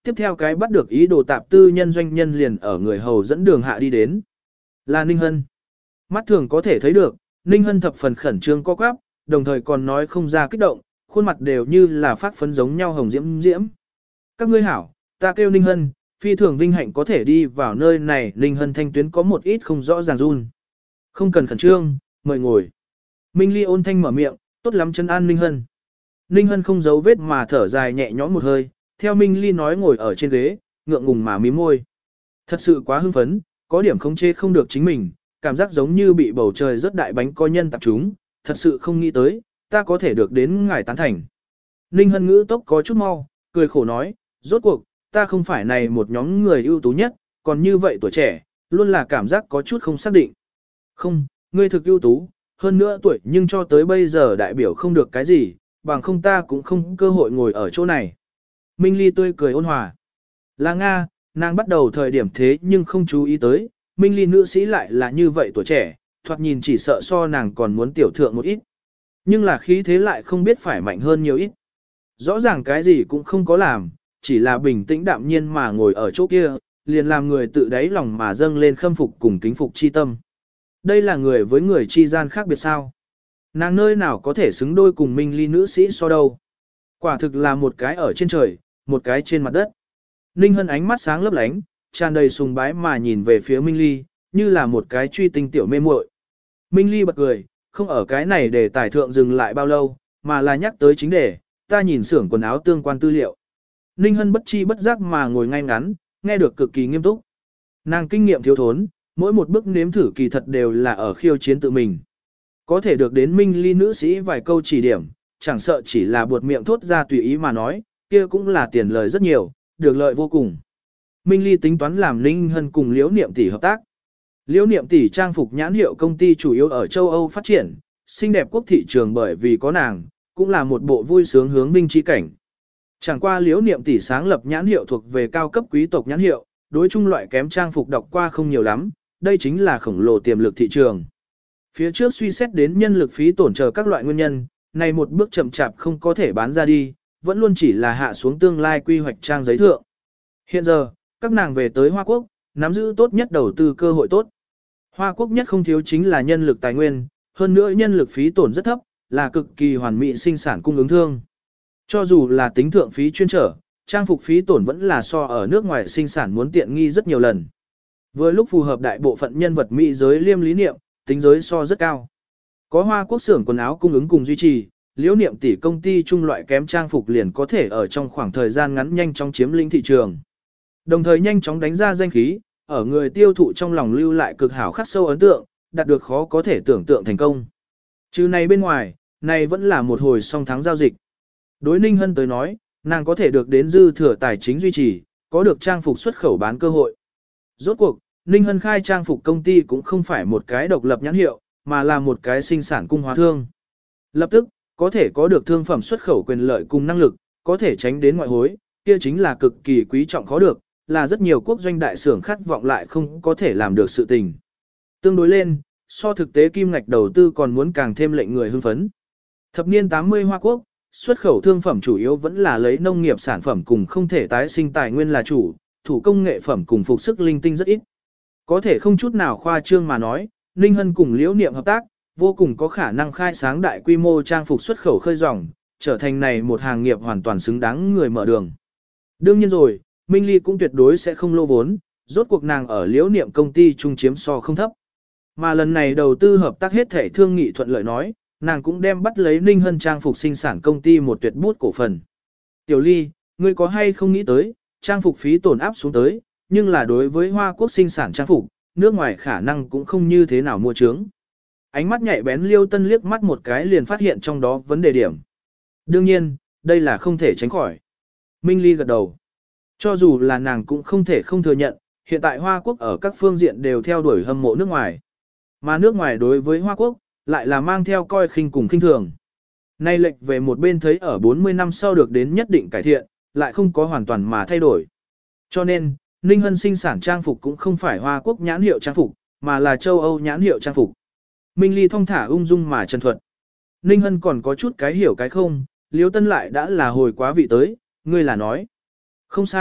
Tiếp theo cái bắt được ý đồ tạp tư nhân doanh nhân liền ở người hầu dẫn đường hạ đi đến. Là Ninh Hân. Mắt thường có thể thấy được, Ninh Hân thập phần khẩn trương co quắp, đồng thời còn nói không ra kích động, khuôn mặt đều như là phát phấn giống nhau hồng diễm diễm. Các ngươi hảo, ta kêu Ninh Hân, phi thường vinh hạnh có thể đi vào nơi này. Ninh Hân thanh tuyến có một ít không rõ ràng run. Không cần khẩn trương, mời ngồi. Minh Ly ôn thanh mở miệng, tốt lắm chân an Ninh Hân. Ninh Hân không giấu vết mà thở dài nhẹ nhõm một hơi, theo Minh Ly nói ngồi ở trên ghế, ngượng ngùng mà mím môi. Thật sự quá hưng phấn, có điểm không chê không được chính mình, cảm giác giống như bị bầu trời rất đại bánh có nhân tập chúng, thật sự không nghĩ tới, ta có thể được đến ngài tán thành. Ninh Hân ngữ tốc có chút mau, cười khổ nói, rốt cuộc, ta không phải này một nhóm người ưu tú nhất, còn như vậy tuổi trẻ, luôn là cảm giác có chút không xác định. Không, ngươi thực ưu tú, hơn nữa tuổi nhưng cho tới bây giờ đại biểu không được cái gì, bằng không ta cũng không cơ hội ngồi ở chỗ này. Minh Ly tươi cười ôn hòa. Là Nga, nàng bắt đầu thời điểm thế nhưng không chú ý tới, Minh Ly nữ sĩ lại là như vậy tuổi trẻ, thoạt nhìn chỉ sợ so nàng còn muốn tiểu thượng một ít. Nhưng là khí thế lại không biết phải mạnh hơn nhiều ít. Rõ ràng cái gì cũng không có làm, chỉ là bình tĩnh đạm nhiên mà ngồi ở chỗ kia, liền làm người tự đáy lòng mà dâng lên khâm phục cùng kính phục chi tâm. Đây là người với người chi gian khác biệt sao? Nàng nơi nào có thể xứng đôi cùng Minh Ly nữ sĩ so đâu? Quả thực là một cái ở trên trời, một cái trên mặt đất. Ninh Hân ánh mắt sáng lấp lánh, tràn đầy sùng bái mà nhìn về phía Minh Ly, như là một cái truy tinh tiểu mê muội. Minh Ly bật cười, không ở cái này để tài thượng dừng lại bao lâu, mà là nhắc tới chính đề, ta nhìn xưởng quần áo tương quan tư liệu. Ninh Hân bất chi bất giác mà ngồi ngay ngắn, nghe được cực kỳ nghiêm túc. Nàng kinh nghiệm thiếu thốn, mỗi một bước nếm thử kỳ thật đều là ở khiêu chiến tự mình. Có thể được đến Minh Ly nữ sĩ vài câu chỉ điểm, chẳng sợ chỉ là buột miệng thốt ra tùy ý mà nói, kia cũng là tiền lời rất nhiều, được lợi vô cùng. Minh Ly tính toán làm Ninh Hân cùng Liễu Niệm tỷ hợp tác. Liễu Niệm tỷ trang phục nhãn hiệu công ty chủ yếu ở châu Âu phát triển, xinh đẹp quốc thị trường bởi vì có nàng, cũng là một bộ vui sướng hướng vinh chi cảnh. Chẳng qua Liễu Niệm tỷ sáng lập nhãn hiệu thuộc về cao cấp quý tộc nhãn hiệu, đối chung loại kém trang phục đọc qua không nhiều lắm, đây chính là khổng lồ tiềm lực thị trường. Phía trước suy xét đến nhân lực phí tổn chờ các loại nguyên nhân, này một bước chậm chạp không có thể bán ra đi, vẫn luôn chỉ là hạ xuống tương lai quy hoạch trang giấy thượng. Hiện giờ, các nàng về tới Hoa Quốc, nắm giữ tốt nhất đầu tư cơ hội tốt. Hoa Quốc nhất không thiếu chính là nhân lực tài nguyên, hơn nữa nhân lực phí tổn rất thấp, là cực kỳ hoàn mỹ sinh sản cung ứng thương. Cho dù là tính thượng phí chuyên trở, trang phục phí tổn vẫn là so ở nước ngoài sinh sản muốn tiện nghi rất nhiều lần. Vừa lúc phù hợp đại bộ phận nhân vật Mỹ giới liêm lý niệm, tính giới so rất cao. Có Hoa Quốc xưởng quần áo cung ứng cùng duy trì, Liễu Niệm tỷ công ty trung loại kém trang phục liền có thể ở trong khoảng thời gian ngắn nhanh chóng chiếm lĩnh thị trường. Đồng thời nhanh chóng đánh ra danh khí, ở người tiêu thụ trong lòng lưu lại cực hảo khắc sâu ấn tượng, đạt được khó có thể tưởng tượng thành công. Chứ này bên ngoài, này vẫn là một hồi song thắng giao dịch. Đối Ninh Hân tới nói, nàng có thể được đến dư thừa tài chính duy trì, có được trang phục xuất khẩu bán cơ hội. Rốt cuộc, Ninh Hân khai trang phục công ty cũng không phải một cái độc lập nhãn hiệu, mà là một cái sinh sản cung hóa thương. Lập tức, có thể có được thương phẩm xuất khẩu quyền lợi cùng năng lực, có thể tránh đến ngoại hối, kia chính là cực kỳ quý trọng khó được, là rất nhiều quốc doanh đại xưởng khát vọng lại không có thể làm được sự tình. Tương đối lên, so thực tế kim ngạch đầu tư còn muốn càng thêm lệnh người hưng phấn. Thập niên tám mươi Hoa Quốc, xuất khẩu thương phẩm chủ yếu vẫn là lấy nông nghiệp sản phẩm cùng không thể tái sinh tài nguyên là chủ, thủ công nghệ phẩm cùng phục sức linh tinh rất ít. Có thể không chút nào khoa trương mà nói, Ninh Hân cùng Liễu Niệm hợp tác, vô cùng có khả năng khai sáng đại quy mô trang phục xuất khẩu khơi dòng, trở thành này một hàng nghiệp hoàn toàn xứng đáng người mở đường. Đương nhiên rồi, Minh Ly cũng tuyệt đối sẽ không lô vốn, rốt cuộc nàng ở Liễu Niệm công ty trung chiếm so không thấp. Mà lần này đầu tư hợp tác hết thể thương nghị thuận lợi nói, nàng cũng đem bắt lấy Ninh Hân trang phục sinh sản công ty một tuyệt bút cổ phần. Tiểu Ly, ngươi có hay không nghĩ tới, trang phục phí tổn áp xuống tới, nhưng là đối với Hoa Quốc sinh sản trang phục, nước ngoài khả năng cũng không như thế nào mua trướng. Ánh mắt nhạy bén Liêu Tân liếc mắt một cái liền phát hiện trong đó vấn đề điểm. Đương nhiên, đây là không thể tránh khỏi. Minh Ly gật đầu. Cho dù là nàng cũng không thể không thừa nhận, hiện tại Hoa Quốc ở các phương diện đều theo đuổi hâm mộ nước ngoài. Mà nước ngoài đối với Hoa Quốc, lại là mang theo coi khinh cùng khinh thường. Nay lệch về một bên thấy ở bốn mươi năm sau được đến nhất định cải thiện, lại không có hoàn toàn mà thay đổi. Cho nên, Ninh Hân sinh sản trang phục cũng không phải Hoa Quốc nhãn hiệu trang phục, mà là châu Âu nhãn hiệu trang phục. Minh Ly thong thả ung dung mà trần thuật. Ninh Hân còn có chút cái hiểu cái không, Liêu Tân lại đã là hồi quá vị tới, ngươi là nói. Không sai,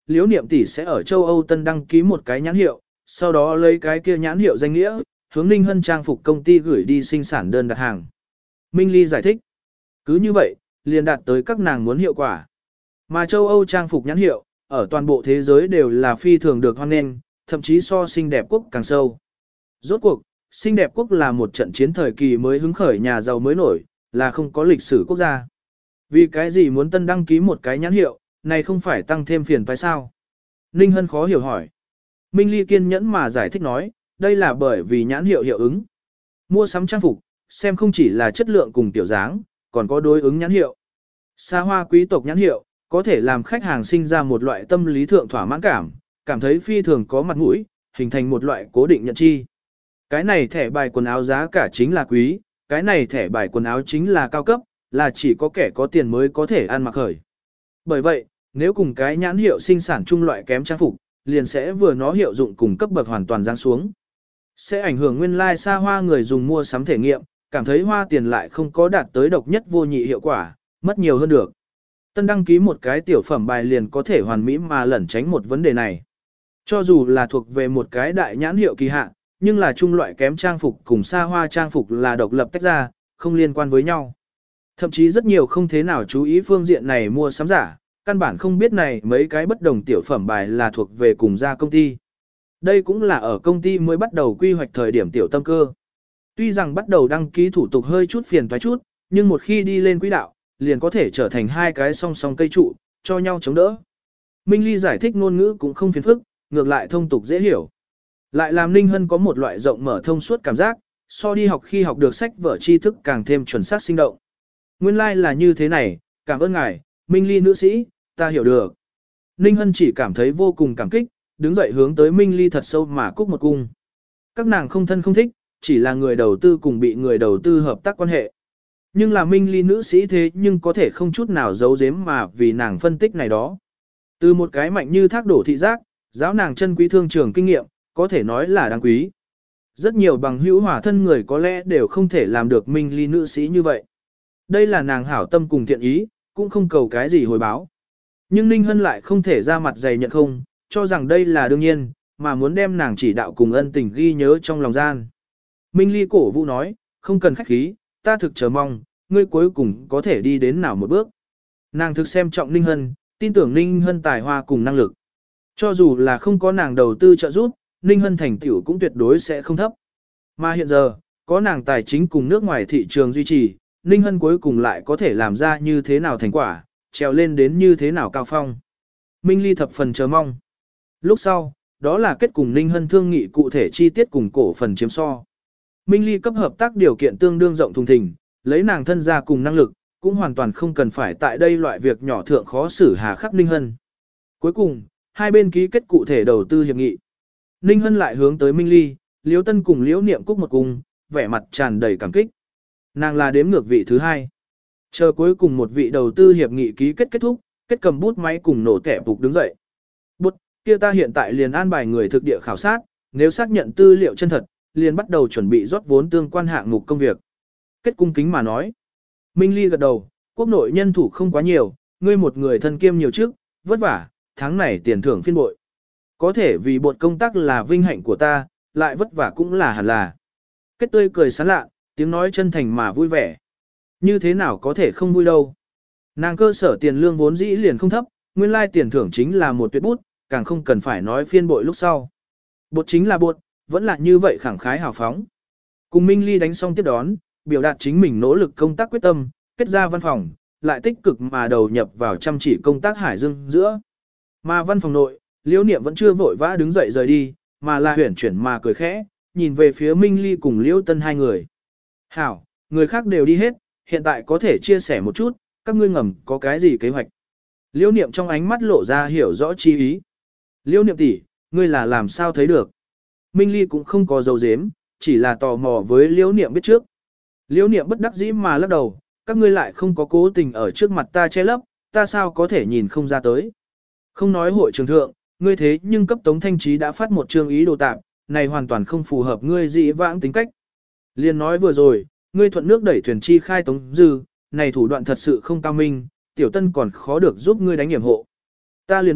Liễu Niệm tỷ sẽ ở châu Âu Tân đăng ký một cái nhãn hiệu, sau đó lấy cái kia nhãn hiệu danh nghĩa, hướng Ninh Hân trang phục công ty gửi đi sinh sản đơn đặt hàng. Minh Ly giải thích. Cứ như vậy, liền đạt tới các nàng muốn hiệu quả. Mà châu Âu trang phục nhãn hiệu, ở toàn bộ thế giới đều là phi thường được hoan nghênh, thậm chí so xinh đẹp quốc càng sâu. Rốt cuộc, xinh đẹp quốc là một trận chiến thời kỳ mới hứng khởi nhà giàu mới nổi, là không có lịch sử quốc gia. Vì cái gì muốn tân đăng ký một cái nhãn hiệu, này không phải tăng thêm phiền phải sao? Ninh Hân khó hiểu hỏi. Minh Ly kiên nhẫn mà giải thích nói, đây là bởi vì nhãn hiệu hiệu ứng. Mua sắm trang phục, xem không chỉ là chất lượng cùng tiểu dáng, còn có đối ứng nhãn hiệu. Xa hoa quý tộc nhãn hiệu, có thể làm khách hàng sinh ra một loại tâm lý thượng thỏa mãn cảm, cảm thấy phi thường có mặt mũi, hình thành một loại cố định nhận chi. Cái này thẻ bài quần áo giá cả chính là quý, cái này thẻ bài quần áo chính là cao cấp, là chỉ có kẻ có tiền mới có thể ăn mặc khởi. Bởi vậy, nếu cùng cái nhãn hiệu sinh sản chung loại kém trang phục, liền sẽ vừa nó hiệu dụng cùng cấp bậc hoàn toàn giáng xuống. Sẽ ảnh hưởng nguyên lai like xa hoa người dùng mua sắm thể nghiệm, cảm thấy hoa tiền lại không có đạt tới độc nhất vô nhị hiệu quả, mất nhiều hơn được. Tân đăng ký một cái tiểu phẩm bài liền có thể hoàn mỹ mà lẩn tránh một vấn đề này. Cho dù là thuộc về một cái đại nhãn hiệu kỳ hạn, nhưng là chung loại kém trang phục cùng xa hoa trang phục là độc lập tách ra, không liên quan với nhau. Thậm chí rất nhiều không thế nào chú ý phương diện này mua sắm giả, căn bản không biết này mấy cái bất đồng tiểu phẩm bài là thuộc về cùng gia công ty. Đây cũng là ở công ty mới bắt đầu quy hoạch thời điểm tiểu tâm cơ. Tuy rằng bắt đầu đăng ký thủ tục hơi chút phiền toái chút, nhưng một khi đi lên quỹ đạo, liền có thể trở thành hai cái song song cây trụ, cho nhau chống đỡ. Minh Ly giải thích ngôn ngữ cũng không phiền phức, ngược lại thông tục dễ hiểu. Lại làm Ninh Hân có một loại rộng mở thông suốt cảm giác, so đi học khi học được sách vở tri thức càng thêm chuẩn xác sinh động. Nguyên lai like là như thế này, cảm ơn ngài, Minh Ly nữ sĩ, ta hiểu được. Ninh Hân chỉ cảm thấy vô cùng cảm kích, đứng dậy hướng tới Minh Ly thật sâu mà cúc một cung. Các nàng không thân không thích, chỉ là người đầu tư cùng bị người đầu tư hợp tác quan hệ. Nhưng là Minh Ly nữ sĩ thế nhưng có thể không chút nào giấu giếm mà vì nàng phân tích này đó. Từ một cái mạnh như thác đổ thị giác, giáo nàng chân quý thương trường kinh nghiệm, có thể nói là đáng quý. Rất nhiều bằng hữu hỏa thân người có lẽ đều không thể làm được Minh Ly nữ sĩ như vậy. Đây là nàng hảo tâm cùng thiện ý, cũng không cầu cái gì hồi báo. Nhưng Ninh Hân lại không thể ra mặt dày nhận không, cho rằng đây là đương nhiên, mà muốn đem nàng chỉ đạo cùng ân tình ghi nhớ trong lòng gian. Minh Ly cổ vũ nói, không cần khách khí, ta thực chờ mong, ngươi cuối cùng có thể đi đến nào một bước. Nàng thực xem trọng Ninh Hân, tin tưởng Ninh Hân tài hoa cùng năng lực. Cho dù là không có nàng đầu tư trợ giúp, Ninh Hân thành tựu cũng tuyệt đối sẽ không thấp. Mà hiện giờ, có nàng tài chính cùng nước ngoài thị trường duy trì, Ninh Hân cuối cùng lại có thể làm ra như thế nào thành quả, trèo lên đến như thế nào cao phong. Minh Ly thập phần chờ mong. Lúc sau, đó là kết cùng Ninh Hân thương nghị cụ thể chi tiết cùng cổ phần chiếm so. Minh Ly cấp hợp tác điều kiện tương đương rộng thùng thình, lấy nàng thân ra cùng năng lực, cũng hoàn toàn không cần phải tại đây loại việc nhỏ thượng khó xử hà khắc Ninh Hân. Cuối cùng, hai bên ký kết cụ thể đầu tư hiệp nghị. Ninh Hân lại hướng tới Minh Ly, Liễu Tân cùng Liễu Niệm Cúc một cùng, vẻ mặt tràn đầy cảm kích. Nàng là đếm ngược vị thứ hai. Chờ cuối cùng một vị đầu tư hiệp nghị ký kết kết thúc, kết cầm bút máy cùng nổ kẻ bục đứng dậy. Bút, kia ta hiện tại liền an bài người thực địa khảo sát, nếu xác nhận tư liệu chân thật, liền bắt đầu chuẩn bị rót vốn tương quan hạng mục công việc. Kết cung kính mà nói. Minh Ly gật đầu, quốc nội nhân thủ không quá nhiều, ngươi một người thân kiêm nhiều trước, vất vả, tháng này tiền thưởng phiên bội. Có thể vì bột công tác là vinh hạnh của ta, lại vất vả cũng là hẳn là. Kết tươi cười sán lạ, tiếng nói chân thành mà vui vẻ. Như thế nào có thể không vui đâu. Nàng cơ sở tiền lương vốn dĩ liền không thấp, nguyên lai tiền thưởng chính là một tuyệt bút, càng không cần phải nói phiên bội lúc sau. Bột chính là bột, vẫn là như vậy khẳng khái hào phóng. Cùng Minh Ly đánh xong tiếp đón, biểu đạt chính mình nỗ lực công tác quyết tâm, kết ra văn phòng, lại tích cực mà đầu nhập vào chăm chỉ công tác hải dương giữa. Mà văn phòng nội, Liễu Niệm vẫn chưa vội vã đứng dậy rời đi, mà là huyển chuyển mà cười khẽ, nhìn về phía Minh Ly cùng Liễu Tân hai người. Hảo, người khác đều đi hết, hiện tại có thể chia sẻ một chút, các ngươi ngầm có cái gì kế hoạch. Liễu Niệm trong ánh mắt lộ ra hiểu rõ chi ý. Liễu Niệm tỷ, ngươi là làm sao thấy được? Minh Ly cũng không có dấu dếm, chỉ là tò mò với Liễu Niệm biết trước. Liễu Niệm bất đắc dĩ mà lắc đầu, các ngươi lại không có cố tình ở trước mặt ta che lấp, ta sao có thể nhìn không ra tới. Không nói hội trường thượng, ngươi thế nhưng cấp Tống Thanh Trí đã phát một chương ý đồ tạp, này hoàn toàn không phù hợp ngươi dị vãng tính cách. Liên nói vừa rồi, ngươi thuận nước đẩy thuyền chi khai Tống Dư, này thủ đoạn thật sự không cao minh, tiểu tân còn khó được giúp ngươi đánh hiểm hộ. Ta liền biết,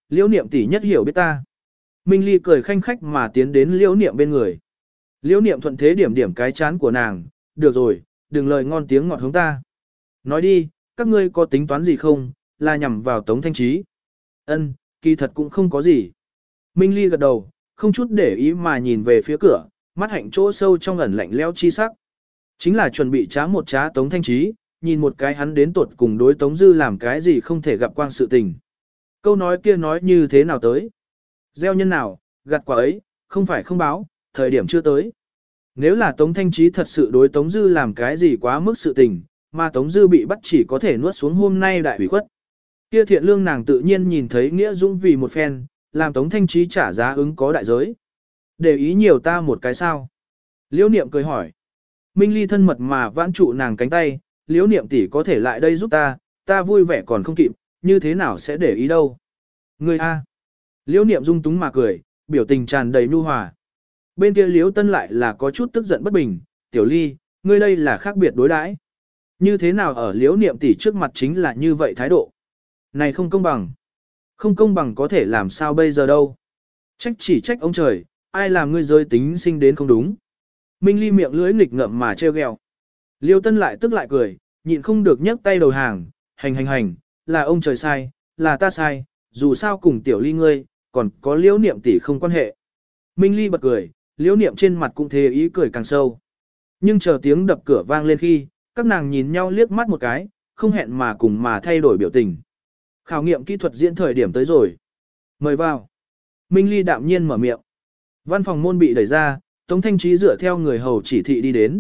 Liễu Niệm tỷ nhất hiểu biết ta. Minh Ly cười khanh khách mà tiến đến Liễu Niệm bên người. Liễu Niệm thuận thế điểm điểm cái chán của nàng, được rồi, đừng lời ngon tiếng ngọt hướng ta. Nói đi, các ngươi có tính toán gì không, là nhằm vào Tống Thanh Trí. Ân, kỳ thật cũng không có gì. Minh Ly gật đầu, không chút để ý mà nhìn về phía cửa, mắt hạnh chỗ sâu trong ẩn lạnh lẽo chi sắc. Chính là chuẩn bị trá một trá Tống Thanh Trí, nhìn một cái hắn đến tuột cùng đối Tống Dư làm cái gì không thể gặp quang sự tình. Câu nói kia nói như thế nào tới? Gieo nhân nào, gặt quả ấy, không phải không báo, thời điểm chưa tới. Nếu là Tống Thanh Trí thật sự đối Tống Dư làm cái gì quá mức sự tình, mà Tống Dư bị bắt chỉ có thể nuốt xuống hôm nay đại hủy khuất. Kia thiện lương nàng tự nhiên nhìn thấy nghĩa dũng vì một phen, làm Tống Thanh Trí trả giá ứng có đại giới. Để ý nhiều ta một cái sao? Liễu Niệm cười hỏi. Minh Ly thân mật mà vãn trụ nàng cánh tay, Liễu Niệm tỷ có thể lại đây giúp ta, ta vui vẻ còn không kịp, như thế nào sẽ để ý đâu. Ngươi a. Liễu Niệm dung túng mà cười, biểu tình tràn đầy nhu hòa. Bên kia Liễu Tân lại là có chút tức giận bất bình, Tiểu Ly, ngươi đây là khác biệt đối đãi. Như thế nào ở Liễu Niệm tỷ trước mặt chính là như vậy thái độ. Này không công bằng. Không công bằng có thể làm sao bây giờ đâu. Trách chỉ trách ông trời, ai làm ngươi rơi tính sinh đến không đúng. Minh Ly miệng lưỡi nghịch ngợm mà trêu ghẹo. Liêu Tân lại tức lại cười, nhịn không được nhấc tay đầu hàng, hành hành hành, là ông trời sai, là ta sai, dù sao cùng Tiểu Ly ngươi, còn có Liễu Niệm tỷ không quan hệ. Minh Ly bật cười, Liễu Niệm trên mặt cũng thế ý cười càng sâu. Nhưng chờ tiếng đập cửa vang lên khi, các nàng nhìn nhau liếc mắt một cái, không hẹn mà cùng mà thay đổi biểu tình. Khảo nghiệm kỹ thuật diễn thời điểm tới rồi. Mời vào. Minh Ly đạm nhiên mở miệng. Văn phòng môn bị đẩy ra, Tống Thanh Trí dựa theo người hầu chỉ thị đi đến.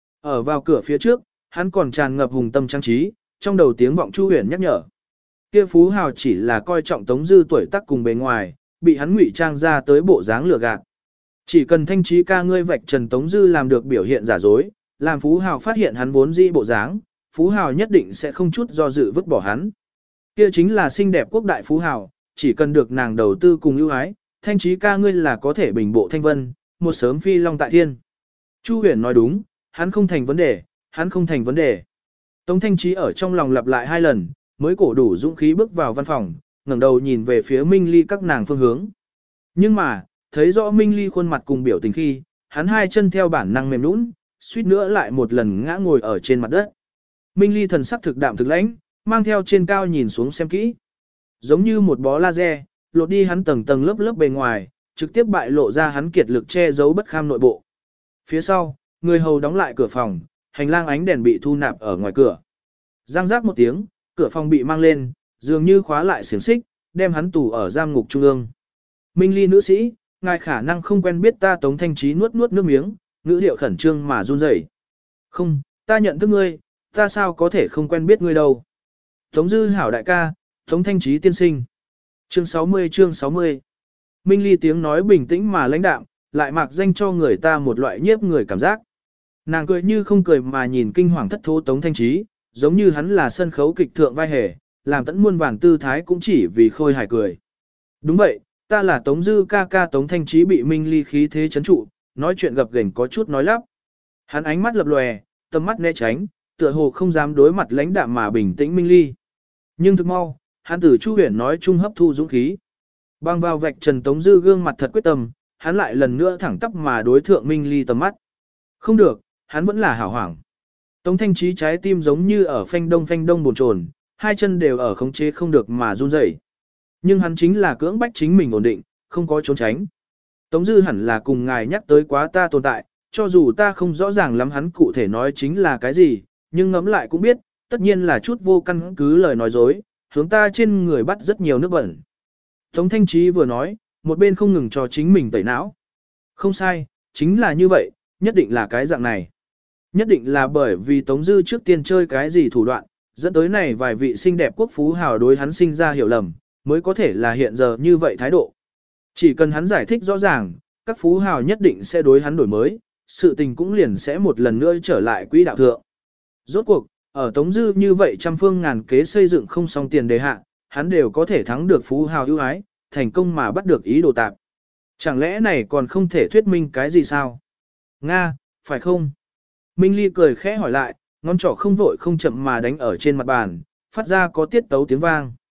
Ở vào cửa phía trước, hắn còn tràn ngập hùng tâm trang trí, trong đầu tiếng vọng Chu Huyền nhắc nhở. Kia Phú Hào chỉ là coi trọng Tống Dư tuổi tác cùng bề ngoài, bị hắn ngụy trang ra tới bộ dáng lừa gạt. Chỉ cần Thanh Trí ca ngươi vạch trần Tống Dư làm được biểu hiện giả dối, làm Phú Hào phát hiện hắn vốn dĩ bộ dáng, Phú Hào nhất định sẽ không chút do dự vứt bỏ hắn. Kia chính là xinh đẹp quốc đại Phú Hào, chỉ cần được nàng đầu tư cùng ưu ái, Thanh Trí ca ngươi là có thể bình bộ thanh vân, một sớm phi long tại thiên. Chu Huyền nói đúng, hắn không thành vấn đề, hắn không thành vấn đề. Tống Thanh Trí ở trong lòng lặp lại hai lần, mới cổ đủ dũng khí bước vào văn phòng, ngẩng đầu nhìn về phía Minh Ly các nàng phương hướng. Nhưng mà, thấy rõ Minh Ly khuôn mặt cùng biểu tình khi, hắn hai chân theo bản năng mềm nũng, suýt nữa lại một lần ngã ngồi ở trên mặt đất. Minh Ly thần sắc thực đạm thực lãnh, mang theo trên cao nhìn xuống xem kỹ. Giống như một bó laser, lột đi hắn tầng tầng lớp lớp bề ngoài, trực tiếp bại lộ ra hắn kiệt lực che giấu bất kham nội bộ. Phía sau, người hầu đóng lại cửa phòng, hành lang ánh đèn bị thu nạp ở ngoài cửa. Giang giác một tiếng, cửa phòng bị mang lên, dường như khóa lại xiềng xích, đem hắn tù ở giam ngục trung ương. Minh Ly nữ sĩ, ngài khả năng không quen biết ta. Tống Thanh Trí nuốt nuốt nước miếng, ngữ điệu khẩn trương mà run rẩy. Không, ta nhận thức ngươi, ta sao có thể không quen biết ngươi đâu. Tống Dư hảo đại ca, Tống Thanh Trí tiên sinh. Chương sáu mươi chương sáu mươi. Minh Ly tiếng nói bình tĩnh mà lãnh đạm, lại mạc danh cho người ta một loại nhiếp người cảm giác. Nàng cười như không cười mà nhìn kinh hoàng thất thố Tống Thanh Trí, giống như hắn là sân khấu kịch thượng vai hề, làm tẫn muôn vàn tư thái cũng chỉ vì khôi hài cười. Đúng vậy, ta là Tống Dư ca ca. Tống Thanh Trí bị Minh Ly khí thế chấn trụ, nói chuyện gập ghềnh có chút nói lắp. Hắn ánh mắt lập lòe, tầm mắt né tránh, tựa hồ không dám đối mặt lãnh đạm mà bình tĩnh Minh Ly. Nhưng thực mau, hắn từ Chu Huyền nói chung hấp thu dũng khí. Bang vào vạch trần Tống Dư gương mặt thật quyết tâm, hắn lại lần nữa thẳng tắp mà đối thượng Minh Ly tầm mắt. Không được, hắn vẫn là hảo hoảng. Tống Thanh Trí trái tim giống như ở phanh đông phanh đông bồn chồn, hai chân đều ở khống chế không được mà run rẩy. Nhưng hắn chính là cưỡng bách chính mình ổn định, không có trốn tránh. Tống Dư hẳn là cùng ngài nhắc tới quá ta tồn tại, cho dù ta không rõ ràng lắm hắn cụ thể nói chính là cái gì, nhưng ngẫm lại cũng biết, tất nhiên là chút vô căn cứ lời nói dối, hướng ta trên người bắt rất nhiều nước bẩn. Tống Thanh Trí vừa nói, một bên không ngừng cho chính mình tẩy não. Không sai, chính là như vậy, nhất định là cái dạng này. Nhất định là bởi vì Tống Dư trước tiên chơi cái gì thủ đoạn, dẫn tới này vài vị xinh đẹp quốc phú hào đối hắn sinh ra hiểu lầm, mới có thể là hiện giờ như vậy thái độ. Chỉ cần hắn giải thích rõ ràng, các phú hào nhất định sẽ đối hắn đổi mới, sự tình cũng liền sẽ một lần nữa trở lại quỹ đạo thượng. Rốt cuộc, ở Tống Dư như vậy trăm phương ngàn kế xây dựng không xong tiền đề hạ, hắn đều có thể thắng được phú hào ưu ái, thành công mà bắt được ý đồ tạp. Chẳng lẽ này còn không thể thuyết minh cái gì sao? Nga, phải không? Minh Ly cười khẽ hỏi lại, ngón trỏ không vội không chậm mà đánh ở trên mặt bàn, phát ra có tiết tấu tiếng vang.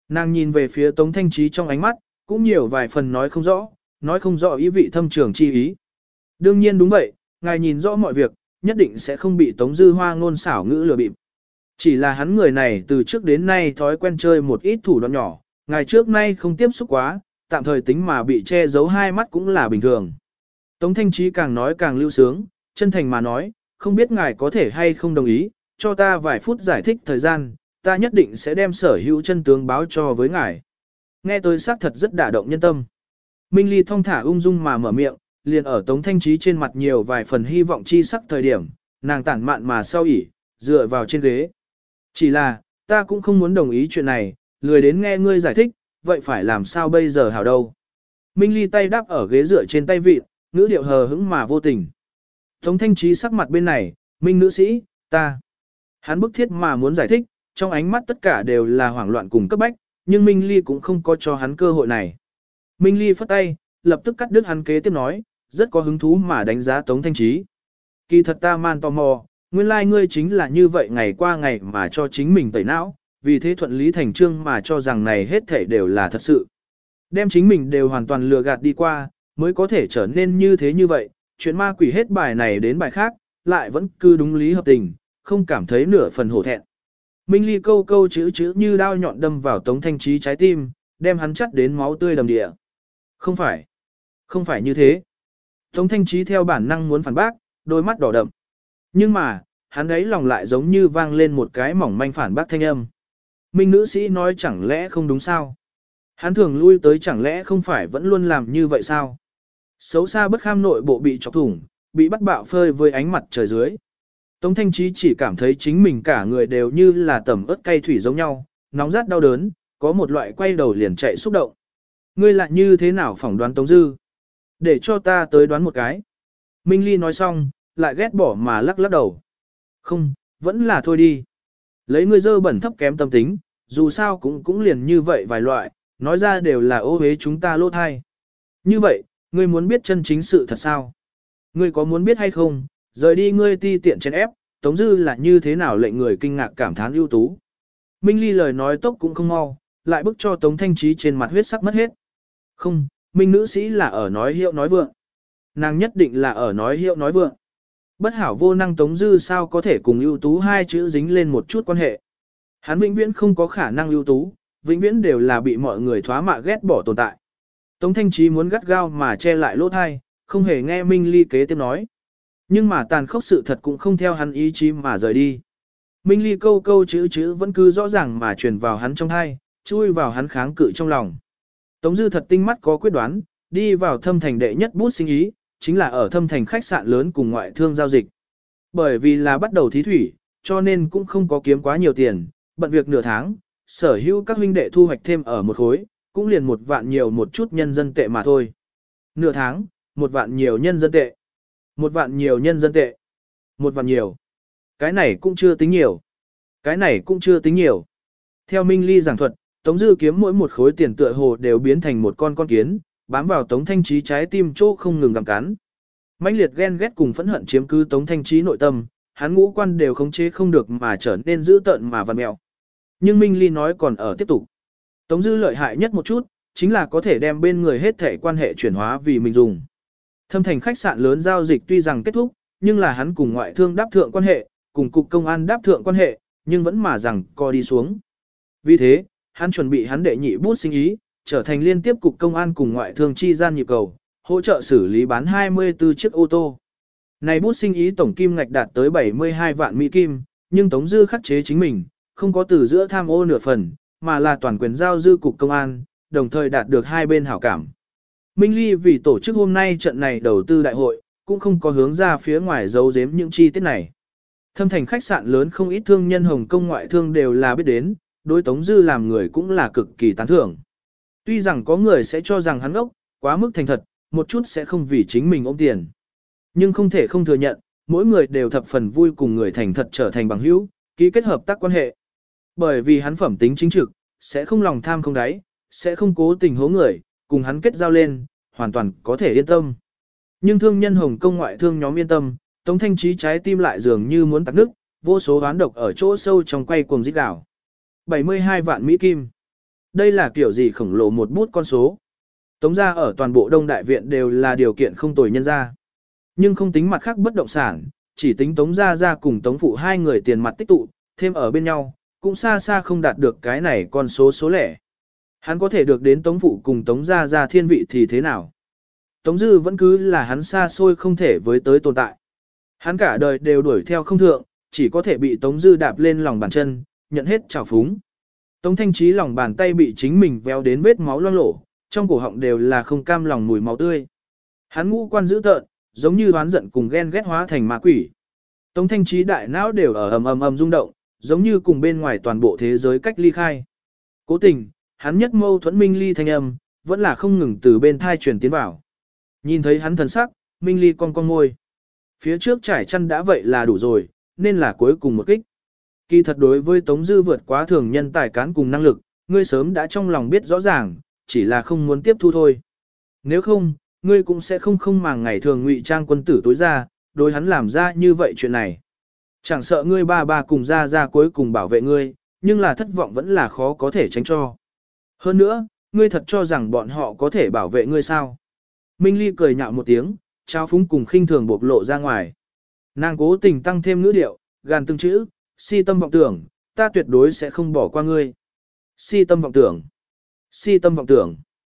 Nàng nhìn về phía Tống Thanh Trí trong ánh mắt, cũng nhiều vài phần nói không rõ, nói không rõ ý vị thâm trường chi ý. Đương nhiên đúng vậy, ngài nhìn rõ mọi việc, nhất định sẽ không bị Tống Dư Hoa ngôn xảo ngữ lừa bịp. Chỉ là hắn người này từ trước đến nay thói quen chơi một ít thủ đoạn nhỏ, ngài trước nay không tiếp xúc quá, tạm thời tính mà bị che giấu hai mắt cũng là bình thường. Tống Thanh Trí càng nói càng lưu sướng, chân thành mà nói, không biết ngài có thể hay không đồng ý, cho ta vài phút giải thích thời gian, ta nhất định sẽ đem sở hữu chân tướng báo cho với ngài. Nghe tôi xác thật rất đả động nhân tâm. Minh Ly thong thả ung dung mà mở miệng, liền ở Tống Thanh Trí trên mặt nhiều vài phần hy vọng chi sắc thời điểm, nàng tản mạn mà sau ỉ, dựa vào trên ghế. Chỉ là, ta cũng không muốn đồng ý chuyện này, lười đến nghe ngươi giải thích, vậy phải làm sao bây giờ hảo đâu. Minh Ly tay đáp ở ghế dựa trên tay vịt, ngữ điệu hờ hững mà vô tình. Tống Thanh Trí sắc mặt bên này, Minh nữ sĩ, ta. Hắn bức thiết mà muốn giải thích, trong ánh mắt tất cả đều là hoảng loạn cùng cấp bách, nhưng Minh Ly cũng không có cho hắn cơ hội này. Minh Ly phất tay, lập tức cắt đứt hắn kế tiếp nói, rất có hứng thú mà đánh giá Tống Thanh Trí. Kỳ thật ta man tò mò, nguyên lai like ngươi chính là như vậy ngày qua ngày mà cho chính mình tẩy não, vì thế thuận lý thành trương mà cho rằng này hết thảy đều là thật sự. Đem chính mình đều hoàn toàn lừa gạt đi qua, mới có thể trở nên như thế như vậy, chuyện ma quỷ hết bài này đến bài khác, lại vẫn cứ đúng lý hợp tình, không cảm thấy nửa phần hổ thẹn. Minh Ly câu câu chữ chữ như đao nhọn đâm vào Tống Thanh Trí trái tim, đem hắn chắt đến máu tươi đầm địa. Không phải, không phải như thế. Tống Thanh Trí theo bản năng muốn phản bác, đôi mắt đỏ đậm. Nhưng mà, hắn ấy lòng lại giống như vang lên một cái mỏng manh phản bác thanh âm. Minh nữ sĩ nói chẳng lẽ không đúng sao? Hắn thường lui tới chẳng lẽ không phải vẫn luôn làm như vậy sao? Xấu xa bất kham nội bộ bị chọc thủng, bị bắt bạo phơi với ánh mặt trời dưới. Tống Thanh Trí chỉ cảm thấy chính mình cả người đều như là tẩm ớt cay thủy giống nhau, nóng rát đau đớn, có một loại quay đầu liền chạy xúc động. Ngươi lại như thế nào phỏng đoán Tống Dư? Để cho ta tới đoán một cái. Minh Ly nói xong, lại ghét bỏ mà lắc lắc đầu. Không, vẫn là thôi đi. Lấy ngươi dơ bẩn thấp kém tâm tính, dù sao cũng cũng liền như vậy vài loại, nói ra đều là ô hế chúng ta lỗ thai. Như vậy, ngươi muốn biết chân chính sự thật sao? Ngươi có muốn biết hay không, rời đi ngươi ti tiện chèn ép, Tống Dư là như thế nào lệnh người kinh ngạc cảm thán ưu tú. Minh Ly lời nói tốc cũng không mau, lại bức cho Tống Thanh Trí trên mặt huyết sắc mất hết. Không, Minh nữ sĩ là ở nói hiệu nói vượng. Nàng nhất định là ở nói hiệu nói vượng. Bất hảo vô năng Tống Dư sao có thể cùng ưu tú hai chữ dính lên một chút quan hệ. Hắn vĩnh viễn không có khả năng ưu tú, vĩnh viễn đều là bị mọi người thoá mạ ghét bỏ tồn tại. Tống Thanh Trí muốn gắt gao mà che lại lỗ thai, không hề nghe Minh Ly kế tiếp nói. Nhưng mà tàn khốc sự thật cũng không theo hắn ý chí mà rời đi. Minh Ly câu câu chữ chữ vẫn cứ rõ ràng mà truyền vào hắn trong thai, chui vào hắn kháng cự trong lòng. Tống Dư thật tinh mắt có quyết đoán, đi vào thâm thành đệ nhất bút sinh ý, chính là ở thâm thành khách sạn lớn cùng ngoại thương giao dịch. Bởi vì là bắt đầu thí thủy, cho nên cũng không có kiếm quá nhiều tiền, bận việc nửa tháng, sở hữu các huynh đệ thu hoạch thêm ở một khối, cũng liền một vạn nhiều một chút nhân dân tệ mà thôi. Nửa tháng, một vạn nhiều nhân dân tệ. Một vạn nhiều nhân dân tệ. Một vạn nhiều. Cái này cũng chưa tính nhiều. Cái này cũng chưa tính nhiều. Theo Minh Ly giảng thuật, Tống Dư kiếm mỗi một khối tiền tựa hồ đều biến thành một con con kiến, bám vào Tống Thanh Trí trái tim chỗ không ngừng gặm cắn. Mãnh liệt ghen ghét cùng phẫn hận chiếm cứ Tống Thanh Trí nội tâm, hắn ngũ quan đều khống chế không được mà trở nên dữ tợn mà vặn mèo. Nhưng Minh Ly nói còn ở tiếp tục. Tống Dư lợi hại nhất một chút, chính là có thể đem bên người hết thể quan hệ chuyển hóa vì mình dùng. Thâm thành khách sạn lớn giao dịch tuy rằng kết thúc, nhưng là hắn cùng ngoại thương đáp thượng quan hệ, cùng cục công an đáp thượng quan hệ, nhưng vẫn mà rằng co đi xuống. Vì thế, hắn chuẩn bị hắn đệ nhị bút sinh ý, trở thành liên tiếp cục công an cùng ngoại thương chi gian nhịp cầu, hỗ trợ xử lý bán hai mươi tư chiếc ô tô. Này bút sinh ý tổng kim ngạch đạt tới bảy mươi hai vạn Mỹ Kim, nhưng Tống Dư khắc chế chính mình, không có từ giữa tham ô nửa phần, mà là toàn quyền giao dư cục công an, đồng thời đạt được hai bên hảo cảm. Minh Ly vì tổ chức hôm nay trận này đầu tư đại hội, cũng không có hướng ra phía ngoài giấu giếm những chi tiết này. Thâm thành khách sạn lớn không ít thương nhân Hồng Kông ngoại thương đều là biết đến, đối Tống Dư làm người cũng là cực kỳ tán thưởng. Tuy rằng có người sẽ cho rằng hắn ốc, quá mức thành thật, một chút sẽ không vì chính mình ôm tiền. Nhưng không thể không thừa nhận, mỗi người đều thập phần vui cùng người thành thật trở thành bằng hữu, ký kết hợp tác quan hệ. Bởi vì hắn phẩm tính chính trực, sẽ không lòng tham không đáy, sẽ không cố tình hố người, cùng hắn kết giao lên, hoàn toàn có thể yên tâm. Nhưng thương nhân Hồng Kông ngoại thương nhóm yên tâm, Tống Thanh Trí trái tim lại dường như muốn tắc nước, vô số oán độc ở chỗ sâu trong quay cuồng rít đảo. bảy mươi hai vạn Mỹ Kim. Đây là kiểu gì khổng lồ một bút con số. Tống gia ở toàn bộ Đông Đại Viện đều là điều kiện không tồi nhân gia. Nhưng không tính mặt khác bất động sản, chỉ tính Tống gia gia cùng Tống phụ hai người tiền mặt tích tụ, thêm ở bên nhau, cũng xa xa không đạt được cái này con số số lẻ. Hắn có thể được đến Tống phụ cùng Tống gia gia thiên vị thì thế nào? Tống dư vẫn cứ là hắn xa xôi không thể với tới tồn tại. Hắn cả đời đều đuổi theo không thượng, chỉ có thể bị Tống dư đạp lên lòng bàn chân, nhận hết trào phúng. Tống thanh trí lòng bàn tay bị chính mình véo đến vết máu loang lổ, trong cổ họng đều là không cam lòng mùi máu tươi. Hắn ngũ quan dữ tợn, giống như đoán giận cùng ghen ghét hóa thành ma quỷ. Tống thanh trí đại não đều ở ầm ầm ầm rung động, giống như cùng bên ngoài toàn bộ thế giới cách ly khai. Cố tình, hắn nhất mâu thuẫn Minh Ly thanh âm, vẫn là không ngừng từ bên thai truyền tiến vào. Nhìn thấy hắn thần sắc, Minh Ly cong cong môi. Phía trước trải chăn đã vậy là đủ rồi, nên là cuối cùng một kích. Kỳ thật đối với Tống Dư vượt quá thường nhân tài cán cùng năng lực, ngươi sớm đã trong lòng biết rõ ràng, chỉ là không muốn tiếp thu thôi. Nếu không, ngươi cũng sẽ không không màng ngày thường ngụy trang quân tử tối ra, đối hắn làm ra như vậy chuyện này. Chẳng sợ ngươi ba ba cùng ra ra cuối cùng bảo vệ ngươi, nhưng là thất vọng vẫn là khó có thể tránh cho. Hơn nữa, ngươi thật cho rằng bọn họ có thể bảo vệ ngươi sao? Minh Ly cười nhạo một tiếng, trao phúng cùng khinh thường bộc lộ ra ngoài. Nàng cố tình tăng thêm ngữ điệu, gàn từng chữ, si tâm vọng tưởng, ta tuyệt đối sẽ không bỏ qua ngươi. Si tâm vọng tưởng, si tâm vọng tưởng,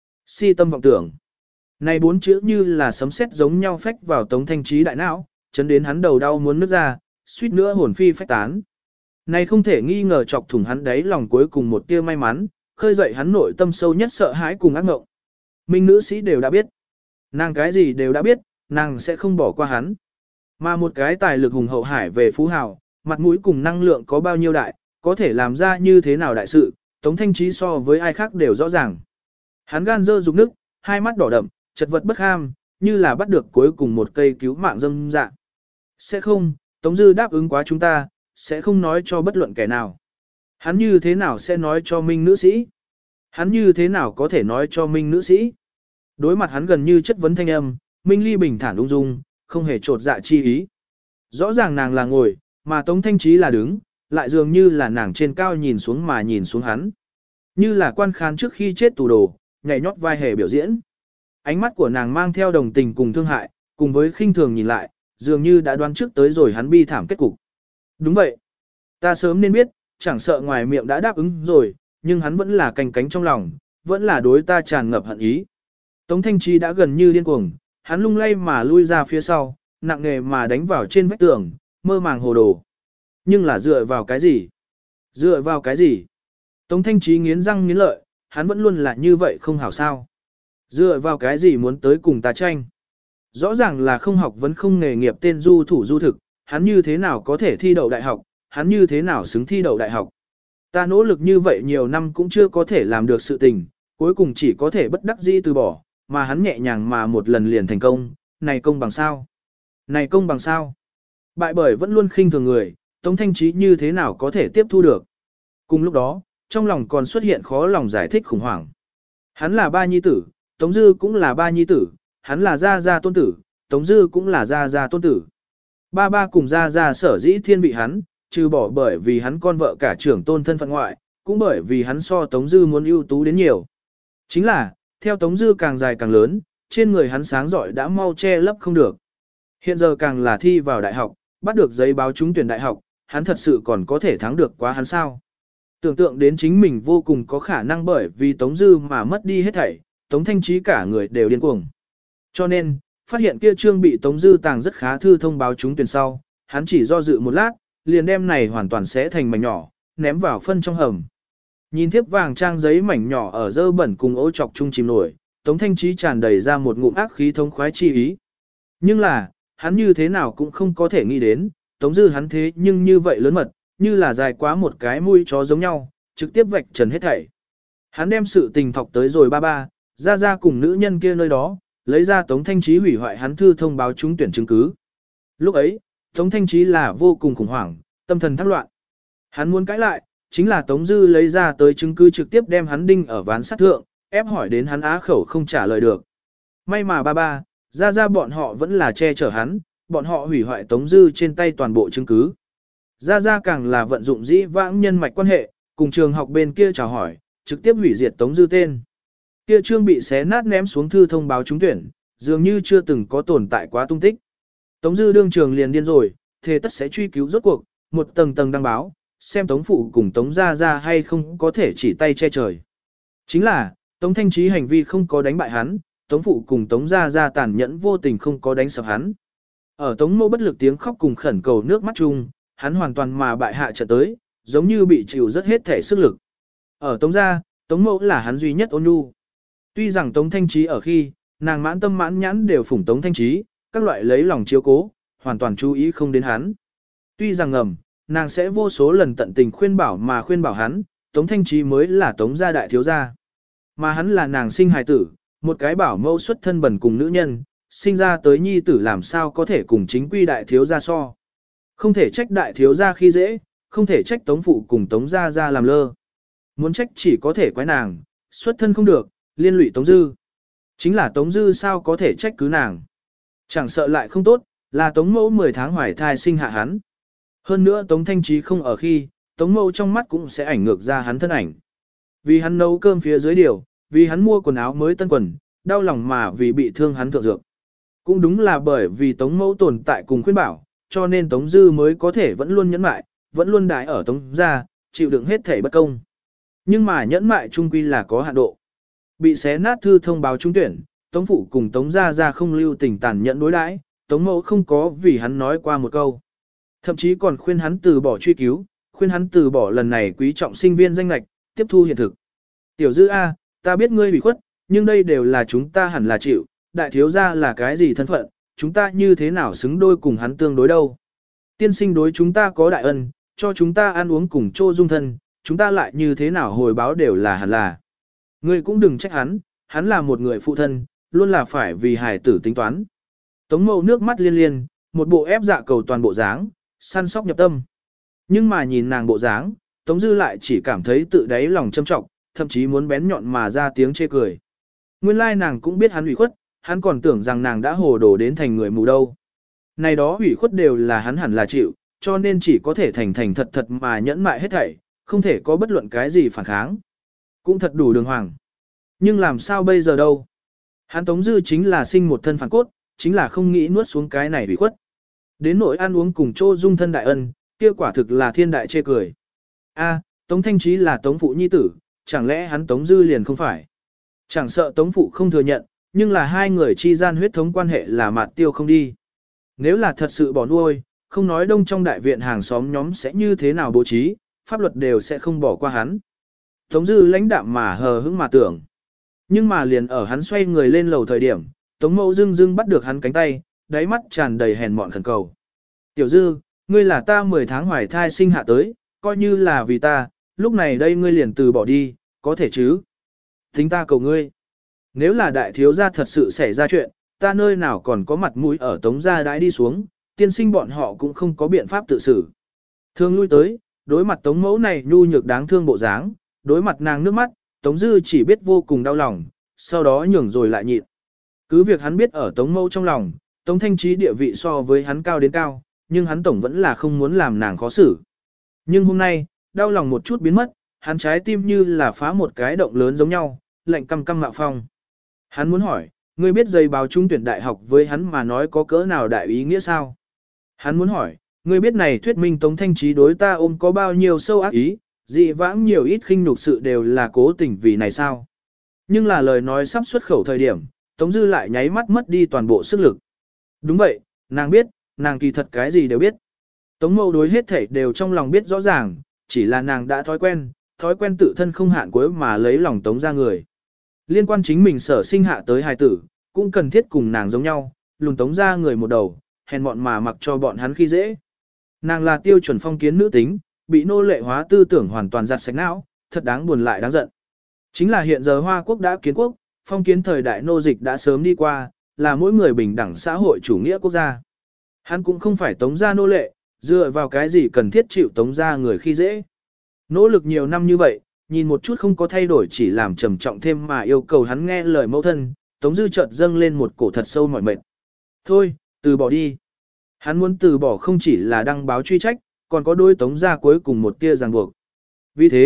si tâm vọng tưởng. Này bốn chữ như là sấm sét giống nhau phách vào Tống Thanh Trí đại não, chấn đến hắn đầu đau muốn nứt ra, suýt nữa hồn phi phách tán. Này không thể nghi ngờ chọc thủng hắn đáy lòng cuối cùng một tia may mắn, khơi dậy hắn nội tâm sâu nhất sợ hãi cùng ác ngộng. Minh nữ sĩ đều đã biết. Nàng cái gì đều đã biết, nàng sẽ không bỏ qua hắn. Mà một cái tài lực hùng hậu hải về phú hào, mặt mũi cùng năng lượng có bao nhiêu đại, có thể làm ra như thế nào đại sự, Tống Thanh Trí so với ai khác đều rõ ràng. Hắn gan dơ dục nức, hai mắt đỏ đậm, chật vật bất ham, như là bắt được cuối cùng một cây cứu mạng dâm dạ. Sẽ không, Tống Dư đáp ứng quá chúng ta, sẽ không nói cho bất luận kẻ nào. Hắn như thế nào sẽ nói cho Minh nữ sĩ? Hắn như thế nào có thể nói cho Minh nữ sĩ? Đối mặt hắn gần như chất vấn thanh âm, Minh Ly bình thản ung dung, không hề trột dạ chi ý. Rõ ràng nàng là ngồi, mà Tống Thanh Trí là đứng, lại dường như là nàng trên cao nhìn xuống mà nhìn xuống hắn. Như là quan khán trước khi chết tù đồ, nhảy nhót vai hề biểu diễn. Ánh mắt của nàng mang theo đồng tình cùng thương hại, cùng với khinh thường nhìn lại, dường như đã đoán trước tới rồi hắn bi thảm kết cục. Đúng vậy. Ta sớm nên biết, chẳng sợ ngoài miệng đã đáp ứng rồi, nhưng hắn vẫn là canh cánh trong lòng, vẫn là đối ta tràn ngập hận ý. Tống Thanh Trí đã gần như điên cuồng, hắn lung lay mà lui ra phía sau, nặng nề mà đánh vào trên vách tường, mơ màng hồ đồ. Nhưng là dựa vào cái gì? Dựa vào cái gì? Tống Thanh Trí nghiến răng nghiến lợi, hắn vẫn luôn là như vậy không hảo sao. Dựa vào cái gì muốn tới cùng ta tranh? Rõ ràng là không học vẫn không nghề nghiệp tên du thủ du thực, hắn như thế nào có thể thi đậu đại học, hắn như thế nào xứng thi đậu đại học. Ta nỗ lực như vậy nhiều năm cũng chưa có thể làm được sự tình, cuối cùng chỉ có thể bất đắc dĩ từ bỏ, mà hắn nhẹ nhàng mà một lần liền thành công, này công bằng sao? Này công bằng sao? Bại bởi vẫn luôn khinh thường người, Tống Thanh Trí như thế nào có thể tiếp thu được? Cùng lúc đó, trong lòng còn xuất hiện khó lòng giải thích khủng hoảng. Hắn là ba nhi tử, Tống Dư cũng là ba nhi tử, hắn là gia gia tôn tử, Tống Dư cũng là gia gia tôn tử. Ba ba cùng gia gia sở dĩ thiên vị hắn, trừ bỏ bởi vì hắn con vợ cả trưởng tôn thân phận ngoại, cũng bởi vì hắn so Tống Dư muốn ưu tú đến nhiều. Chính là, theo Tống Dư càng dài càng lớn, trên người hắn sáng giỏi đã mau che lấp không được. Hiện giờ càng là thi vào đại học, bắt được giấy báo trúng tuyển đại học, hắn thật sự còn có thể thắng được quá hắn sao. Tưởng tượng đến chính mình vô cùng có khả năng bởi vì Tống Dư mà mất đi hết thảy, Tống Thanh Trí cả người đều điên cuồng. Cho nên, phát hiện kia trương bị Tống Dư tàng rất khá thư thông báo trúng tuyển sau, hắn chỉ do dự một lát, liền đem này hoàn toàn sẽ thành mảnh nhỏ, ném vào phân trong hầm. Nhìn thiếp vàng trang giấy mảnh nhỏ ở dơ bẩn cùng ố chọc chung chìm nổi, Tống Thanh Trí tràn đầy ra một ngụm ác khí thống khoái chi ý. Nhưng là, hắn như thế nào cũng không có thể nghĩ đến, Tống Dư hắn thế nhưng như vậy lớn mật, như là dài quá một cái mũi chó giống nhau, trực tiếp vạch trần hết thảy. Hắn đem sự tình thọc tới rồi ba ba, ra ra cùng nữ nhân kia nơi đó, lấy ra Tống Thanh Trí hủy hoại hắn thư thông báo trúng tuyển chứng cứ. Lúc ấy, Tống Thanh Trí là vô cùng khủng hoảng, tâm thần thắc loạn. Hắn muốn cãi lại, chính là Tống Dư lấy ra tới chứng cứ trực tiếp đem hắn đinh ở ván sắt thượng, ép hỏi đến hắn á khẩu không trả lời được. May mà ba ba, ra ra bọn họ vẫn là che chở hắn, bọn họ hủy hoại Tống Dư trên tay toàn bộ chứng cứ. Ra ra càng là vận dụng dĩ vãng nhân mạch quan hệ, cùng trường học bên kia chào hỏi, trực tiếp hủy diệt Tống Dư tên. Kia trương bị xé nát ném xuống thư thông báo trúng tuyển, dường như chưa từng có tồn tại quá tung tích. Tống Dư đương trường liền điên rồi, thề tất sẽ truy cứu rốt cuộc, một tầng tầng đăng báo, xem Tống phụ cùng Tống gia gia hay không có thể chỉ tay che trời. Chính là, Tống Thanh Trí hành vi không có đánh bại hắn, Tống phụ cùng Tống gia gia tàn nhẫn vô tình không có đánh sập hắn. Ở Tống Mẫu bất lực tiếng khóc cùng khẩn cầu nước mắt chung, hắn hoàn toàn mà bại hạ trận tới, giống như bị chịu rất hết thể sức lực. Ở Tống gia, Tống Mẫu là hắn duy nhất ôn nhu. Tuy rằng Tống Thanh Trí ở khi, nàng mãn tâm mãn nhãn đều phủng Tống Thanh Trí, các loại lấy lòng chiếu cố, hoàn toàn chú ý không đến hắn. Tuy rằng ngầm, nàng sẽ vô số lần tận tình khuyên bảo mà khuyên bảo hắn, Tống Thanh Trí mới là Tống gia đại thiếu gia. Mà hắn là nàng sinh hài tử, một cái bảo mẫu xuất thân bần cùng nữ nhân, sinh ra tới nhi tử làm sao có thể cùng chính quy đại thiếu gia so. Không thể trách đại thiếu gia khi dễ, không thể trách Tống phụ cùng Tống gia gia làm lơ. Muốn trách chỉ có thể quái nàng, xuất thân không được, liên lụy Tống Dư. Chính là Tống Dư sao có thể trách cứ nàng. Chẳng sợ lại không tốt, là Tống Mẫu mười tháng hoài thai sinh hạ hắn. Hơn nữa Tống Thanh Trí không ở khi, Tống Mẫu trong mắt cũng sẽ ảnh ngược ra hắn thân ảnh. Vì hắn nấu cơm phía dưới điều, vì hắn mua quần áo mới tân quần, đau lòng mà vì bị thương hắn thượng dược. Cũng đúng là bởi vì Tống Mẫu tồn tại cùng khuyên bảo, cho nên Tống Dư mới có thể vẫn luôn nhẫn mại, vẫn luôn đái ở Tống gia, chịu đựng hết thể bất công. Nhưng mà nhẫn mại chung quy là có hạn độ. Bị xé nát thư thông báo trúng tuyển, Tống phụ cùng Tống gia gia không lưu tình tàn nhẫn đối đãi, Tống Mẫu không có vì hắn nói qua một câu. Thậm chí còn khuyên hắn từ bỏ truy cứu, khuyên hắn từ bỏ lần này quý trọng sinh viên danh lệch, tiếp thu hiện thực. Tiểu Dư A, ta biết ngươi bị khuất, nhưng đây đều là chúng ta hẳn là chịu, đại thiếu gia là cái gì thân phận, chúng ta như thế nào xứng đôi cùng hắn tương đối đâu. Tiên sinh đối chúng ta có đại ân, cho chúng ta ăn uống cùng chô dung thân, chúng ta lại như thế nào hồi báo đều là hẳn là. Ngươi cũng đừng trách hắn, hắn là một người phụ thân, luôn là phải vì hài tử tính toán. Tống Mậu nước mắt liên liên, một bộ ép dạ cầu toàn bộ dáng, săn sóc nhập tâm. Nhưng mà nhìn nàng bộ dáng, Tống Dư lại chỉ cảm thấy tự đáy lòng châm trọng, thậm chí muốn bén nhọn mà ra tiếng chê cười. Nguyên lai nàng cũng biết hắn ủy khuất, hắn còn tưởng rằng nàng đã hồ đồ đến thành người mù đâu. Này đó ủy khuất đều là hắn hẳn là chịu, cho nên chỉ có thể thành thành thật thật mà nhẫn mại hết thảy, không thể có bất luận cái gì phản kháng. Cũng thật đủ đường hoàng. Nhưng làm sao bây giờ đâu? Hắn Tống Dư chính là sinh một thân phản cốt, chính là không nghĩ nuốt xuống cái này ủy khuất. Đến nỗi ăn uống cùng Chô Dung thân đại ân, kia quả thực là thiên đại chê cười. A, Tống Thanh Trí là Tống phụ nhi tử, chẳng lẽ hắn Tống Dư liền không phải? Chẳng sợ Tống phụ không thừa nhận, nhưng là hai người chi gian huyết thống quan hệ là mạt tiêu không đi. Nếu là thật sự bỏ nuôi, không nói đông trong đại viện hàng xóm nhóm sẽ như thế nào bố trí, pháp luật đều sẽ không bỏ qua hắn. Tống Dư lãnh đạm mà hờ hững mà tưởng. Nhưng mà liền ở hắn xoay người lên lầu thời điểm, Tống Mậu dưng dưng bắt được hắn cánh tay, đáy mắt tràn đầy hèn mọn khẩn cầu. Tiểu Dư, ngươi là ta mười tháng hoài thai sinh hạ tới, coi như là vì ta, lúc này đây ngươi liền từ bỏ đi, có thể chứ? Tính ta cầu ngươi. Nếu là đại thiếu gia thật sự xảy ra chuyện, ta nơi nào còn có mặt mũi ở Tống gia đãi đi xuống, tiên sinh bọn họ cũng không có biện pháp tự xử. Thương lui tới, đối mặt Tống mẫu này nhu nhược đáng thương bộ dáng, đối mặt nàng nước mắt, Tống Dư chỉ biết vô cùng đau lòng, sau đó nhường rồi lại nhịn. Cứ việc hắn biết ở Tống mẫu trong lòng, Tống Thanh Trí địa vị so với hắn cao đến cao, nhưng hắn tổng vẫn là không muốn làm nàng khó xử. Nhưng hôm nay, đau lòng một chút biến mất, hắn trái tim như là phá một cái động lớn giống nhau, lạnh căm căm mạo phong. Hắn muốn hỏi, ngươi biết giấy báo trúng tuyển đại học với hắn mà nói có cỡ nào đại ý nghĩa sao? Hắn muốn hỏi, ngươi biết này thuyết minh Tống Thanh Trí đối ta ôm có bao nhiêu sâu ác ý, dị vãng nhiều ít khinh nhục sự đều là cố tình vì này sao? Nhưng là lời nói sắp xuất khẩu thời điểm, Tống Dư lại nháy mắt mất đi toàn bộ sức lực. Đúng vậy, nàng biết, nàng kỳ thật cái gì đều biết. Tống Mậu đối hết thảy đều trong lòng biết rõ ràng, chỉ là nàng đã thói quen, thói quen tự thân không hạn cuối mà lấy lòng Tống ra người. Liên quan chính mình sở sinh hạ tới hài tử, cũng cần thiết cùng nàng giống nhau, lùn Tống ra người một đầu, hèn bọn mà mặc cho bọn hắn khi dễ. Nàng là tiêu chuẩn phong kiến nữ tính, bị nô lệ hóa tư tưởng hoàn toàn giặt sạch não, thật đáng buồn lại đáng giận. Chính là hiện giờ Hoa Quốc đã kiến quốc, phong kiến thời đại nô dịch đã sớm đi qua, là mỗi người bình đẳng xã hội chủ nghĩa quốc gia. Hắn cũng không phải Tống gia nô lệ, dựa vào cái gì cần thiết chịu Tống gia người khi dễ. Nỗ lực nhiều năm như vậy, nhìn một chút không có thay đổi chỉ làm trầm trọng thêm mà yêu cầu hắn nghe lời mẫu thân, Tống Dư chợt dâng lên một cổ thật sâu mỏi mệt. Thôi, từ bỏ đi. Hắn muốn từ bỏ không chỉ là đăng báo truy trách, còn có đôi Tống gia cuối cùng một tia ràng buộc. Vì thế,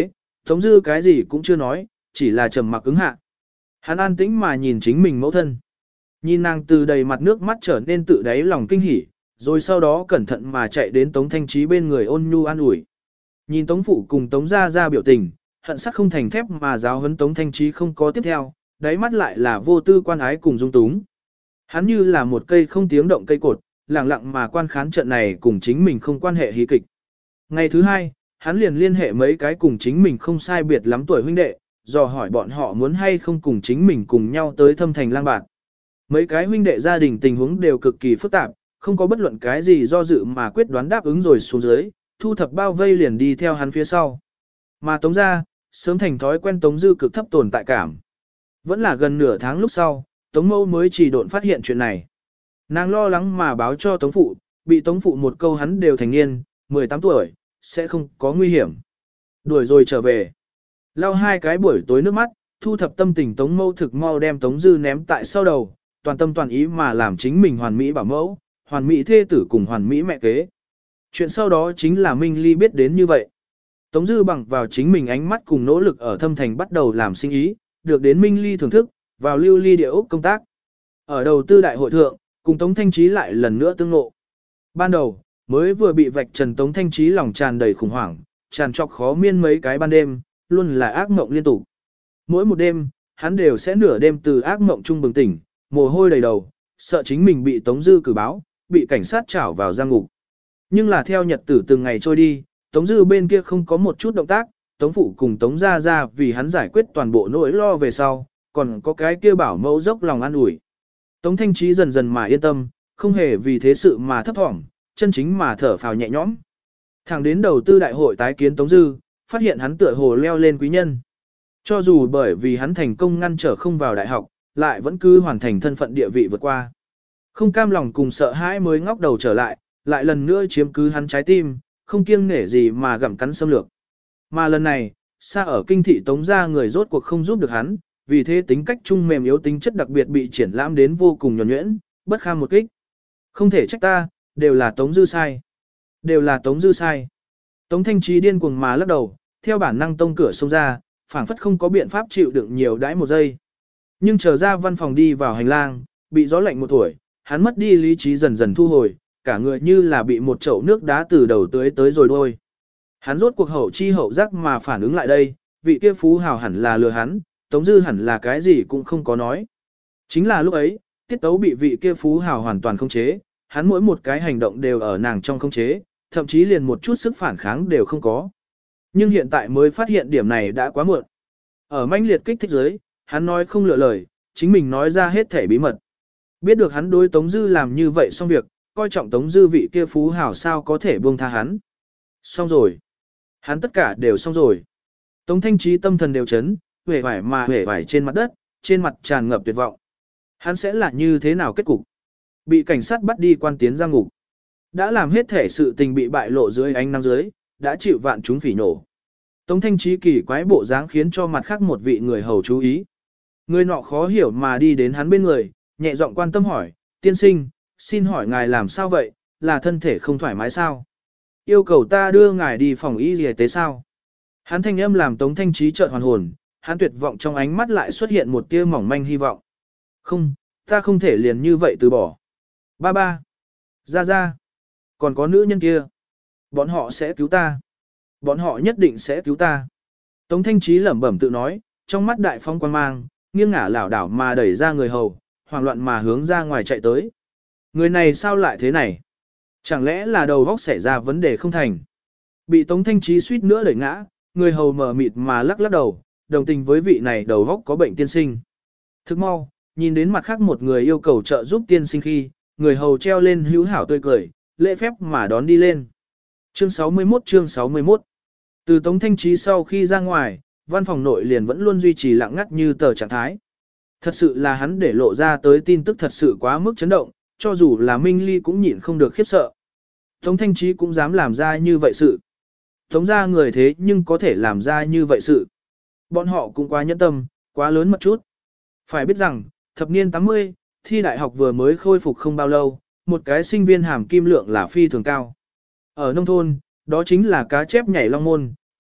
Tống Dư cái gì cũng chưa nói, chỉ là trầm mặc ứng hạ. Hắn an tĩnh mà nhìn chính mình mẫu thân. Nhìn nàng từ đầy mặt nước mắt trở nên tự đáy lòng kinh hỉ, rồi sau đó cẩn thận mà chạy đến Tống Thanh Trí bên người ôn nhu an ủi. Nhìn Tống Phụ cùng Tống Gia Gia biểu tình, hận sắc không thành thép mà giáo huấn Tống Thanh Trí không có tiếp theo, đáy mắt lại là vô tư quan ái cùng dung túng. Hắn như là một cây không tiếng động cây cột, lặng lặng mà quan khán trận này cùng chính mình không quan hệ hí kịch. Ngày thứ hai, hắn liền liên hệ mấy cái cùng chính mình không sai biệt lắm tuổi huynh đệ, dò hỏi bọn họ muốn hay không cùng chính mình cùng nhau tới Thâm Thành lang bạt. Mấy cái huynh đệ gia đình tình huống đều cực kỳ phức tạp, không có bất luận cái gì do dự mà quyết đoán đáp ứng rồi xuống dưới, thu thập bao vây liền đi theo hắn phía sau. Mà Tống gia, sớm thành thói quen Tống Dư cực thấp tồn tại cảm. Vẫn là gần nửa tháng lúc sau, Tống Mâu mới chỉ độn phát hiện chuyện này. Nàng lo lắng mà báo cho Tống Phụ, bị Tống Phụ một câu hắn đều thành niên, mười tám tuổi, sẽ không có nguy hiểm. Đuổi rồi trở về. Lau hai cái buổi tối nước mắt, thu thập tâm tình Tống Mâu thực mau đem Tống Dư ném tại sau đầu, toàn tâm toàn ý mà làm chính mình hoàn mỹ bảo mẫu, hoàn mỹ thê tử cùng hoàn mỹ mẹ kế. Chuyện sau đó chính là Minh Ly biết đến như vậy. Tống Dư bằng vào chính mình ánh mắt cùng nỗ lực ở Thâm Thành bắt đầu làm sinh ý, được đến Minh Ly thưởng thức, vào lưu ly địa ốc công tác. Ở đầu tư đại hội thượng, cùng Tống Thanh Trí lại lần nữa tương ngộ. Ban đầu, mới vừa bị vạch trần Tống Thanh Trí lòng tràn đầy khủng hoảng, tràn trọc khó miên mấy cái ban đêm, luôn là ác mộng liên tục. Mỗi một đêm, hắn đều sẽ nửa đêm từ ác mộng trung bừng tỉnh, mồ hôi đầy đầu, sợ chính mình bị Tống Dư cử báo, bị cảnh sát trảo vào giam ngục. Nhưng là theo nhật tử từng ngày trôi đi, Tống Dư bên kia không có một chút động tác, Tống Phụ cùng Tống Gia Gia vì hắn giải quyết toàn bộ nỗi lo về sau, còn có cái kia bảo mẫu dốc lòng an ủi. Tống Thanh Trí dần dần mà yên tâm, không hề vì thế sự mà thấp thỏm, chân chính mà thở phào nhẹ nhõm. Thẳng đến đầu tư đại hội tái kiến Tống Dư, phát hiện hắn tựa hồ leo lên quý nhân. Cho dù bởi vì hắn thành công ngăn trở không vào đại học, lại vẫn cứ hoàn thành thân phận địa vị vượt qua. Không cam lòng cùng sợ hãi mới ngóc đầu trở lại, lại lần nữa chiếm cứ hắn trái tim, không kiêng nể gì mà gặm cắn xâm lược. Mà lần này, xa ở kinh thị Tống gia người rốt cuộc không giúp được hắn, vì thế tính cách trung mềm yếu tính chất đặc biệt bị triển lãm đến vô cùng nhuần nhuyễn, bất kham một kích. Không thể trách ta, đều là Tống Dư sai. Đều là Tống Dư sai. Tống Thanh Trí điên cuồng mà lắc đầu, theo bản năng tông cửa xông ra, phảng phất không có biện pháp chịu đựng nhiều đãi một giây. Nhưng chờ ra văn phòng đi vào hành lang, bị gió lạnh một tuổi, hắn mất đi lý trí dần dần thu hồi, cả người như là bị một chậu nước đá từ đầu tưới tới rồi đôi. Hắn rốt cuộc hậu chi hậu giác mà phản ứng lại đây, vị kia phú hào hẳn là lừa hắn, Tống Dư hẳn là cái gì cũng không có nói. Chính là lúc ấy, tiết tấu bị vị kia phú hào hoàn toàn không chế, hắn mỗi một cái hành động đều ở nàng trong không chế, thậm chí liền một chút sức phản kháng đều không có. Nhưng hiện tại mới phát hiện điểm này đã quá muộn. Ở manh liệt kích thích giới, hắn nói không lựa lời, chính mình nói ra hết thể bí mật. Biết được hắn đối Tống Dư làm như vậy xong việc, coi trọng Tống Dư vị kia phú hào sao có thể buông tha hắn. Xong rồi. Hắn tất cả đều xong rồi. Tống Thanh Trí tâm thần đều chấn, huệ vải mà huệ vải trên mặt đất, trên mặt tràn ngập tuyệt vọng. Hắn sẽ là như thế nào kết cục? Bị cảnh sát bắt đi quan tiến giam ngục. Đã làm hết thể sự tình bị bại lộ dưới ánh nắng dưới, đã chịu vạn chúng phỉ nổ. Tống Thanh Trí kỳ quái bộ dáng khiến cho mặt khác một vị người hầu chú ý. Người nọ khó hiểu mà đi đến hắn bên người, nhẹ giọng quan tâm hỏi, tiên sinh, xin hỏi ngài làm sao vậy, là thân thể không thoải mái sao? Yêu cầu ta đưa ngài đi phòng y y tế sao? Hắn thanh âm làm Tống Thanh Trí chợt hoàn hồn, hắn tuyệt vọng trong ánh mắt lại xuất hiện một tia mỏng manh hy vọng. Không, ta không thể liền như vậy từ bỏ. Ba ba, ra ra, còn có nữ nhân kia. Bọn họ sẽ cứu ta. Bọn họ nhất định sẽ cứu ta. Tống Thanh Trí lẩm bẩm tự nói, trong mắt đại phong quan mang, nghiêng ngả lảo đảo mà đẩy ra người hầu, hoảng loạn mà hướng ra ngoài chạy tới. Người này sao lại thế này? Chẳng lẽ là đầu óc xảy ra vấn đề không thành? Bị Tống Thanh Trí suýt nữa đẩy ngã, người hầu mờ mịt mà lắc lắc đầu, đồng tình với vị này đầu óc có bệnh tiên sinh. Thức mau, nhìn đến mặt khác một người yêu cầu trợ giúp tiên sinh khi, người hầu treo lên hữu hảo tươi cười, lễ phép mà đón đi lên. Chương sáu mươi mốt chương sáu mươi mốt Từ Tống Thanh Trí sau khi ra ngoài, văn phòng nội liền vẫn luôn duy trì lặng ngắt như tờ trạng thái. Thật sự là hắn để lộ ra tới tin tức thật sự quá mức chấn động, cho dù là Minh Ly cũng nhịn không được khiếp sợ. Tống Thanh Trí cũng dám làm ra như vậy sự. Tống ra người thế nhưng có thể làm ra như vậy sự. Bọn họ cũng quá nhẫn tâm, quá lớn một chút. Phải biết rằng, thập niên tám mươi, thi đại học vừa mới khôi phục không bao lâu, một cái sinh viên hàm kim lượng là phi thường cao. Ở nông thôn, đó chính là cá chép nhảy long môn,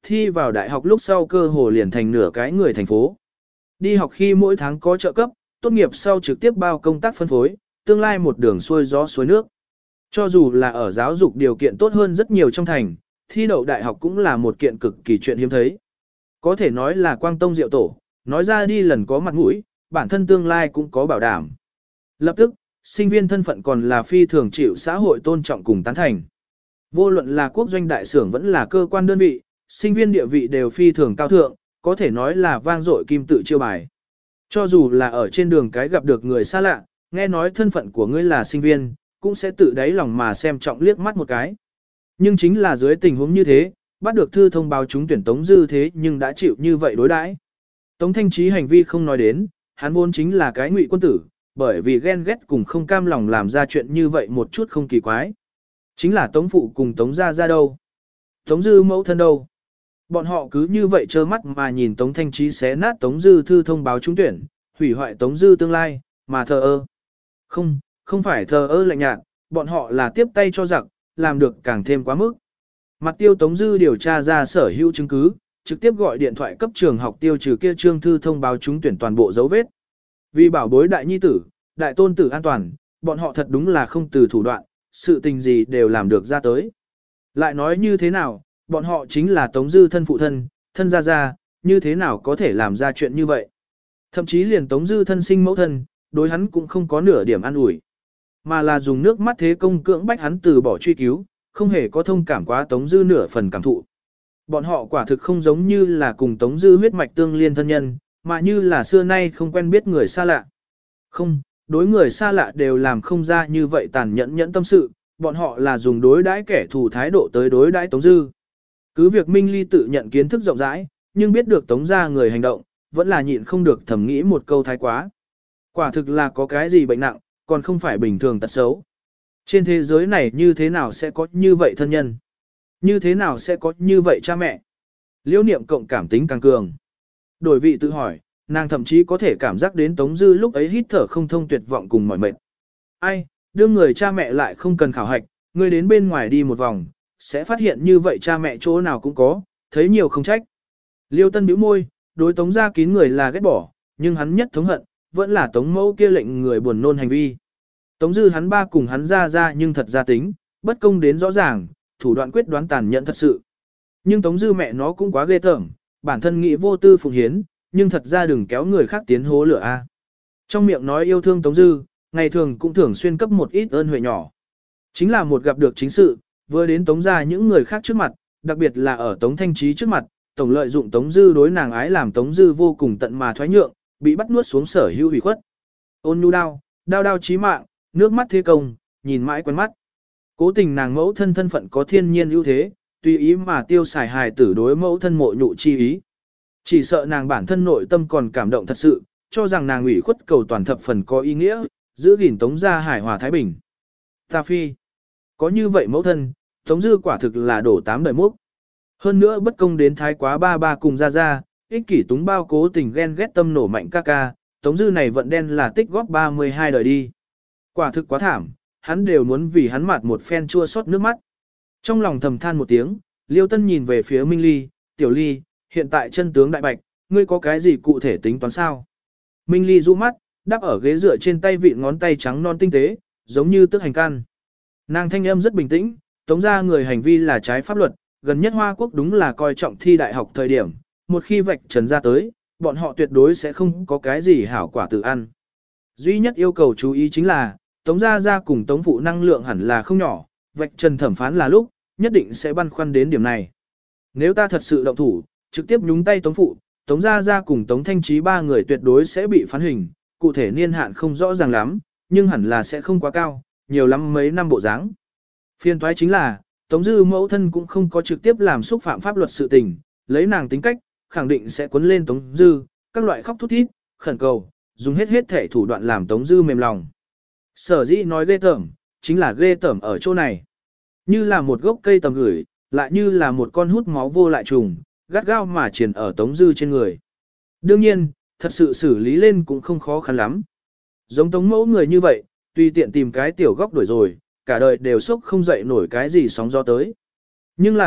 thi vào đại học lúc sau cơ hồ liền thành nửa cái người thành phố. Đi học khi mỗi tháng có trợ cấp, tốt nghiệp sau trực tiếp bao công tác phân phối, tương lai một đường xuôi gió xuôi nước. Cho dù là ở giáo dục điều kiện tốt hơn rất nhiều trong thành, thi đậu đại học cũng là một kiện cực kỳ chuyện hiếm thấy. Có thể nói là quang tông diệu tổ, nói ra đi lần có mặt mũi, bản thân tương lai cũng có bảo đảm. Lập tức, sinh viên thân phận còn là phi thường chịu xã hội tôn trọng cùng tán thành. Vô luận là quốc doanh đại xưởng vẫn là cơ quan đơn vị, sinh viên địa vị đều phi thường cao thượng, có thể nói là vang dội kim tự chiêu bài. Cho dù là ở trên đường cái gặp được người xa lạ, nghe nói thân phận của ngươi là sinh viên, cũng sẽ tự đáy lòng mà xem trọng liếc mắt một cái. Nhưng chính là dưới tình huống như thế, bắt được thư thông báo trúng tuyển Tống Dư thế nhưng đã chịu như vậy đối đãi. Tống Thanh Trí hành vi không nói đến, hắn vốn chính là cái ngụy quân tử, bởi vì ghen ghét cùng không cam lòng làm ra chuyện như vậy một chút không kỳ quái. Chính là Tống Phụ cùng Tống Gia Gia đâu? Tống Dư mẫu thân đâu? Bọn họ cứ như vậy trơ mắt mà nhìn Tống Thanh Trí xé nát Tống Dư thư thông báo trúng tuyển, hủy hoại Tống Dư tương lai, mà thờ ơ. Không, không phải thờ ơ lạnh nhạt, bọn họ là tiếp tay cho giặc, làm được càng thêm quá mức. Mặt tiêu Tống Dư điều tra ra sở hữu chứng cứ, trực tiếp gọi điện thoại cấp trường học tiêu trừ kia trương thư thông báo trúng tuyển toàn bộ dấu vết. Vì bảo bối đại nhi tử, đại tôn tử an toàn, bọn họ thật đúng là không từ thủ đoạn, sự tình gì đều làm được ra tới. Lại nói như thế nào, bọn họ chính là Tống Dư thân phụ thân, thân gia gia, như thế nào có thể làm ra chuyện như vậy. Thậm chí liền Tống Dư thân sinh mẫu thân, đối hắn cũng không có nửa điểm an ủi, mà là dùng nước mắt thế công cưỡng bách hắn từ bỏ truy cứu, không hề có thông cảm quá Tống Dư nửa phần cảm thụ. Bọn họ quả thực không giống như là cùng Tống Dư huyết mạch tương liên thân nhân, mà như là xưa nay không quen biết người xa lạ. Không, đối người xa lạ đều làm không ra như vậy tàn nhẫn nhẫn tâm sự, bọn họ là dùng đối đãi kẻ thù thái độ tới đối đãi Tống Dư. Cứ việc Minh Ly tự nhận kiến thức rộng rãi, nhưng biết được Tống gia người hành động, vẫn là nhịn không được thầm nghĩ một câu thái quá. Quả thực là có cái gì bệnh nặng, còn không phải bình thường tật xấu. Trên thế giới này như thế nào sẽ có như vậy thân nhân? Như thế nào sẽ có như vậy cha mẹ? Liễu niệm cộng cảm tính càng cường. Đổi vị tự hỏi, nàng thậm chí có thể cảm giác đến Tống Dư lúc ấy hít thở không thông tuyệt vọng cùng mỏi mệt. Ai, đương người cha mẹ lại không cần khảo hạch, người đến bên ngoài đi một vòng, sẽ phát hiện như vậy cha mẹ chỗ nào cũng có, thấy nhiều không trách. Liêu Tân bĩu môi, đối Tống gia kín người là ghét bỏ, nhưng hắn nhất thống hận, vẫn là Tống mẫu kia lệnh người buồn nôn hành vi. Tống Dư hắn ba cùng hắn ra ra nhưng thật ra tính, bất công đến rõ ràng, thủ đoạn quyết đoán tàn nhẫn thật sự. Nhưng Tống Dư mẹ nó cũng quá ghê tởm, bản thân nghĩ vô tư phụng hiến, nhưng thật ra đừng kéo người khác tiến hố lửa a. Trong miệng nói yêu thương Tống Dư, ngày thường cũng thường xuyên cấp một ít ơn huệ nhỏ. Chính là một gặp được chính sự, vừa đến Tống gia những người khác trước mặt, đặc biệt là ở Tống Thanh Trí trước mặt, tổng lợi dụng Tống Dư đối nàng ái làm Tống Dư vô cùng tận mà thoái nhượng, bị bắt nuốt xuống sở hữu hủy khuất. Ôn nhu đao, đao đao chí mạng, nước mắt thế công, nhìn mãi quen mắt. Cố tình nàng mẫu thân thân phận có thiên nhiên ưu thế, tùy ý mà tiêu xài hài tử đối mẫu thân mộ nhụ chi ý. Chỉ sợ nàng bản thân nội tâm còn cảm động thật sự, cho rằng nàng ủy khuất cầu toàn thập phần có ý nghĩa, giữ gìn Tống gia hải hòa thái bình. Ta phi, có như vậy mẫu thân, Tống Dư quả thực là đổ tám đời múc. Hơn nữa bất công đến thái quá ba ba cùng ra ra, ích kỷ túng bao cố tình ghen ghét tâm nổ mạnh ca ca, Tống Dư này vận đen là tích góp ba mươi hai đời đi. Quả thực quá thảm, hắn đều muốn vì hắn mặt một phen chua xót nước mắt. Trong lòng thầm than một tiếng, Liêu Tân nhìn về phía Minh Ly, Tiểu Ly, hiện tại chân tướng đại bạch, ngươi có cái gì cụ thể tính toán sao? Minh Ly du mắt, đắp ở ghế dựa trên tay vịn ngón tay trắng non tinh tế, giống như tức hành can. Nàng thanh âm rất bình tĩnh, Tống gia người hành vi là trái pháp luật, gần nhất Hoa Quốc đúng là coi trọng thi đại học thời điểm, một khi vạch trần ra tới, bọn họ tuyệt đối sẽ không có cái gì hảo quả tự ăn. Duy nhất yêu cầu chú ý chính là, Tống gia gia cùng Tống phụ năng lượng hẳn là không nhỏ, vạch trần thẩm phán là lúc, nhất định sẽ băn khoăn đến điểm này. Nếu ta thật sự động thủ, trực tiếp nhúng tay Tống phụ, Tống gia gia cùng Tống Thanh Trí ba người tuyệt đối sẽ bị phán hình, cụ thể niên hạn không rõ ràng lắm, nhưng hẳn là sẽ không quá cao, nhiều lắm mấy năm bộ dáng. Phiên toái chính là, Tống Dư mẫu thân cũng không có trực tiếp làm xúc phạm pháp luật sự tình, lấy nàng tính cách, khẳng định sẽ cuốn lên Tống Dư, các loại khóc thút thít, khẩn cầu, dùng hết hết thể thủ đoạn làm Tống Dư mềm lòng. Sở dĩ nói ghê tởm, chính là ghê tởm ở chỗ này. Như là một gốc cây tầm gửi, lại như là một con hút máu vô lại trùng, gắt gao mà triền ở Tống Dư trên người. Đương nhiên, thật sự xử lý lên cũng không khó khăn lắm. Giống Tống mẫu người như vậy, tùy tiện tìm cái tiểu góc đuổi rồi, cả đời đều sốc không dậy nổi cái gì sóng gió tới. Nhưng là,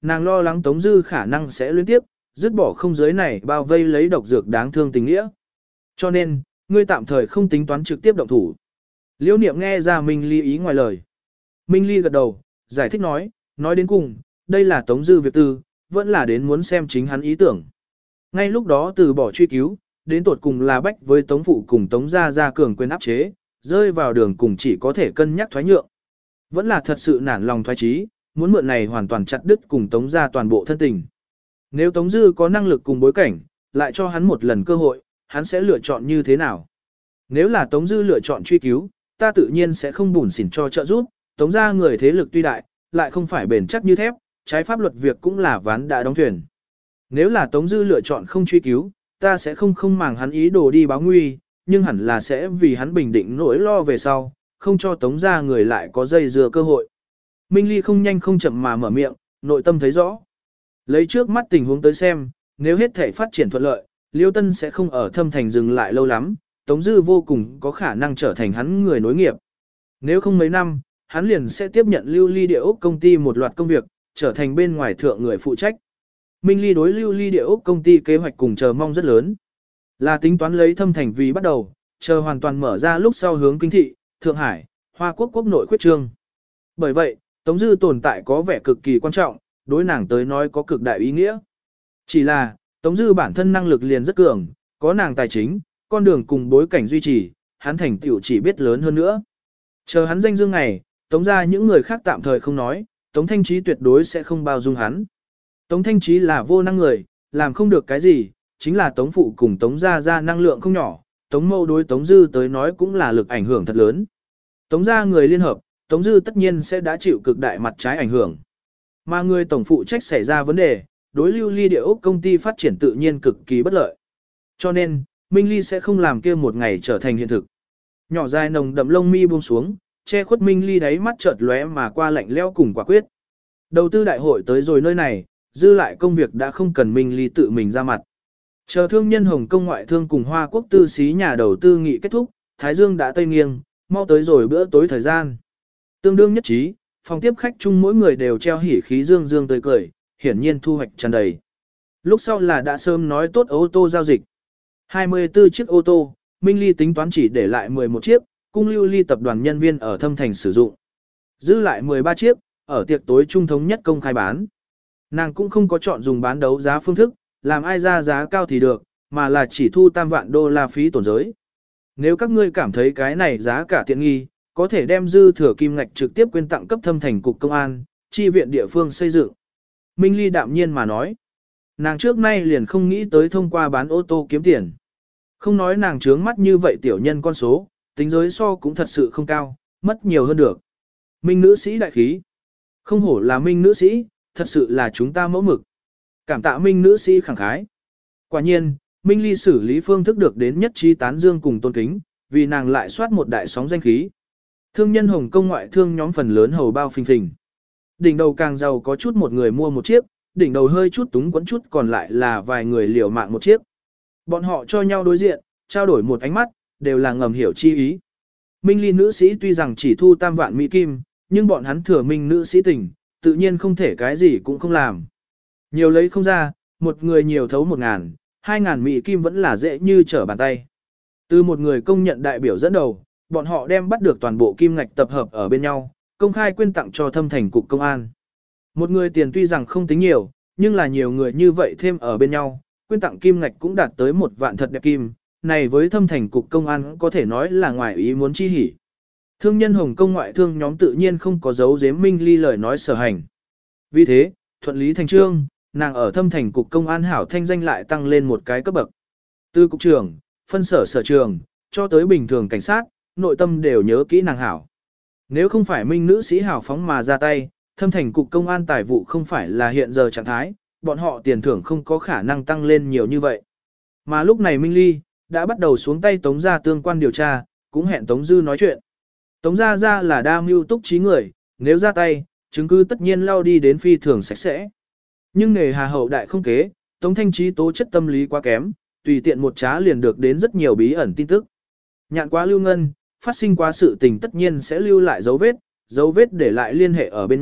Nàng lo lắng Tống Dư khả năng sẽ luyến tiếp, dứt bỏ không giới này bao vây lấy độc dược đáng thương tình nghĩa. Cho nên, ngươi tạm thời không tính toán trực tiếp động thủ. Liễu Niệm nghe ra Minh Ly ý ngoài lời. Minh Ly gật đầu, giải thích nói, nói đến cùng, đây là Tống Dư việc tư, vẫn là đến muốn xem chính hắn ý tưởng. Ngay lúc đó từ bỏ truy cứu, đến tột cùng là bách với Tống Phụ cùng Tống Gia Gia cường quyền áp chế, rơi vào đường cùng chỉ có thể cân nhắc thoái nhượng. Vẫn là thật sự nản lòng thoái trí, muốn mượn này hoàn toàn chặt đứt cùng Tống Gia toàn bộ thân tình. Nếu Tống Dư có năng lực cùng bối cảnh, lại cho hắn một lần cơ hội, hắn sẽ lựa chọn như thế nào? Nếu là Tống Dư lựa chọn truy cứu, ta tự nhiên sẽ không bùn xỉn cho trợ giúp, Tống Gia người thế lực tuy đại, lại không phải bền chắc như thép, trái pháp luật việc cũng là ván đã đóng thuyền. Nếu là Tống Dư lựa chọn không truy cứu, ta sẽ không không màng hắn ý đồ đi báo nguy, nhưng hẳn là sẽ vì hắn bình định nỗi lo về sau, không cho Tống Gia người lại có dây dưa cơ hội. Minh Ly không nhanh không chậm mà mở miệng, nội tâm thấy rõ. Lấy trước mắt tình huống tới xem, nếu hết thể phát triển thuận lợi, Liêu Tân sẽ không ở Thâm Thành dừng lại lâu lắm, Tống Dư vô cùng có khả năng trở thành hắn người nối nghiệp. Nếu không mấy năm, hắn liền sẽ tiếp nhận Lưu Ly Địa Ốc công ty một loạt công việc, trở thành bên ngoài thượng người phụ trách. Minh Ly đối Lưu Ly Địa Ốc công ty kế hoạch cùng chờ mong rất lớn. Là tính toán lấy Thâm Thành vì bắt đầu, chờ hoàn toàn mở ra lúc sau hướng Kinh Thị, Thượng Hải, Hoa Quốc quốc nội khuyết trương. Bởi vậy, Tống Dư tồn tại có vẻ cực kỳ quan trọng, đối nàng tới nói có cực đại ý nghĩa. Chỉ là, Tống Dư bản thân năng lực liền rất cường, có nàng tài chính, con đường cùng bối cảnh duy trì, hắn thành tựu chỉ biết lớn hơn nữa. Chờ hắn danh dương ngày, Tống ra những người khác tạm thời không nói, Tống Thanh Trí tuyệt đối sẽ không bao dung hắn. Tống Thanh Trí là vô năng người, làm không được cái gì, chính là Tống Phụ cùng Tống Gia Gia năng lượng không nhỏ, Tống Mâu đối Tống Dư tới nói cũng là lực ảnh hưởng thật lớn. Tống Gia người liên hợp, Tống Dư tất nhiên sẽ đã chịu cực đại mặt trái ảnh hưởng. Mà người tổng phụ trách xảy ra vấn đề, đối Lưu Ly Địa Ốc công ty phát triển tự nhiên cực kỳ bất lợi. Cho nên, Minh Ly sẽ không làm kia một ngày trở thành hiện thực. Nhỏ dài nồng đậm lông mi buông xuống, che khuất Minh Ly đáy mắt chợt lóe mà qua lạnh lẽo cùng quả quyết. Đầu tư đại hội tới rồi nơi này, dư lại công việc đã không cần Minh Ly tự mình ra mặt. Chờ thương nhân Hồng Kông ngoại thương cùng Hoa Quốc tư xí nhà đầu tư nghị kết thúc, Thái Dương đã tây nghiêng, mau tới rồi bữa tối thời gian. Tương đương nhất trí, phòng tiếp khách chung mỗi người đều treo hỉ khí dương dương tươi cười, hiển nhiên thu hoạch tràn đầy. Lúc sau là đã sớm nói tốt ô tô giao dịch. hai mươi tư chiếc ô tô, Minh Ly tính toán chỉ để lại mười một chiếc, cung Lưu Ly tập đoàn nhân viên ở Thâm Thành sử dụng. Dư lại mười ba chiếc, ở tiệc tối trung thống nhất công khai bán. Nàng cũng không có chọn dùng bán đấu giá phương thức, làm ai ra giá cao thì được, mà là chỉ thu tam vạn đô la phí tổn giới. Nếu các ngươi cảm thấy cái này giá cả tiện nghi, có thể đem dư thừa kim ngạch trực tiếp quyên tặng cấp Thâm Thành cục công an, chi viện địa phương xây dựng. Minh Ly đạm nhiên mà nói. Nàng trước nay liền không nghĩ tới thông qua bán ô tô kiếm tiền. Không nói nàng trướng mắt như vậy tiểu nhân con số, tính giới so cũng thật sự không cao, mất nhiều hơn được. Minh nữ sĩ đại khí. Không hổ là Minh nữ sĩ, thật sự là chúng ta mẫu mực. Cảm tạ Minh nữ sĩ khẳng khái. Quả nhiên, Minh Ly xử lý phương thức được đến nhất trí tán dương cùng tôn kính, vì nàng lại soát một đại sóng danh khí. Thương nhân Hồng Kông ngoại thương nhóm phần lớn hầu bao phình phình. Đỉnh đầu càng giàu có chút một người mua một chiếc, đỉnh đầu hơi chút túng quẫn chút còn lại là vài người liều mạng một chiếc. Bọn họ cho nhau đối diện, trao đổi một ánh mắt, đều là ngầm hiểu chi ý. Minh Ly nữ sĩ tuy rằng chỉ thu tam vạn mỹ kim, nhưng bọn hắn thừa Minh nữ sĩ tình, tự nhiên không thể cái gì cũng không làm. Nhiều lấy không ra, một người nhiều thấu một ngàn, hai ngàn mỹ kim vẫn là dễ như trở bàn tay. Từ một người công nhận đại biểu dẫn đầu, bọn họ đem bắt được toàn bộ kim ngạch tập hợp ở bên nhau, công khai quyên tặng cho Thâm Thành cục công an. Một người tiền tuy rằng không tính nhiều, nhưng là nhiều người như vậy thêm ở bên nhau, quyên tặng kim ngạch cũng đạt tới một vạn thật đẹp kim, này với Thâm Thành cục công an có thể nói là ngoài ý muốn chi hỉ. Thương nhân Hồng Kông ngoại thương nhóm tự nhiên không có dấu giếm Minh Ly lời nói sở hành. Vì thế, thuận lý thành trương, nàng ở Thâm Thành cục công an hảo thanh danh lại tăng lên một cái cấp bậc. Từ cục trưởng, phân sở sở trường, cho tới bình thường cảnh sát, nội tâm đều nhớ kỹ nàng hảo. Nếu không phải Minh nữ sĩ hảo phóng mà ra tay, Thâm Thành cục công an tài vụ không phải là hiện giờ trạng thái, bọn họ tiền thưởng không có khả năng tăng lên nhiều như vậy. Mà lúc này Minh Ly đã bắt đầu xuống tay Tống Gia tương quan điều tra, cũng hẹn Tống Dư nói chuyện. Tống Gia Gia là đa mưu túc trí người, nếu ra tay, chứng cứ tất nhiên lao đi đến phi thường sạch sẽ. Nhưng nghề hà hậu đại không kế, Tống Thanh Trí tố chất tâm lý quá kém, tùy tiện một trá liền được đến rất nhiều bí ẩn tin tức. Nhạn quá lưu ngân, phát sinh quá sự tình tất nhiên sẽ lưu lại dấu vết, dấu vết để lại liên hệ ở bên nhau,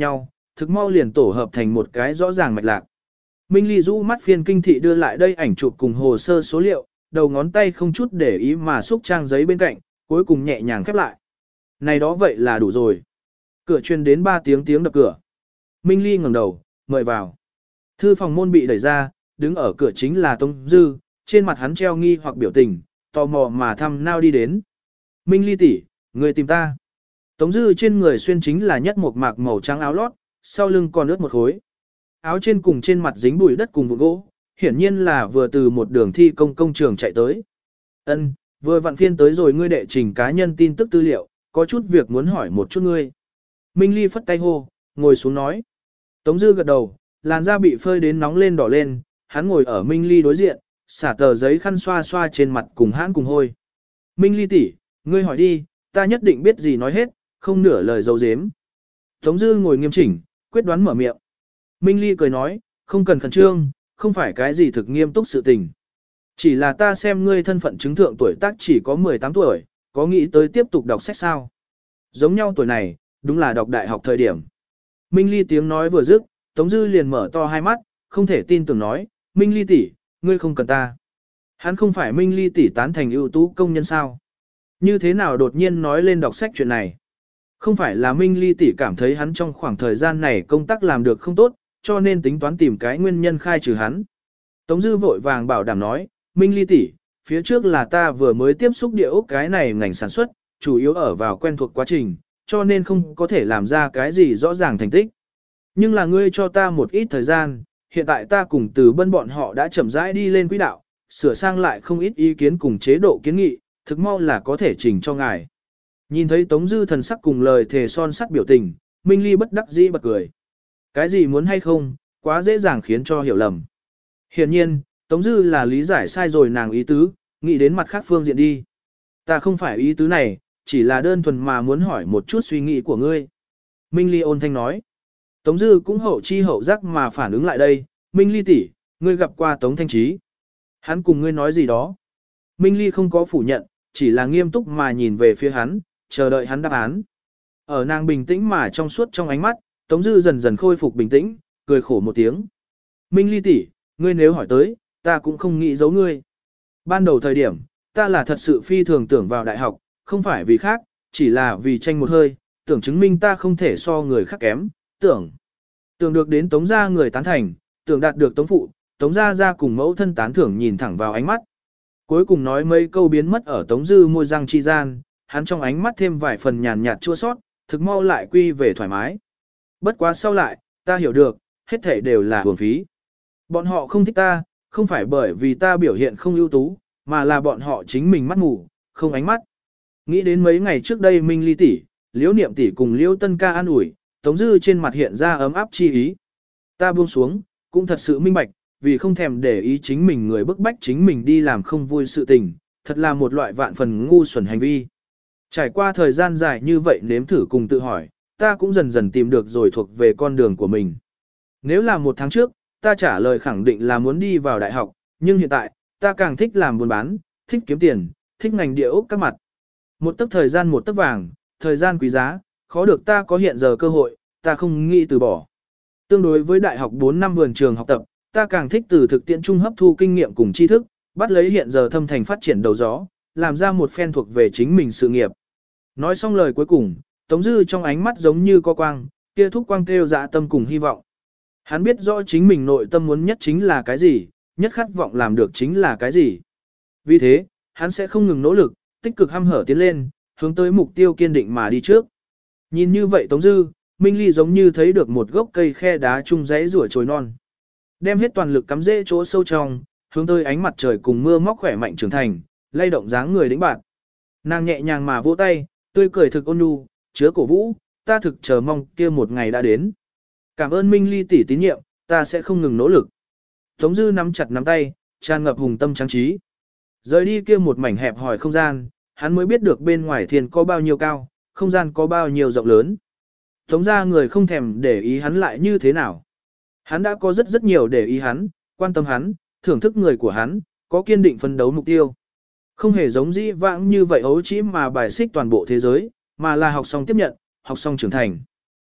thực mau liền tổ hợp thành một cái rõ ràng mạch lạc. Minh Ly rũ mắt phiên kinh thị đưa lại đây ảnh chụp cùng hồ sơ số liệu, đầu ngón tay không chút để ý mà xúc trang giấy bên cạnh, cuối cùng nhẹ nhàng khép lại. Này đó vậy là đủ rồi. Cửa truyền đến ba tiếng tiếng đập cửa. Minh Ly ngẩng đầu, mời vào. Thư phòng môn bị đẩy ra, đứng ở cửa chính là Tống Dư, trên mặt hắn treo nghi hoặc biểu tình, tò mò mà thăm nao đi đến. Minh Ly tỷ, người tìm ta. Tống Dư trên người xuyên chính là nhất một mạc màu trắng áo lót, sau lưng còn ướt một khối. Áo trên cùng trên mặt dính bụi đất cùng vụn gỗ, hiển nhiên là vừa từ một đường thi công công trường chạy tới. Ân, vừa vặn phiên tới rồi ngươi đệ trình cá nhân tin tức tư liệu, có chút việc muốn hỏi một chút ngươi. Minh Ly phất tay hô, ngồi xuống nói. Tống Dư gật đầu, làn da bị phơi đến nóng lên đỏ lên, hắn ngồi ở Minh Ly đối diện, xả tờ giấy khăn xoa xoa trên mặt cùng hãn cùng hôi. Minh Ly tỷ, ngươi hỏi đi, ta nhất định biết gì nói hết, không nửa lời dấu dếm. Tống Dư ngồi nghiêm chỉnh, quyết đoán mở miệng. Minh Ly cười nói, không cần khẩn trương, không phải cái gì thực nghiêm túc sự tình. Chỉ là ta xem ngươi thân phận chứng thượng tuổi tác chỉ có mười tám tuổi, có nghĩ tới tiếp tục đọc sách sao? Giống nhau tuổi này, đúng là đọc đại học thời điểm. Minh Ly tiếng nói vừa dứt, Tống Dư liền mở to hai mắt, không thể tin tưởng nói, Minh Ly tỷ, ngươi không cần ta. Hắn không phải Minh Ly tỷ tán thành ưu tú công nhân sao? Như thế nào đột nhiên nói lên đọc sách chuyện này? Không phải là Minh Ly tỷ cảm thấy hắn trong khoảng thời gian này công tác làm được không tốt, cho nên tính toán tìm cái nguyên nhân khai trừ hắn. Tống Dư vội vàng bảo đảm nói, Minh Ly tỷ, phía trước là ta vừa mới tiếp xúc địa ốc cái này ngành sản xuất, chủ yếu ở vào quen thuộc quá trình, cho nên không có thể làm ra cái gì rõ ràng thành tích. Nhưng là ngươi cho ta một ít thời gian, hiện tại ta cùng từ bân bọn họ đã chậm rãi đi lên quỹ đạo, sửa sang lại không ít ý kiến cùng chế độ kiến nghị, thực mau là có thể trình cho ngài. Nhìn thấy Tống Dư thần sắc cùng lời thề son sắt biểu tình, Minh Ly bất đắc dĩ bật cười. Cái gì muốn hay không, quá dễ dàng khiến cho hiểu lầm. Hiển nhiên, Tống Dư là lý giải sai rồi nàng ý tứ, nghĩ đến mặt khác phương diện đi. Ta không phải ý tứ này, chỉ là đơn thuần mà muốn hỏi một chút suy nghĩ của ngươi. Minh Ly ôn thanh nói. Tống Dư cũng hậu chi hậu giác mà phản ứng lại đây. Minh Ly tỷ, ngươi gặp qua Tống Thanh Trí. Hắn cùng ngươi nói gì đó. Minh Ly không có phủ nhận, chỉ là nghiêm túc mà nhìn về phía hắn, chờ đợi hắn đáp án. Ở nàng bình tĩnh mà trong suốt trong ánh mắt, Tống Dư dần dần khôi phục bình tĩnh, cười khổ một tiếng. Minh Ly tỷ, ngươi nếu hỏi tới, ta cũng không nghĩ giấu ngươi. Ban đầu thời điểm, ta là thật sự phi thường tưởng vào đại học, không phải vì khác, chỉ là vì tranh một hơi, tưởng chứng minh ta không thể so người khác kém, tưởng. Tưởng được đến Tống gia người tán thành, tưởng đạt được Tống phụ, Tống gia gia cùng mẫu thân tán thưởng nhìn thẳng vào ánh mắt. Cuối cùng nói mấy câu biến mất ở Tống Dư môi răng chi gian, hắn trong ánh mắt thêm vài phần nhàn nhạt chua sót, thực mau lại quy về thoải mái. Bất quá sau lại, ta hiểu được, hết thảy đều là hưởng phí. Bọn họ không thích ta, không phải bởi vì ta biểu hiện không ưu tú, mà là bọn họ chính mình mắt mù, không ánh mắt. Nghĩ đến mấy ngày trước đây Minh Ly tỷ, Liễu Niệm tỷ cùng Liễu Tân ca an ủi, Tống Dư trên mặt hiện ra ấm áp chi ý. Ta buông xuống, cũng thật sự minh bạch, vì không thèm để ý chính mình người bức bách chính mình đi làm không vui sự tình, thật là một loại vạn phần ngu xuẩn hành vi. Trải qua thời gian dài như vậy nếm thử cùng tự hỏi, ta cũng dần dần tìm được rồi thuộc về con đường của mình. Nếu là một tháng trước, ta trả lời khẳng định là muốn đi vào đại học, nhưng hiện tại, ta càng thích làm buôn bán, thích kiếm tiền, thích ngành địa ốc các mặt. Một tấc thời gian một tấc vàng, thời gian quý giá, khó được ta có hiện giờ cơ hội, ta không nghĩ từ bỏ. Tương đối với đại học bốn năm vườn trường học tập, ta càng thích từ thực tiễn trung hấp thu kinh nghiệm cùng tri thức, bắt lấy hiện giờ thâm thành phát triển đầu gió, làm ra một phen thuộc về chính mình sự nghiệp. Nói xong lời cuối cùng, Tống Dư trong ánh mắt giống như có quang, kia thúc quang kêu dạ tâm cùng hy vọng. Hắn biết rõ chính mình nội tâm muốn nhất chính là cái gì, nhất khát vọng làm được chính là cái gì. Vì thế, hắn sẽ không ngừng nỗ lực, tích cực hăm hở tiến lên, hướng tới mục tiêu kiên định mà đi trước. Nhìn như vậy Tống Dư, Minh Ly giống như thấy được một gốc cây khe đá chung rẽ rủa trồi non. Đem hết toàn lực cắm rễ chỗ sâu trong, hướng tới ánh mặt trời cùng mưa móc khỏe mạnh trưởng thành, lay động dáng người đĩnh bạn. Nàng nhẹ nhàng mà vỗ tay, tươi cười thực ôn nhu, chứa cổ vũ, ta thực chờ mong kia một ngày đã đến. Cảm ơn Minh Ly tỷ tín nhiệm, ta sẽ không ngừng nỗ lực. Tống Dư nắm chặt nắm tay, tràn ngập hùng tâm tráng trí. Rời đi kia một mảnh hẹp hòi không gian, hắn mới biết được bên ngoài thiên có bao nhiêu cao, không gian có bao nhiêu rộng lớn. Tống gia người không thèm để ý hắn lại như thế nào. Hắn đã có rất rất nhiều để ý hắn, quan tâm hắn, thưởng thức người của hắn, có kiên định phấn đấu mục tiêu. Không hề giống dĩ vãng như vậy ấu trĩ mà bài xích toàn bộ thế giới, mà là học xong tiếp nhận, học xong trưởng thành.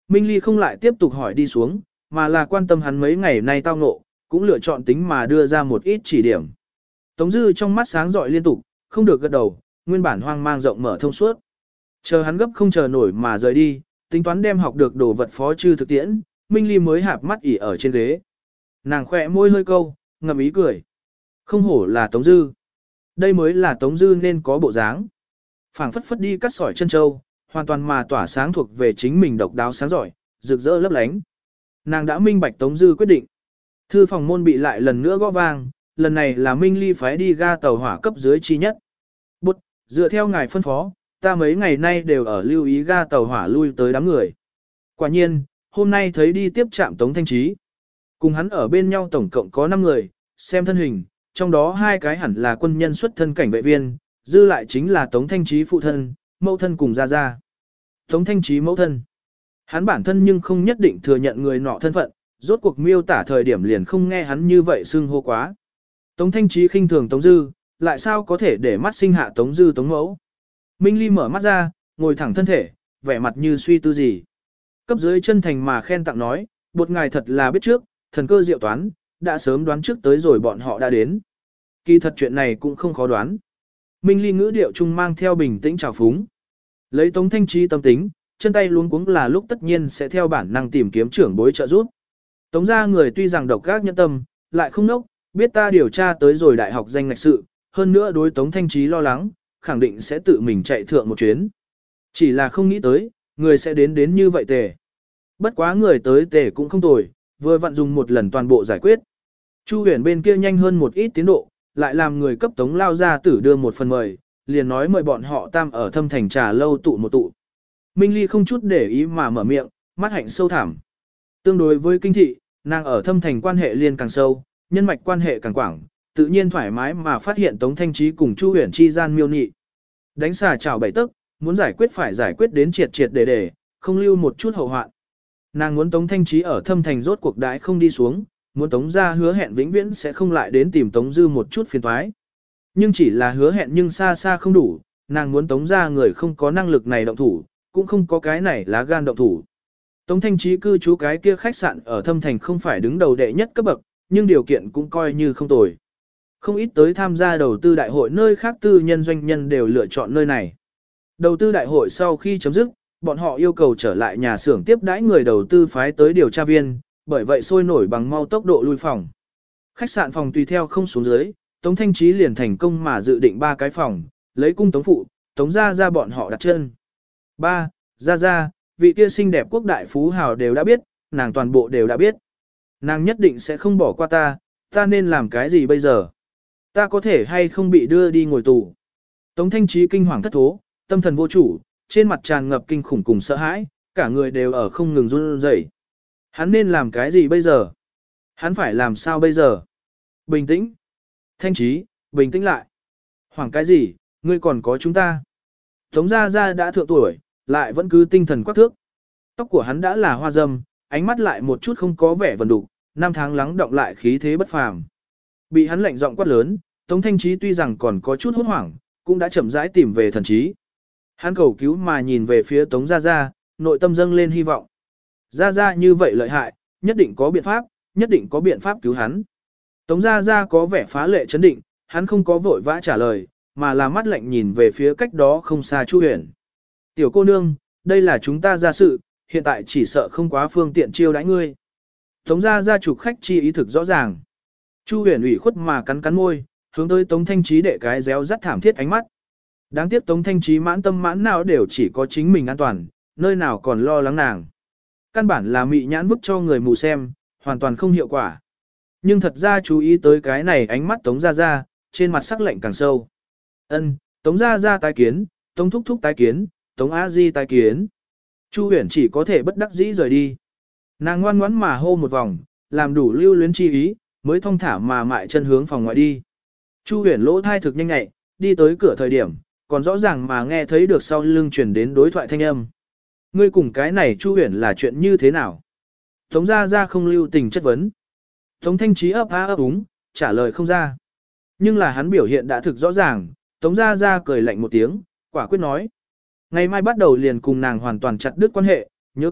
Minh Ly không lại tiếp tục hỏi đi xuống, mà là quan tâm hắn mấy ngày nay tao ngộ, cũng lựa chọn tính mà đưa ra một ít chỉ điểm. Tống Dư trong mắt sáng rọi liên tục, không được gật đầu, nguyên bản hoang mang rộng mở thông suốt. Chờ hắn gấp không chờ nổi mà rời đi, tính toán đem học được đồ vật phó chư thực tiễn, Minh Ly mới hạp mắt ỉ ở trên ghế. Nàng khỏe môi hơi câu, ngậm ý cười. Không hổ là Tống Dư. Đây mới là Tống Dư nên có bộ dáng. Phảng phất phất đi cắt sỏi chân châu, hoàn toàn mà tỏa sáng thuộc về chính mình độc đáo sáng giỏi, rực rỡ lấp lánh. Nàng đã minh bạch Tống Dư quyết định. Thư phòng môn bị lại lần nữa gõ vang, lần này là Minh Ly phái đi ga tàu hỏa cấp dưới chi nhất. Bút, dựa theo ngài phân phó, ta mấy ngày nay đều ở lưu ý ga tàu hỏa lui tới đám người. Quả nhiên, hôm nay thấy đi tiếp trạm Tống Thanh Trí. Cùng hắn ở bên nhau tổng cộng có năm người, xem thân hình, trong đó hai cái hẳn là quân nhân xuất thân cảnh vệ viên, dư lại chính là Tống Thanh Trí phụ thân, mẫu thân cùng Gia Gia. Tống Thanh Trí mẫu thân. Hắn bản thân nhưng không nhất định thừa nhận người nọ thân phận, rốt cuộc miêu tả thời điểm liền không nghe hắn như vậy xưng hô quá. Tống Thanh Trí khinh thường Tống Dư, lại sao có thể để mắt sinh hạ Tống Dư Tống mẫu. Minh Ly mở mắt ra, ngồi thẳng thân thể, vẻ mặt như suy tư gì. Cấp dưới chân thành mà khen tặng nói, bột ngài thật là biết trước, thần cơ diệu toán, đã sớm đoán trước tới rồi bọn họ đã đến. Kỳ thật chuyện này cũng không khó đoán. Minh Ly ngữ điệu trung mang theo bình tĩnh trào phúng. Lấy Tống Thanh Trí tâm tính, chân tay luống cuống là lúc tất nhiên sẽ theo bản năng tìm kiếm trưởng bối trợ giúp. Tống gia người tuy rằng độc ác nhẫn tâm, lại không nốc, biết ta điều tra tới rồi đại học danh ngạch sự, hơn nữa đối Tống Thanh Trí lo lắng, khẳng định sẽ tự mình chạy thượng một chuyến. Chỉ là không nghĩ tới, người sẽ đến đến như vậy tề. Bất quá người tới tề cũng không tồi, vừa vặn dùng một lần toàn bộ giải quyết. Chu Huyền bên kia nhanh hơn một ít tiến độ, lại làm người cấp Tống lao ra tử đưa một phần mời, liền nói mời bọn họ tam ở thâm thành trà lâu tụ một tụ. Minh Ly không chút để ý mà mở miệng, mắt hạnh sâu thẳm. Tương đối với kinh thị, nàng ở thâm thành quan hệ liên càng sâu, nhân mạch quan hệ càng quảng, tự nhiên thoải mái mà phát hiện Tống Thanh Trí cùng Chu Huyền chi gian miêu nhị. Đánh xà chảo bảy tức, muốn giải quyết phải giải quyết đến triệt triệt để để, không lưu một chút hậu hoạn. Nàng muốn Tống Thanh Trí ở thâm thành rốt cuộc đãi không đi xuống, muốn Tống gia hứa hẹn vĩnh viễn sẽ không lại đến tìm Tống Dư một chút phiền toái. Nhưng chỉ là hứa hẹn nhưng xa xa không đủ, nàng muốn Tống gia người không có năng lực này động thủ, cũng không có cái này lá gan động thủ. Tống Thanh Trí cư trú cái kia khách sạn ở thâm thành không phải đứng đầu đệ nhất cấp bậc, nhưng điều kiện cũng coi như không tồi. Không ít tới tham gia đầu tư đại hội nơi khác tư nhân doanh nhân đều lựa chọn nơi này. Đầu tư đại hội sau khi chấm dứt, bọn họ yêu cầu trở lại nhà xưởng tiếp đãi người đầu tư phái tới điều tra viên, bởi vậy sôi nổi bằng mau tốc độ lui phòng. Khách sạn phòng tùy theo không xuống dưới, Tống Thanh Trí liền thành công mà dự định ba cái phòng, lấy cung Tống phụ, Tống gia ra bọn họ đặt chân. Ba, ra ra, vị kia xinh đẹp quốc đại phú hào đều đã biết, nàng toàn bộ đều đã biết. Nàng nhất định sẽ không bỏ qua ta, ta nên làm cái gì bây giờ? Ta có thể hay không bị đưa đi ngồi tù? Tống Thanh Trí kinh hoàng thất thố, tâm thần vô chủ, trên mặt tràn ngập kinh khủng cùng sợ hãi, cả người đều ở không ngừng run rẩy. Hắn nên làm cái gì bây giờ? Hắn phải làm sao bây giờ? Bình tĩnh. Thanh Trí, bình tĩnh lại. Hoảng cái gì, ngươi còn có chúng ta. Tống Gia Gia đã thượng tuổi, lại vẫn cứ tinh thần quắc thước. Tóc của hắn đã là hoa râm, ánh mắt lại một chút không có vẻ vần đục, năm tháng lắng động lại khí thế bất phàm. Bị hắn lạnh giọng quát lớn, Tống Thanh Trí tuy rằng còn có chút hốt hoảng, cũng đã chậm rãi tìm về thần trí. Hắn cầu cứu mà nhìn về phía Tống Gia Gia, nội tâm dâng lên hy vọng. Gia Gia như vậy lợi hại, nhất định có biện pháp, nhất định có biện pháp cứu hắn. Tống Gia Gia có vẻ phá lệ chấn định, hắn không có vội vã trả lời, mà là mắt lạnh nhìn về phía cách đó không xa Chu Huyền. Tiểu cô nương, đây là chúng ta ra sự, hiện tại chỉ sợ không quá phương tiện chiêu đãi ngươi. Tống Gia Gia trục khách chi ý thực rõ ràng. Chu Huyền ủy khuất mà cắn cắn môi, hướng tới Tống Thanh Trí đệ cái réo rắt thảm thiết ánh mắt. Đáng tiếc Tống Thanh Trí mãn tâm mãn nào đều chỉ có chính mình an toàn, nơi nào còn lo lắng nàng. Căn bản là mị nhãn bức cho người mù xem, hoàn toàn không hiệu quả. Nhưng thật ra chú ý tới cái này ánh mắt Tống Gia Gia, trên mặt sắc lạnh càng sâu. Ân, Tống Gia Gia tái kiến, Tống Thúc Thúc tái kiến, Tống A Di tái kiến. Chu Huyền chỉ có thể bất đắc dĩ rời đi. Nàng ngoan ngoãn mà hô một vòng, làm đủ lưu luyến chi ý, mới thong thả mà mại chân hướng phòng ngoại đi. Chu Huyền lỗ thai thực nhanh nhạy, đi tới cửa thời điểm, còn rõ ràng mà nghe thấy được sau lưng truyền đến đối thoại thanh âm. Ngươi cùng cái này Chu Huyền là chuyện như thế nào? Tống Gia Gia không lưu tình chất vấn. Tống Thanh Trí ấp á ấp úng, trả lời không ra. Nhưng là hắn biểu hiện đã thực rõ ràng, Tống Gia Gia cười lạnh một tiếng, quả quyết nói. Ngày mai bắt đầu liền cùng nàng hoàn toàn chặt đứt quan hệ, nhớ kỹ,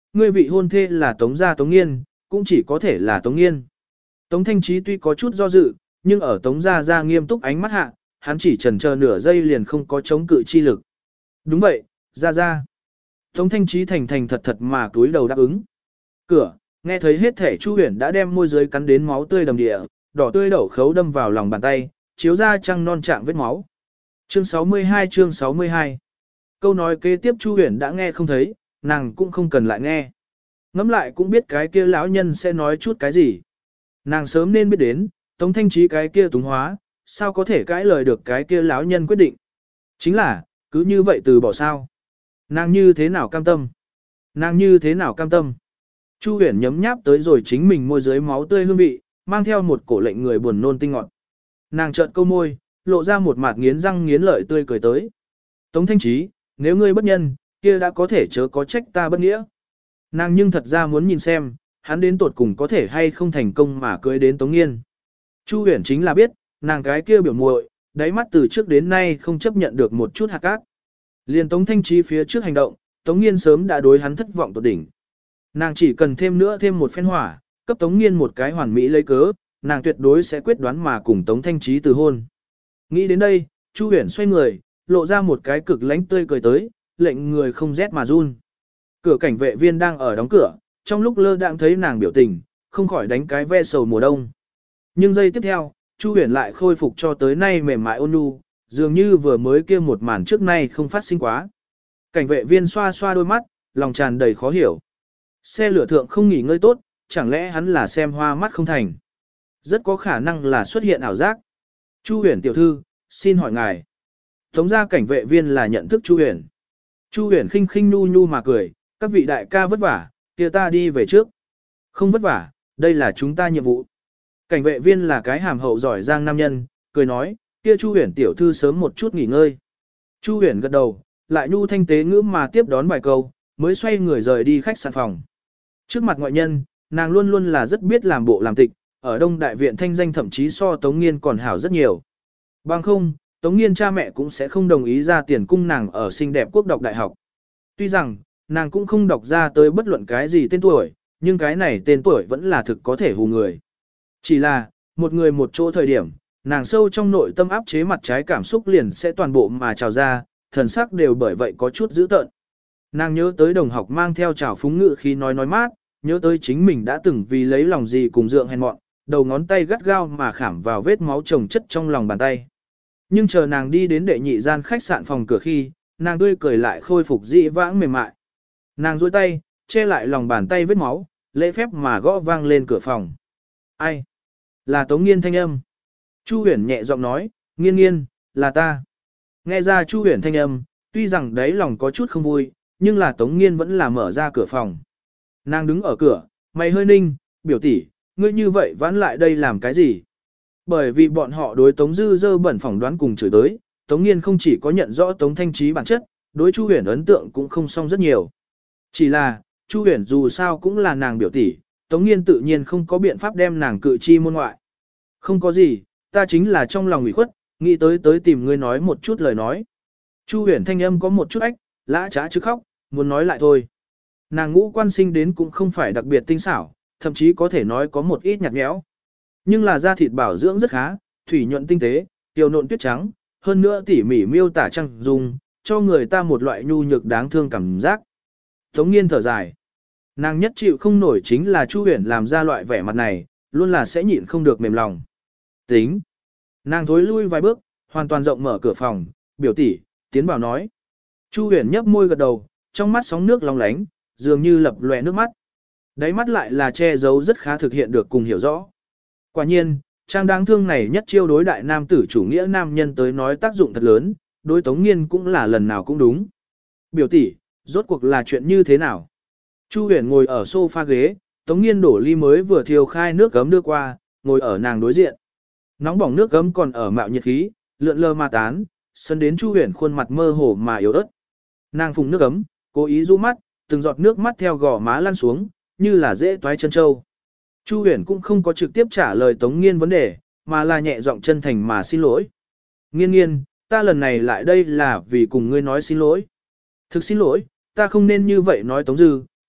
ngươi vị hôn thê là Tống gia Tống Nghiên, cũng chỉ có thể là Tống Nghiên. Tống Thanh Trí tuy có chút do dự, nhưng ở Tống gia gia nghiêm túc ánh mắt hạ, hắn chỉ chần chờ nửa giây liền không có chống cự chi lực. Đúng vậy, gia gia. Tống Thanh Trí thành thành thật thật mà túi đầu đáp ứng. Cửa, nghe thấy hết thể Chu Huyền đã đem môi dưới cắn đến máu tươi đầm địa, đỏ tươi đổ khấu đâm vào lòng bàn tay, chiếu ra trăng non trạng vết máu. Chương sáu mươi hai chương sáu mươi hai. Câu nói kế tiếp Chu Huyền đã nghe không thấy, nàng cũng không cần lại nghe. Ngẫm lại cũng biết cái kia lão nhân sẽ nói chút cái gì. Nàng sớm nên biết đến, Tống Thanh Trí cái kia túng hóa, sao có thể cãi lời được cái kia lão nhân quyết định. Chính là, cứ như vậy từ bỏ sao. Nàng như thế nào cam tâm? Nàng như thế nào cam tâm? Chu Huyền nhấm nháp tới rồi chính mình môi dưới máu tươi hương vị, mang theo một cổ lệnh người buồn nôn tinh ngọt. Nàng trợn câu môi, lộ ra một mặt nghiến răng nghiến lợi tươi cười tới. Tống Thanh Trí, nếu ngươi bất nhân, kia đã có thể chớ có trách ta bất nghĩa. Nàng nhưng thật ra muốn nhìn xem, hắn đến tột cùng có thể hay không thành công mà cưới đến Tống Nghiên. Chu Huyền chính là biết, nàng cái kia biểu muội, đáy mắt từ trước đến nay không chấp nhận được một chút hạt cát. Liền Tống Thanh Trí phía trước hành động, Tống Nghiên sớm đã đối hắn thất vọng tột đỉnh. Nàng chỉ cần thêm nữa thêm một phen hỏa, cấp Tống Nghiên một cái hoàn mỹ lấy cớ, nàng tuyệt đối sẽ quyết đoán mà cùng Tống Thanh Trí từ hôn. Nghĩ đến đây, Chu Huyền xoay người, lộ ra một cái cực lánh tươi cười tới, lệnh người không rét mà run. Cửa cảnh vệ viên đang ở đóng cửa, trong lúc lơ đãng thấy nàng biểu tình, không khỏi đánh cái ve sầu mùa đông. Nhưng giây tiếp theo, Chu Huyền lại khôi phục cho tới nay mềm mại ôn nhu, dường như vừa mới kia một màn trước nay không phát sinh quá. Cảnh vệ viên xoa xoa đôi mắt, lòng tràn đầy khó hiểu. Xe lửa thượng không nghỉ ngơi tốt, chẳng lẽ hắn là xem hoa mắt không thành. Rất có khả năng là xuất hiện ảo giác. Chu Huyền tiểu thư, xin hỏi ngài. Tống gia cảnh vệ viên là nhận thức Chu Huyền. Chu Huyền khinh khinh nu nu mà cười, các vị đại ca vất vả, kia ta đi về trước. Không vất vả, đây là chúng ta nhiệm vụ. Cảnh vệ viên là cái hàm hậu giỏi giang nam nhân, cười nói, kia Chu Huyền tiểu thư sớm một chút nghỉ ngơi. Chu Huyền gật đầu, lại nhu thanh tế ngữ mà tiếp đón vài câu, mới xoay người rời đi khách sạn phòng. Trước mặt ngoại nhân, nàng luôn luôn là rất biết làm bộ làm tịch, ở Đông Đại Viện thanh danh thậm chí so Tống Nghiên còn hảo rất nhiều. Bằng không, Tống Nghiên cha mẹ cũng sẽ không đồng ý ra tiền cung nàng ở xinh đẹp quốc đọc đại học. Tuy rằng, nàng cũng không đọc ra tới bất luận cái gì tên tuổi, nhưng cái này tên tuổi vẫn là thực có thể hù người. Chỉ là, một người một chỗ thời điểm, nàng sâu trong nội tâm áp chế mặt trái cảm xúc liền sẽ toàn bộ mà trào ra, thần sắc đều bởi vậy có chút dữ tợn. Nàng nhớ tới đồng học mang theo trào phúng ngự khi nói nói mát, nhớ tới chính mình đã từng vì lấy lòng gì cùng dượng hèn mọn, đầu ngón tay gắt gao mà khảm vào vết máu chồng chất trong lòng bàn tay. Nhưng chờ nàng đi đến đệ nhị gian khách sạn phòng cửa khi, nàng tươi cười lại khôi phục dị vãng mềm mại. Nàng duỗi tay, che lại lòng bàn tay vết máu, lễ phép mà gõ vang lên cửa phòng. Ai? Là Tống Nghiên thanh âm. Chu Huyền nhẹ giọng nói, Nghiên Nghiên, là ta. Nghe ra Chu Huyền thanh âm, tuy rằng đấy lòng có chút không vui, nhưng là Tống Nghiên vẫn là mở ra cửa phòng. Nàng đứng ở cửa, mày hơi ninh, biểu tỷ, ngươi như vậy vãn lại đây làm cái gì? Bởi vì bọn họ đối Tống Dư dơ bẩn phỏng đoán cùng chửi tới, Tống Nghiên không chỉ có nhận rõ Tống Thanh Trí bản chất, đối Chu Huyền ấn tượng cũng không song rất nhiều. Chỉ là, Chu Huyền dù sao cũng là nàng biểu tỷ, Tống Nghiên tự nhiên không có biện pháp đem nàng cự chi môn ngoại. Không có gì, ta chính là trong lòng ủy khuất, nghĩ tới tới tìm ngươi nói một chút lời nói. Chu Huyền thanh âm có một chút ách, lã trá chứ khóc, muốn nói lại thôi. Nàng ngũ quan sinh đến cũng không phải đặc biệt tinh xảo, thậm chí có thể nói có một ít nhạt nhẽo. Nhưng là da thịt bảo dưỡng rất khá, thủy nhuận tinh tế, tiêu nộn tuyết trắng, hơn nữa tỉ mỉ miêu tả trang dung, cho người ta một loại nhu nhược đáng thương cảm giác. Tống Nghiên thở dài. Nàng nhất chịu không nổi chính là Chu Huyền làm ra loại vẻ mặt này, luôn là sẽ nhịn không được mềm lòng. Tính. Nàng thối lui vài bước, hoàn toàn rộng mở cửa phòng, biểu tỷ, tiến vào nói. Chu Huyền nhấp môi gật đầu, trong mắt sóng nước long lánh, dường như lập lòe nước mắt. Đáy mắt lại là che giấu rất khá thực hiện được cùng hiểu rõ. Quả nhiên, trang đáng thương này nhất chiêu đối đại nam tử chủ nghĩa nam nhân tới nói tác dụng thật lớn, đối Tống Nghiên cũng là lần nào cũng đúng. Biểu tỷ, rốt cuộc là chuyện như thế nào? Chu Huyền ngồi ở sofa ghế, Tống Nghiên đổ ly mới vừa thiêu khai nước gấm đưa qua, ngồi ở nàng đối diện. Nóng bỏng nước gấm còn ở mạo nhiệt khí, lượn lờ ma tán, sân đến Chu Huyền khuôn mặt mơ hồ mà yếu ớt. Nàng phùng nước gấm, cố ý du mắt, từng giọt nước mắt theo gò má lăn xuống, như là dễ toái chân châu. Chu Huyền cũng không có trực tiếp trả lời Tống Nghiên vấn đề, mà là nhẹ giọng chân thành mà xin lỗi. Nghiên nghiên, ta lần này lại đây là vì cùng ngươi nói xin lỗi. Thực xin lỗi, ta không nên như vậy nói Tống Dư,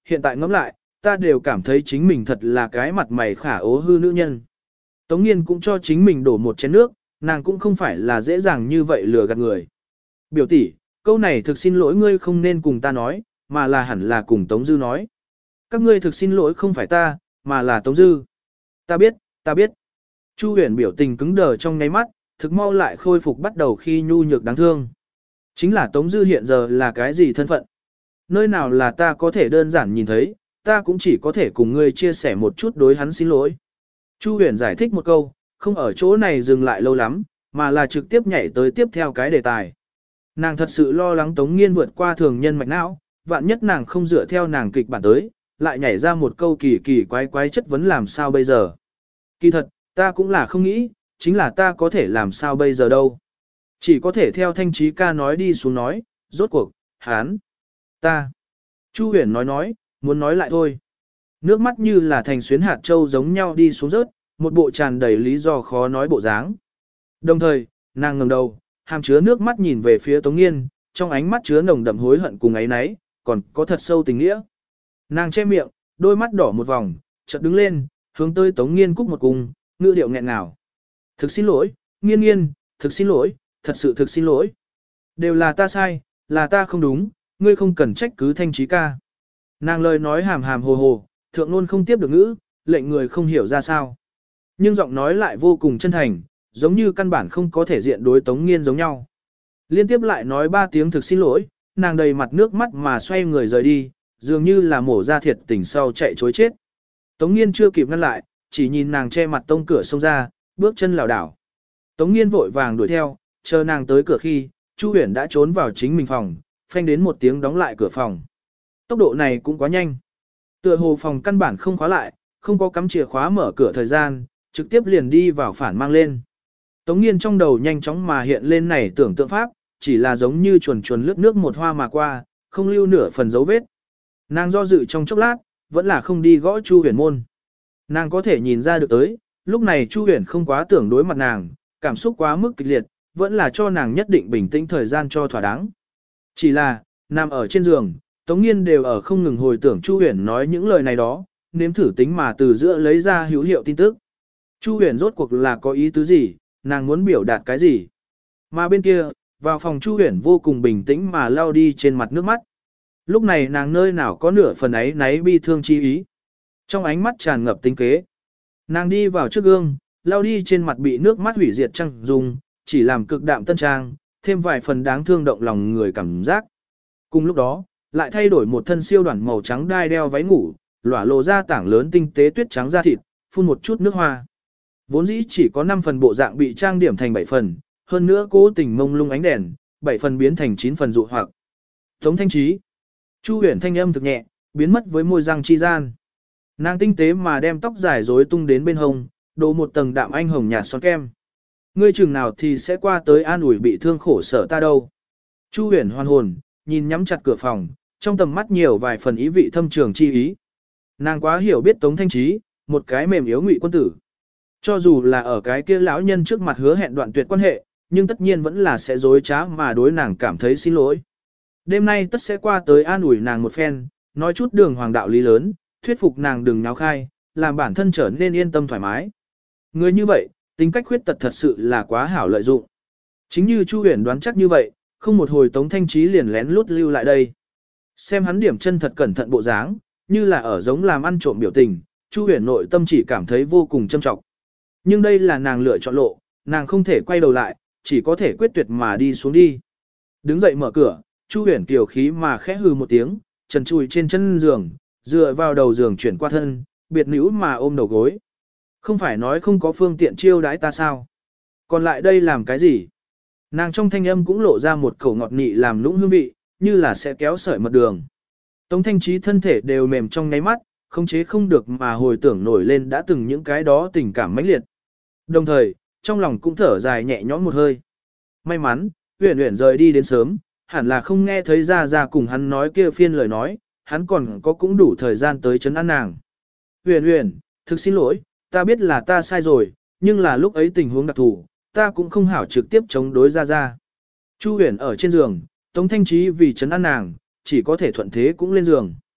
hiện tại ngẫm lại, ta đều cảm thấy chính mình thật là cái mặt mày khả ố hư nữ nhân. Tống Nghiên cũng cho chính mình đổ một chén nước, nàng cũng không phải là dễ dàng như vậy lừa gạt người. Biểu tỷ, câu này thực xin lỗi ngươi không nên cùng ta nói, mà là hẳn là cùng Tống Dư nói. Các ngươi thực xin lỗi không phải ta, mà là Tống Dư. Ta biết, ta biết. Chu Huyền biểu tình cứng đờ trong nháy mắt, thực mau lại khôi phục bắt đầu khi nhu nhược đáng thương. Chính là Tống Dư hiện giờ là cái gì thân phận? Nơi nào là ta có thể đơn giản nhìn thấy, ta cũng chỉ có thể cùng ngươi chia sẻ một chút đối hắn xin lỗi. Chu Huyền giải thích một câu, không ở chỗ này dừng lại lâu lắm, mà là trực tiếp nhảy tới tiếp theo cái đề tài. Nàng thật sự lo lắng Tống Nghiên vượt qua thường nhân mạch não, vạn nhất nàng không dựa theo nàng kịch bản tới, lại nhảy ra một câu kỳ kỳ quái quái chất vấn làm sao bây giờ. Kỳ thật, ta cũng là không nghĩ, chính là ta có thể làm sao bây giờ đâu. Chỉ có thể theo Thanh Trí ca nói đi xuống nói, rốt cuộc, hán, ta. Chu Huyền nói nói, muốn nói lại thôi. Nước mắt như là thành xuyến hạt châu giống nhau đi xuống rớt, một bộ tràn đầy lý do khó nói bộ dáng. Đồng thời, nàng ngẩng đầu, hàm chứa nước mắt nhìn về phía Tống Nghiên, trong ánh mắt chứa nồng đậm hối hận cùng ấy nấy, còn có thật sâu tình nghĩa. Nàng che miệng, đôi mắt đỏ một vòng, chợt đứng lên, hướng tới Tống Nghiên cúc một cung, ngữ điệu nghẹn ngào. Thực xin lỗi, Nghiên Nghiên, thực xin lỗi, thật sự thực xin lỗi. Đều là ta sai, là ta không đúng, ngươi không cần trách cứ Thanh Trí ca. Nàng lời nói hàm hàm hồ hồ, thượng luôn không tiếp được ngữ, lệnh người không hiểu ra sao. Nhưng giọng nói lại vô cùng chân thành, giống như căn bản không có thể diện đối Tống Nghiên giống nhau. Liên tiếp lại nói ba tiếng thực xin lỗi, nàng đầy mặt nước mắt mà xoay người rời đi, dường như là mổ ra thiệt tình sau chạy chối chết. Tống Nghiên chưa kịp ngăn lại, chỉ nhìn nàng che mặt tông cửa xông ra, bước chân lảo đảo. Tống Nghiên vội vàng đuổi theo, chờ nàng tới cửa khi, Chu Huyền đã trốn vào chính mình phòng, phanh đến một tiếng đóng lại cửa phòng. Tốc độ này cũng quá nhanh. Tựa hồ phòng căn bản không khóa lại, không có cắm chìa khóa mở cửa thời gian, trực tiếp liền đi vào phản mang lên. Tống Nghiên trong đầu nhanh chóng mà hiện lên này tưởng tượng pháp, chỉ là giống như chuồn chuồn lướt nước một hoa mà qua, không lưu nửa phần dấu vết. Nàng do dự trong chốc lát, vẫn là không đi gõ Chu Huyền môn. Nàng có thể nhìn ra được tới, lúc này Chu Huyền không quá tưởng đối mặt nàng, cảm xúc quá mức kịch liệt, vẫn là cho nàng nhất định bình tĩnh thời gian cho thỏa đáng. Chỉ là, nằm ở trên giường, Tống Nghiên đều ở không ngừng hồi tưởng Chu Huyền nói những lời này đó, nếm thử tính mà từ giữa lấy ra hữu hiệu tin tức. Chu Huyền rốt cuộc là có ý tứ gì, nàng muốn biểu đạt cái gì. Mà bên kia, vào phòng Chu Huyền vô cùng bình tĩnh mà lau đi trên mặt nước mắt. Lúc này nàng nơi nào có nửa phần ấy náy bi thương chi ý. Trong ánh mắt tràn ngập tính kế. Nàng đi vào trước gương, lau đi trên mặt bị nước mắt hủy diệt trăng dùng, chỉ làm cực đạm tân trang, thêm vài phần đáng thương động lòng người cảm giác. Cùng lúc đó, lại thay đổi một thân siêu đoản màu trắng đai đeo váy ngủ, lỏa lộ ra tảng lớn tinh tế tuyết trắng da thịt, phun một chút nước hoa. Vốn dĩ chỉ có năm phần bộ dạng bị trang điểm thành bảy phần, hơn nữa cố tình mông lung ánh đèn, bảy phần biến thành chín phần dụ hoặc. Tống Thanh Trí. Chu Huyền thanh âm thực nhẹ, biến mất với môi răng chi gian. Nàng tinh tế mà đem tóc dài rối tung đến bên hông, đổ một tầng đạm anh hồng nhạt son kem. Ngươi chừng nào thì sẽ qua tới an ủi bị thương khổ sở ta đâu. Chu Huyền hoàn hồn, nhìn nhắm chặt cửa phòng, trong tầm mắt nhiều vài phần ý vị thâm trường chi ý. Nàng quá hiểu biết Tống Thanh Trí, một cái mềm yếu ngụy quân tử. Cho dù là ở cái kia lão nhân trước mặt hứa hẹn đoạn tuyệt quan hệ, nhưng tất nhiên vẫn là sẽ dối trá mà đối nàng cảm thấy xin lỗi. Đêm nay tất sẽ qua tới an ủi nàng một phen, nói chút đường hoàng đạo lý lớn, thuyết phục nàng đừng nháo khai, làm bản thân trở nên yên tâm thoải mái. Người như vậy, tính cách khuyết tật thật sự là quá hảo lợi dụng. Chính như Chu Huyền đoán chắc như vậy, không một hồi Tống Thanh Trí liền lén lút lưu lại đây. Xem hắn điểm chân thật cẩn thận bộ dáng, như là ở giống làm ăn trộm biểu tình, Chu Huyền nội tâm chỉ cảm thấy vô cùng châm trọng. Nhưng đây là nàng lựa chọn lộ, nàng không thể quay đầu lại, chỉ có thể quyết tuyệt mà đi xuống đi. Đứng dậy mở cửa, Chu Huyền kiều khí mà khẽ hừ một tiếng, trần trùi trên chân giường, dựa vào đầu giường chuyển qua thân, biệt nữ mà ôm đầu gối. Không phải nói không có phương tiện chiêu đãi ta sao? Còn lại đây làm cái gì? Nàng trong thanh âm cũng lộ ra một khẩu ngọt nị làm nũng hương vị, như là sẽ kéo sợi mật đường. Tống Thanh Trí thân thể đều mềm trong nháy mắt, không chế không được mà hồi tưởng nổi lên đã từng những cái đó tình cảm mãnh liệt. Đồng thời, trong lòng cũng thở dài nhẹ nhõm một hơi. May mắn, Uyển Uyển rời đi đến sớm, hẳn là không nghe thấy ra ra cùng hắn nói kia phiên lời nói, hắn còn có cũng đủ thời gian tới chấn an nàng. Uyển Uyển, thực xin lỗi, ta biết là ta sai rồi, nhưng là lúc ấy tình huống đặc thù, ta cũng không hảo trực tiếp chống đối ra ra. Chu Uyển ở trên giường, Tống Thanh Trí vì chấn an nàng, chỉ có thể thuận thế cũng lên giường.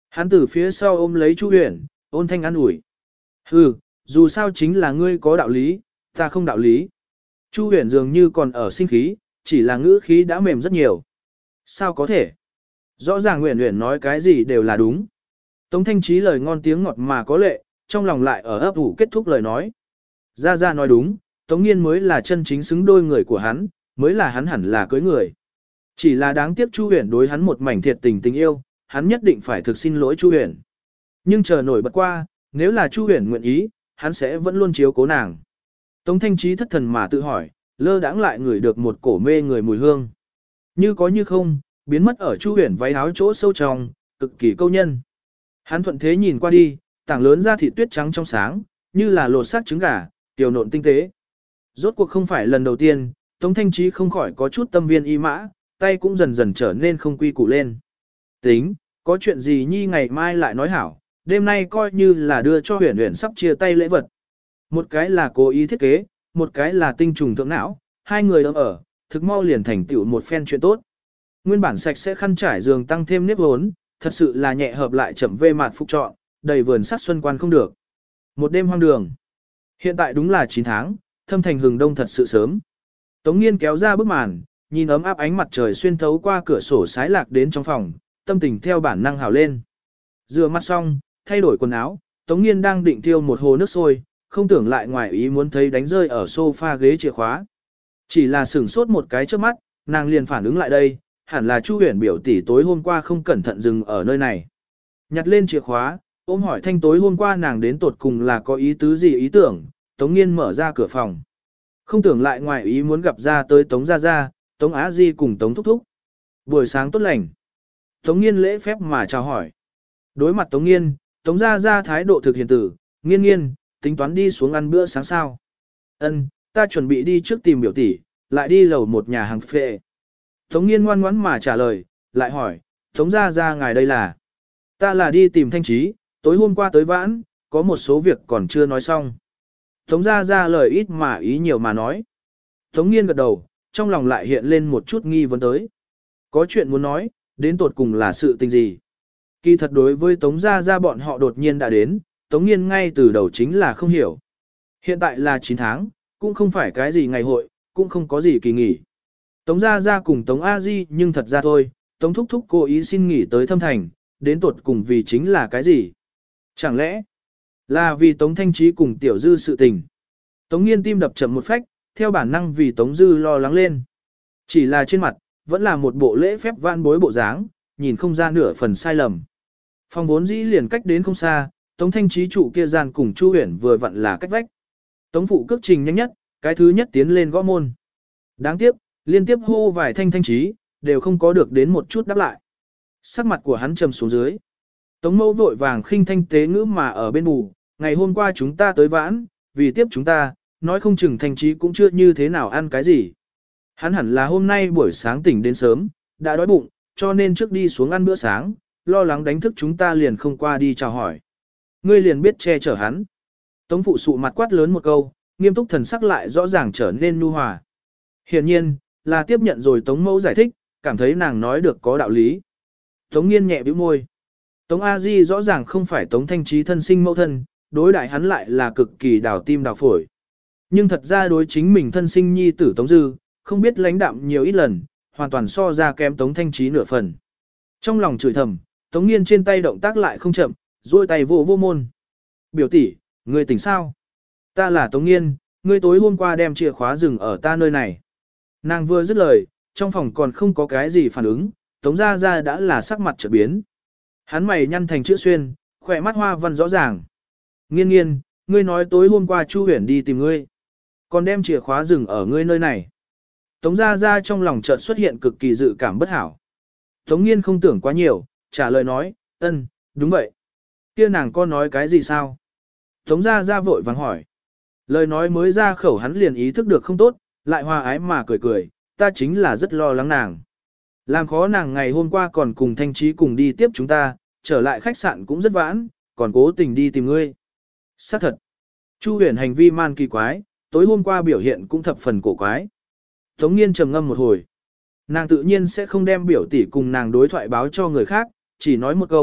Hắn từ phía sau ôm lấy Chu Huyền, ôn thanh an ủi. Hừ, dù sao chính là ngươi có đạo lý, ta không đạo lý. Chu Huyền dường như còn ở sinh khí, chỉ là ngữ khí đã mềm rất nhiều. Sao có thể? Rõ ràng Huyền Huyền nói cái gì đều là đúng. Tống Thanh Trí lời ngon tiếng ngọt mà có lệ, trong lòng lại ở ấp ủ kết thúc lời nói. Gia Gia nói đúng, Tống Nghiên mới là chân chính xứng đôi người của hắn, mới là hắn hẳn là cưới người. Chỉ là đáng tiếc Chu Huyền đối hắn một mảnh thiệt tình tình yêu, hắn nhất định phải thực xin lỗi Chu Huyền. Nhưng chờ nổi bật qua, nếu là Chu Huyền nguyện ý, hắn sẽ vẫn luôn chiếu cố nàng. Tống Thanh Trí thất thần mà tự hỏi, lơ đãng lại ngửi được một cổ mê người mùi hương. Như có như không, biến mất ở Chu Huyền váy áo chỗ sâu trong, cực kỳ câu nhân. Hắn thuận thế nhìn qua đi, tảng lớn da thịt tuyết trắng trong sáng, như là lột xác trứng gà, tiểu nộn tinh tế. Rốt cuộc không phải lần đầu tiên, Tống Thanh Trí không khỏi có chút tâm viên y mã, tay cũng dần dần trở nên không quy củ lên. Tính, có chuyện gì nhi ngày mai lại nói hảo, đêm nay coi như là đưa cho Huyền Huyền sắp chia tay lễ vật. Một cái là cố ý thiết kế, một cái là tinh trùng thượng não, hai người ấm ở, thực mau liền thành tựu một phen chuyện tốt. Nguyên bản sạch sẽ khăn trải giường tăng thêm nếp hốn, thật sự là nhẹ hợp lại chậm vê mạt phục trọn, đầy vườn sắc xuân quan không được. Một đêm hoang đường. Hiện tại đúng là chín tháng, thâm thành hừng đông thật sự sớm. Tống Nghiên kéo ra bức màn, nhìn ấm áp ánh mặt trời xuyên thấu qua cửa sổ sái lạc đến trong phòng, tâm tình theo bản năng hào lên. Rửa mặt xong, thay đổi quần áo, Tống Nghiên đang định thiêu một hồ nước sôi, không tưởng lại ngoài ý muốn thấy đánh rơi ở sofa ghế chìa khóa. Chỉ là sửng sốt một cái trước mắt, nàng liền phản ứng lại đây, hẳn là Chu Huyền biểu tỷ tối hôm qua không cẩn thận dừng ở nơi này. Nhặt lên chìa khóa, ôm hỏi thanh tối hôm qua nàng đến tột cùng là có ý tứ gì ý tưởng, Tống Nghiên mở ra cửa phòng. Không tưởng lại ngoài ý muốn gặp ra tới Tống Gia Gia, Tống Á Di cùng Tống Thúc Thúc. Buổi sáng tốt lành. Tống Nghiên lễ phép mà chào hỏi. Đối mặt Tống Nghiên, Tống Gia Gia thái độ thực hiện tử, Nghiên Nghiên, tính toán đi xuống ăn bữa sáng sao. Ân, ta chuẩn bị đi trước tìm biểu tỷ, lại đi lầu một nhà hàng phệ. Tống Nghiên ngoan ngoãn mà trả lời, lại hỏi, Tống Gia Gia ngài đây là? Ta là đi tìm Thanh Trí, tối hôm qua tới vãn, có một số việc còn chưa nói xong. Tống Gia Gia lời ít mà ý nhiều mà nói. Tống Nghiên gật đầu, trong lòng lại hiện lên một chút nghi vấn tới. Có chuyện muốn nói, đến tột cùng là sự tình gì? Kỳ thật đối với Tống Gia Gia bọn họ đột nhiên đã đến, Tống Nghiên ngay từ đầu chính là không hiểu. Hiện tại là chín tháng, cũng không phải cái gì ngày hội, cũng không có gì kỳ nghỉ. Tống Gia Gia cùng Tống A Di nhưng thật ra thôi, Tống Thúc Thúc cố ý xin nghỉ tới Thâm Thành, đến tột cùng vì chính là cái gì? Chẳng lẽ là vì Tống Thanh Trí cùng Tiểu Dư sự tình? Tống Nghiên tim đập chậm một phách, theo bản năng vì Tống Dư lo lắng lên. Chỉ là trên mặt, vẫn là một bộ lễ phép van bối bộ dáng, nhìn không ra nửa phần sai lầm. Phòng vốn dĩ liền cách đến không xa, Tống Thanh Trí trụ kia gian cùng Chu Huyền vừa vặn là cách vách. Tống phụ cước trình nhanh nhất, cái thứ nhất tiến lên gõ môn. Đáng tiếc, liên tiếp hô vài thanh Thanh Trí, đều không có được đến một chút đáp lại. Sắc mặt của hắn trầm xuống dưới. Tống mẫu vội vàng khinh thanh tế ngữ mà ở bên bù, ngày hôm qua chúng ta tới vãn, vì tiếp chúng ta, nói không chừng Thanh Trí cũng chưa như thế nào ăn cái gì. Hắn hẳn là hôm nay buổi sáng tỉnh đến sớm, đã đói bụng, cho nên trước đi xuống ăn bữa sáng, lo lắng đánh thức chúng ta liền không qua đi chào hỏi. Ngươi liền biết che chở hắn. Tống phụ sụ mặt quát lớn một câu, nghiêm túc thần sắc lại rõ ràng trở nên nhu hòa. Hiển nhiên, là tiếp nhận rồi Tống mẫu giải thích, cảm thấy nàng nói được có đạo lý. Tống Nghiên nhẹ bĩu môi. Tống A Di rõ ràng không phải Tống Thanh Trí thân sinh mẫu thân, đối đại hắn lại là cực kỳ đào tim đào phổi. Nhưng thật ra đối chính mình thân sinh nhi tử Tống Dư, không biết lãnh đạm nhiều ít lần, hoàn toàn so ra kém Tống Thanh Trí nửa phần. Trong lòng chửi thầm, Tống Nghiên trên tay động tác lại không chậm, duỗi tay vô vô môn. Biểu tỷ, ngươi tỉnh sao? Ta là Tống Nghiên, ngươi tối hôm qua đem chìa khóa dừng ở ta nơi này. Nàng vừa dứt lời, trong phòng còn không có cái gì phản ứng, Tống Gia Gia đã là sắc mặt trở biến. Hắn mày nhăn thành chữ xuyên, khỏe mắt hoa văn rõ ràng. Nghiên Nghiên, ngươi nói tối hôm qua Chu Huyền đi tìm ngươi, còn đem chìa khóa dừng ở ngươi nơi này. Tống Gia Gia trong lòng chợt xuất hiện cực kỳ dự cảm bất hảo. Tống Nghiên không tưởng quá nhiều, trả lời nói, ân, đúng vậy. Kia nàng có nói cái gì sao? Tống Gia Gia vội vàng hỏi. Lời nói mới ra khẩu hắn liền ý thức được không tốt, lại hòa ái mà cười cười, ta chính là rất lo lắng nàng. Làm khó nàng ngày hôm qua còn cùng Thanh Trí cùng đi tiếp chúng ta, trở lại khách sạn cũng rất vãn, còn cố tình đi tìm ngươi. Xác thật. Chu Huyền hành vi man kỳ quái, tối hôm qua biểu hiện cũng thập phần cổ quái. Tống Nghiên trầm ngâm một hồi. Nàng tự nhiên sẽ không đem biểu tỷ cùng nàng đối thoại báo cho người khác, chỉ nói một câu,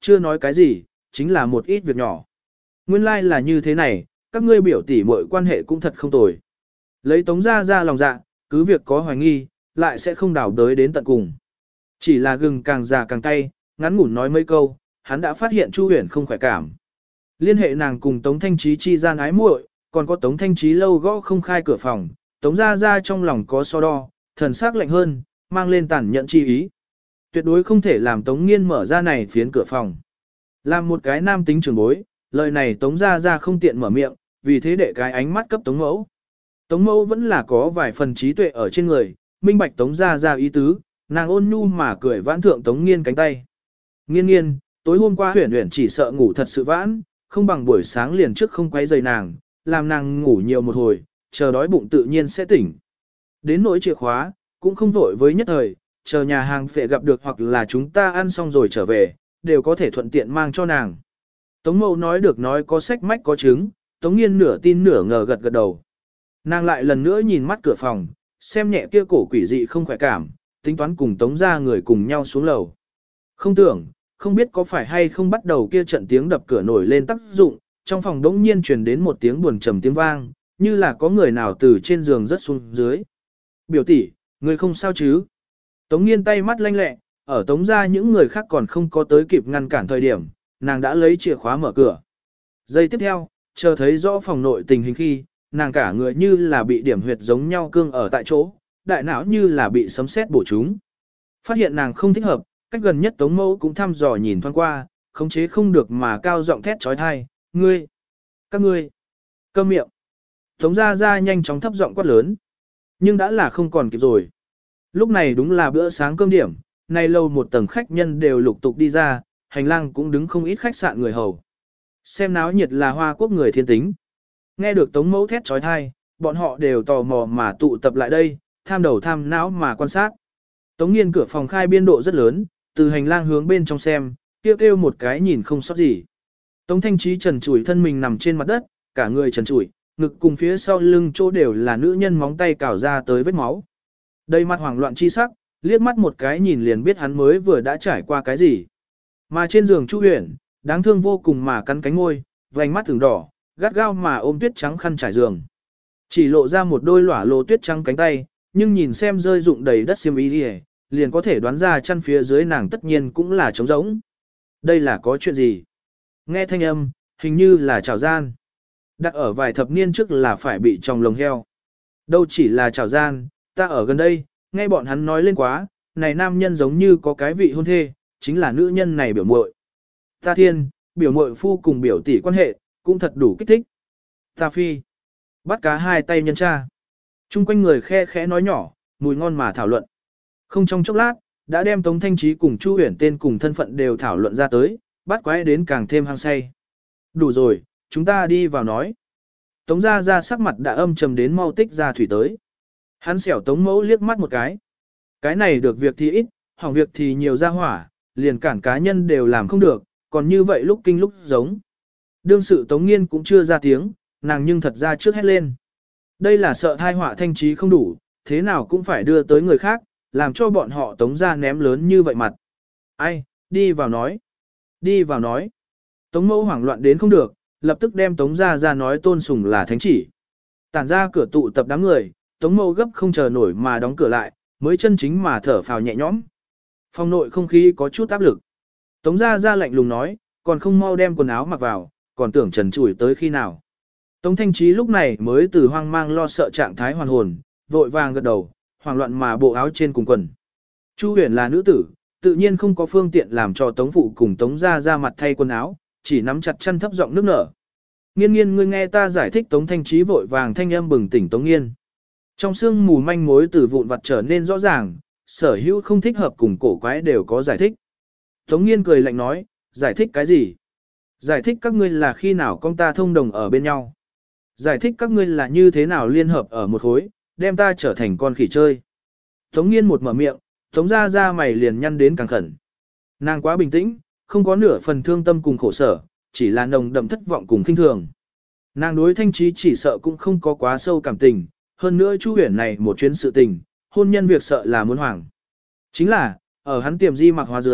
chưa nói cái gì, chính là một ít việc nhỏ. Nguyên lai like là như thế này, các ngươi biểu tỷ muội quan hệ cũng thật không tồi. Lấy Tống Gia Gia lòng dạ, cứ việc có hoài nghi, lại sẽ không đảo đới đến tận cùng. Chỉ là gừng càng già càng cay, ngắn ngủn nói mấy câu, hắn đã phát hiện Chu Huyền không khỏe cảm. Liên hệ nàng cùng Tống Thanh Trí chi gian ái muội, còn có Tống Thanh Trí lâu gõ không khai cửa phòng, Tống Gia Gia trong lòng có so đo, thần sắc lạnh hơn, mang lên tàn nhẫn chi ý. Tuyệt đối không thể làm Tống Nghiên mở ra này phiến cửa phòng. Làm một cái nam tính trưởng bối, lời này Tống Gia Gia không tiện mở miệng, vì thế để cái ánh mắt cấp Tống Mẫu. Tống Mẫu vẫn là có vài phần trí tuệ ở trên người, minh bạch Tống Gia Gia ý tứ, nàng ôn nhu mà cười vãn thượng Tống Nghiên cánh tay. Nghiên nghiên, tối hôm qua Huyền Huyền chỉ sợ ngủ thật sự vãn, không bằng buổi sáng liền trước không quấy rầy nàng, làm nàng ngủ nhiều một hồi, chờ đói bụng tự nhiên sẽ tỉnh. Đến nỗi chìa khóa, cũng không vội với nhất thời, chờ nhà hàng phệ gặp được hoặc là chúng ta ăn xong rồi trở về, đều có thể thuận tiện mang cho nàng. Tống Mậu nói được nói có sách mách có chứng, Tống Nghiên nửa tin nửa ngờ gật gật đầu. Nàng lại lần nữa nhìn mắt cửa phòng, xem nhẹ kia cổ quỷ dị không khỏe cảm, tính toán cùng Tống ra người cùng nhau xuống lầu. Không tưởng, không biết có phải hay không bắt đầu kia trận tiếng đập cửa nổi lên tác dụng, trong phòng đống nhiên truyền đến một tiếng buồn trầm tiếng vang, như là có người nào từ trên giường rớt xuống dưới. Biểu tỷ, người không sao chứ? Tống Nghiên tay mắt lanh lẹ, ở Tống ra những người khác còn không có tới kịp ngăn cản thời điểm, nàng đã lấy chìa khóa mở cửa. Giây tiếp theo, chờ thấy rõ phòng nội tình hình khi, nàng cả người như là bị điểm huyệt giống nhau cương ở tại chỗ, đại não như là bị sấm sét bổ trúng. Phát hiện nàng không thích hợp, cách gần nhất Tống Mẫu cũng thăm dò nhìn thoáng qua, khống chế không được mà cao giọng thét trói thai, ngươi, các ngươi, câm miệng. Tống Gia Gia nhanh chóng thấp giọng quát lớn, nhưng đã là không còn kịp rồi. Lúc này đúng là bữa sáng cơm điểm, nay lâu một tầng khách nhân đều lục tục đi ra, hành lang cũng đứng không ít khách sạn người hầu. Xem náo nhiệt là Hoa Quốc người thiên tính. Nghe được Tống Mẫu thét trói thai, bọn họ đều tò mò mà tụ tập lại đây, tham đầu tham não mà quan sát. Tống Nghiên cửa phòng khai biên độ rất lớn, từ hành lang hướng bên trong xem, kêu kêu một cái nhìn không sót gì. Tống Thanh Trí trần trụi thân mình nằm trên mặt đất, cả người trần trụi, ngực cùng phía sau lưng chỗ đều là nữ nhân móng tay cào ra tới vết máu. Đầy mặt hoảng loạn chi sắc, liếc mắt một cái nhìn liền biết hắn mới vừa đã trải qua cái gì. Mà trên giường Chu Huyền, đáng thương vô cùng mà cắn cánh môi, vành mắt từng đỏ, gắt gao mà ôm tuyết trắng khăn trải giường. Chỉ lộ ra một đôi lỏa lồ tuyết trắng cánh tay, nhưng nhìn xem rơi rụng đầy đất xiêm y đi, liền có thể đoán ra chân phía dưới nàng tất nhiên cũng là trống rỗng. Đây là có chuyện gì? Nghe thanh âm, hình như là trào gian. Đặt ở vài thập niên trước là phải bị trong lồng heo. Đâu chỉ là trào gian, ta ở gần đây, nghe bọn hắn nói lên quá, này nam nhân giống như có cái vị hôn thê, chính là nữ nhân này biểu muội. Ta thiên, biểu muội phu cùng biểu tỷ quan hệ, cũng thật đủ kích thích. Ta phi, bắt cá hai tay nhân cha. Trung quanh người khe khẽ nói nhỏ, mùi ngon mà thảo luận. Không trong chốc lát, đã đem Tống Thanh Trí cùng Chu Huyền tên cùng thân phận đều thảo luận ra tới, bắt quái đến càng thêm hăng say. Đủ rồi, chúng ta đi vào nói. Tống Gia Gia sắc mặt đã âm trầm đến mau tích ra thủy tới. Hắn xẻo Tống Mẫu liếc mắt một cái. Cái này được việc thì ít, hỏng việc thì nhiều ra hỏa, liền cản cá nhân đều làm không được, còn như vậy lúc kinh lúc giống. Đương sự Tống Nghiên cũng chưa ra tiếng, nàng nhưng thật ra trước hét lên. Đây là sợ thai họa Thanh Trí không đủ, thế nào cũng phải đưa tới người khác, làm cho bọn họ Tống ra ném lớn như vậy mặt. Ai, đi vào nói. Đi vào nói. Tống Mẫu hoảng loạn đến không được, lập tức đem Tống ra ra nói Tôn Sùng là thánh chỉ. Tản ra cửa tụ tập đám người, Tống Mẫu gấp không chờ nổi mà đóng cửa lại, mới chân chính mà thở phào nhẹ nhõm. Phòng nội không khí có chút áp lực. Tống ra ra lạnh lùng nói, còn không mau đem quần áo mặc vào, còn tưởng trần trụi tới khi nào. Tống Thanh Trí lúc này mới từ hoang mang lo sợ trạng thái hoàn hồn, vội vàng gật đầu, hoảng loạn mà bộ áo trên cùng quần. Chu Huyền là nữ tử, tự nhiên không có phương tiện làm cho Tống Phụ cùng Tống ra ra mặt thay quần áo, chỉ nắm chặt chân thấp giọng nước nở. Nghiên nghiên ngươi nghe ta giải thích. Tống Thanh Trí vội vàng thanh âm bừng tỉnh Tống Nghiên. Trong sương mù manh mối từ vụn vặt trở nên rõ ràng, sở hữu không thích hợp cùng cổ quái đều có giải thích. Tống Nghiên cười lạnh nói, giải thích cái gì? Giải thích các ngươi là khi nào con ta thông đồng ở bên nhau. Giải thích các ngươi là như thế nào liên hợp ở một khối, đem ta trở thành con khỉ chơi. Tống Nghiên một mở miệng, Tống ra ra mày liền nhăn đến càng khẩn. Nàng quá bình tĩnh, không có nửa phần thương tâm cùng khổ sở, chỉ là nồng đậm thất vọng cùng khinh thường. Nàng đối Thanh Trí chỉ sợ cũng không có quá sâu cảm tình, hơn nữa Chu Huyền này một chuyến sự tình, hôn nhân việc sợ là muốn hoảng. Chính là, ở hắn tiềm di mặc hóa dưới,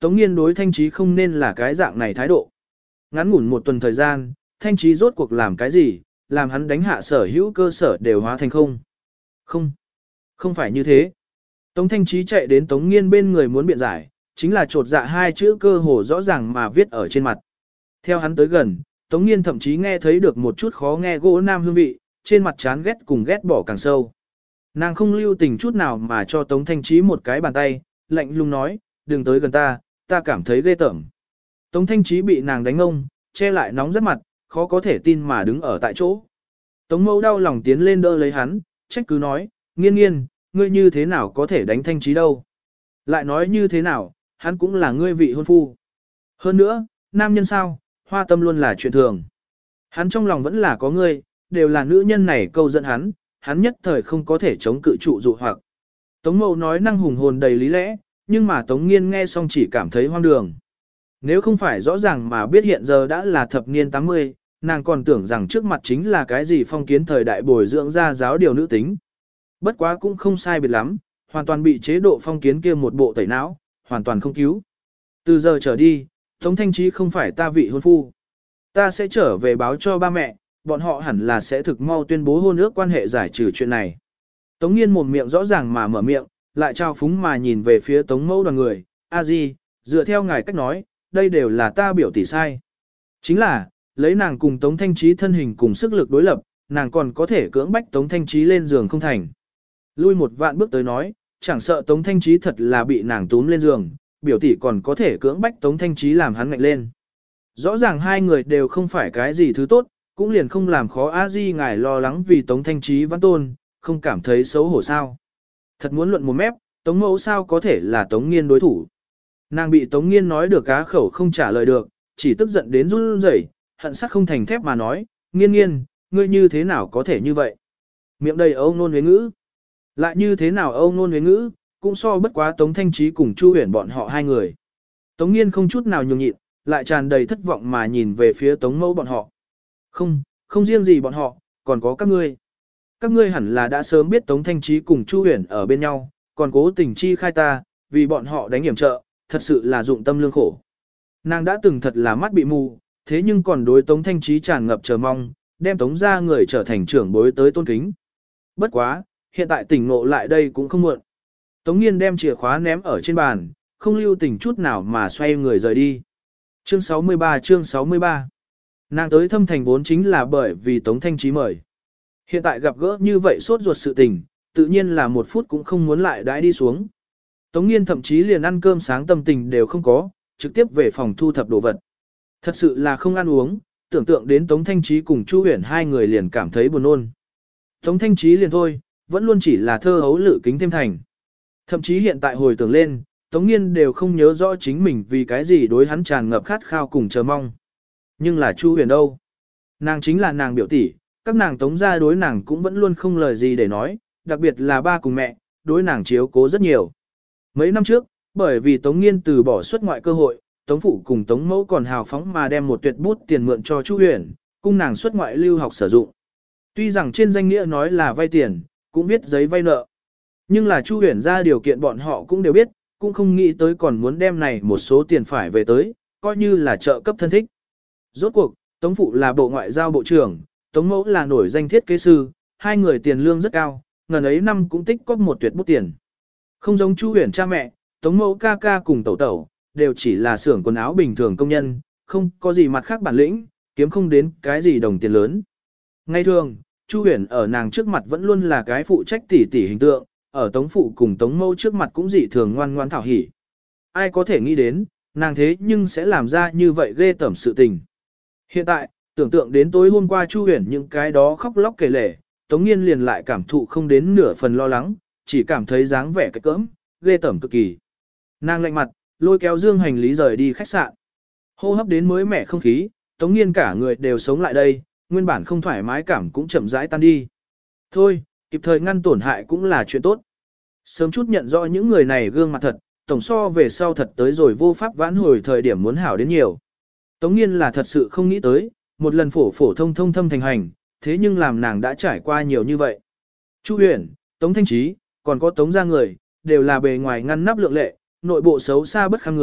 Tống Nghiên đối Thanh Chí không nên là cái dạng này thái độ. Ngắn ngủn một tuần thời gian, Thanh Chí rốt cuộc làm cái gì, làm hắn đánh hạ sở hữu cơ sở đều hóa thành không. Không, không phải như thế. Tống Thanh Chí chạy đến Tống Nghiên bên người muốn biện giải, chính là trột dạ hai chữ cơ hồ rõ ràng mà viết ở trên mặt. Theo hắn tới gần, Tống Nghiên thậm chí nghe thấy được một chút khó nghe gỗ nam hương vị, trên mặt chán ghét cùng ghét bỏ càng sâu. Nàng không lưu tình chút nào mà cho Tống Thanh Chí một cái bàn tay, lạnh lùng nói, đừng tới gần ta, ta cảm thấy ghê tởm. Tống Thanh Chí bị nàng đánh ông, che lại nóng rất mặt, khó có thể tin mà đứng ở tại chỗ. Tống Mẫu đau lòng tiến lên đỡ lấy hắn, trách cứ nói, Nghiên nghiên, ngươi như thế nào có thể đánh Thanh Chí đâu. Lại nói như thế nào, hắn cũng là ngươi vị hôn phu. Hơn nữa, nam nhân sao, hoa tâm luôn là chuyện thường. Hắn trong lòng vẫn là có ngươi, đều là nữ nhân này câu dẫn hắn, hắn nhất thời không có thể chống cự trụ dụ hoặc. Tống Mậu nói năng hùng hồn đầy lý lẽ, nhưng mà Tống Nghiên nghe xong chỉ cảm thấy hoang đường. Nếu không phải rõ ràng mà biết hiện giờ đã là thập niên tám mươi, nàng còn tưởng rằng trước mặt chính là cái gì phong kiến thời đại bồi dưỡng ra giáo điều nữ tính. Bất quá cũng không sai biệt lắm, hoàn toàn bị chế độ phong kiến kia một bộ tẩy não, hoàn toàn không cứu. Từ giờ trở đi, Tống Thanh Chí không phải ta vị hôn phu. Ta sẽ trở về báo cho ba mẹ, bọn họ hẳn là sẽ thực mau tuyên bố hôn ước quan hệ giải trừ chuyện này. Tống Nghiên mồm miệng rõ ràng mà mở miệng, lại trao phúng mà nhìn về phía Tống Mẫu đoàn người, a di, dựa theo ngài cách nói, đây đều là ta biểu tỷ sai. Chính là, lấy nàng cùng Tống Thanh Chí thân hình cùng sức lực đối lập, nàng còn có thể cưỡng bách Tống Thanh Chí lên giường không thành. Lui một vạn bước tới nói, chẳng sợ Tống Thanh Chí thật là bị nàng túm lên giường, biểu tỷ còn có thể cưỡng bách Tống Thanh Chí làm hắn ngạnh lên. Rõ ràng hai người đều không phải cái gì thứ tốt, cũng liền không làm khó a di ngài lo lắng vì Tống Thanh Chí văn tôn, không cảm thấy xấu hổ sao. Thật muốn luận một mép, Tống Mẫu sao có thể là Tống Nghiên đối thủ. Nàng bị Tống Nghiên nói được cá khẩu không trả lời được, chỉ tức giận đến run rẩy, hận sắc không thành thép mà nói, Nghiên nghiên, ngươi như thế nào có thể như vậy. Miệng đầy âu nôn huế ngữ. Lại như thế nào âu nôn huế ngữ, cũng so bất quá Tống Thanh Chí cùng Chu Huyền bọn họ hai người. Tống Nghiên không chút nào nhường nhịn, lại tràn đầy thất vọng mà nhìn về phía Tống Mẫu bọn họ. Không, không riêng gì bọn họ, còn có các ngươi. Các ngươi hẳn là đã sớm biết Tống Thanh Chí cùng Chu Huyền ở bên nhau, còn cố tình chi khai ta, vì bọn họ đánh hiểm trợ, thật sự là dụng tâm lương khổ. Nàng đã từng thật là mắt bị mù, thế nhưng còn đối Tống Thanh Chí tràn ngập chờ mong, đem Tống gia người trở thành trưởng bối tới tôn kính. Bất quá, hiện tại tỉnh ngộ lại đây cũng không muộn. Tống Nghiên đem chìa khóa ném ở trên bàn, không lưu tình chút nào mà xoay người rời đi. Chương sáu mươi ba chương sáu mươi ba Nàng tới Thâm Thành vốn chính là bởi vì Tống Thanh Chí mời. Hiện tại gặp gỡ như vậy sốt ruột sự tình, tự nhiên là một phút cũng không muốn lại đãi đi xuống. Tống Nghiên thậm chí liền ăn cơm sáng tâm tình đều không có, trực tiếp về phòng thu thập đồ vật. Thật sự là không ăn uống, tưởng tượng đến Tống Thanh Chí cùng Chu Huyền hai người liền cảm thấy buồn nôn. Tống Thanh Chí liền thôi, vẫn luôn chỉ là thơ hấu lự kính thêm thành. Thậm chí hiện tại hồi tưởng lên, Tống Nghiên đều không nhớ rõ chính mình vì cái gì đối hắn tràn ngập khát khao cùng chờ mong. Nhưng là Chu Huyền đâu? Nàng chính là nàng biểu tỷ, các nàng Tống gia đối nàng cũng vẫn luôn không lời gì để nói, đặc biệt là ba cùng mẹ, đối nàng chiếu cố rất nhiều. Mấy năm trước, bởi vì Tống Nghiên từ bỏ xuất ngoại cơ hội, Tống Phụ cùng Tống Mẫu còn hào phóng mà đem một tuyệt bút tiền mượn cho Chu Huyền, cung nàng xuất ngoại lưu học sử dụng. Tuy rằng trên danh nghĩa nói là vay tiền, cũng viết giấy vay nợ. Nhưng là Chu Huyền ra điều kiện bọn họ cũng đều biết, cũng không nghĩ tới còn muốn đem này một số tiền phải về tới, coi như là trợ cấp thân thích. Rốt cuộc, Tống Phụ là bộ ngoại giao bộ trưởng, Tống Mẫu là nổi danh thiết kế sư, hai người tiền lương rất cao, ngần ấy năm cũng tích có một tuyệt bút tiền. Không giống Chu Huyền cha mẹ, Tống Mẫu ca ca cùng tẩu tẩu, đều chỉ là xưởng quần áo bình thường công nhân, không có gì mặt khác bản lĩnh, kiếm không đến cái gì đồng tiền lớn. Ngay thường, Chu Huyền ở nàng trước mặt vẫn luôn là cái phụ trách tỉ tỉ hình tượng, ở Tống Phụ cùng Tống Mẫu trước mặt cũng dị thường ngoan ngoan thảo hỉ. Ai có thể nghĩ đến, nàng thế nhưng sẽ làm ra như vậy ghê tởm sự tình. Hiện tại, tưởng tượng đến tối hôm qua Chu Huyền những cái đó khóc lóc kể lể, Tống Nghiên liền lại cảm thụ không đến nửa phần lo lắng, chỉ cảm thấy dáng vẻ cái cỡm, ghê tởm cực kỳ. Nàng lạnh mặt, lôi kéo dương hành lý rời đi khách sạn. Hô hấp đến mới mẻ không khí, Tống Nghiên cả người đều sống lại đây, nguyên bản không thoải mái cảm cũng chậm rãi tan đi. Thôi, kịp thời ngăn tổn hại cũng là chuyện tốt. Sớm chút nhận rõ những người này gương mặt thật, tổng so về sau thật tới rồi vô pháp vãn hồi thời điểm muốn hảo đến nhiều. Tống Nghiên là thật sự không nghĩ tới, một lần phổ phổ thông thông thâm thành hành, thế nhưng làm nàng đã trải qua nhiều như vậy. Chu Huyền, Tống Thanh Chí, còn có Tống gia người, đều là bề ngoài ngăn nắp lượng lệ, nội bộ xấu xa bất kham người,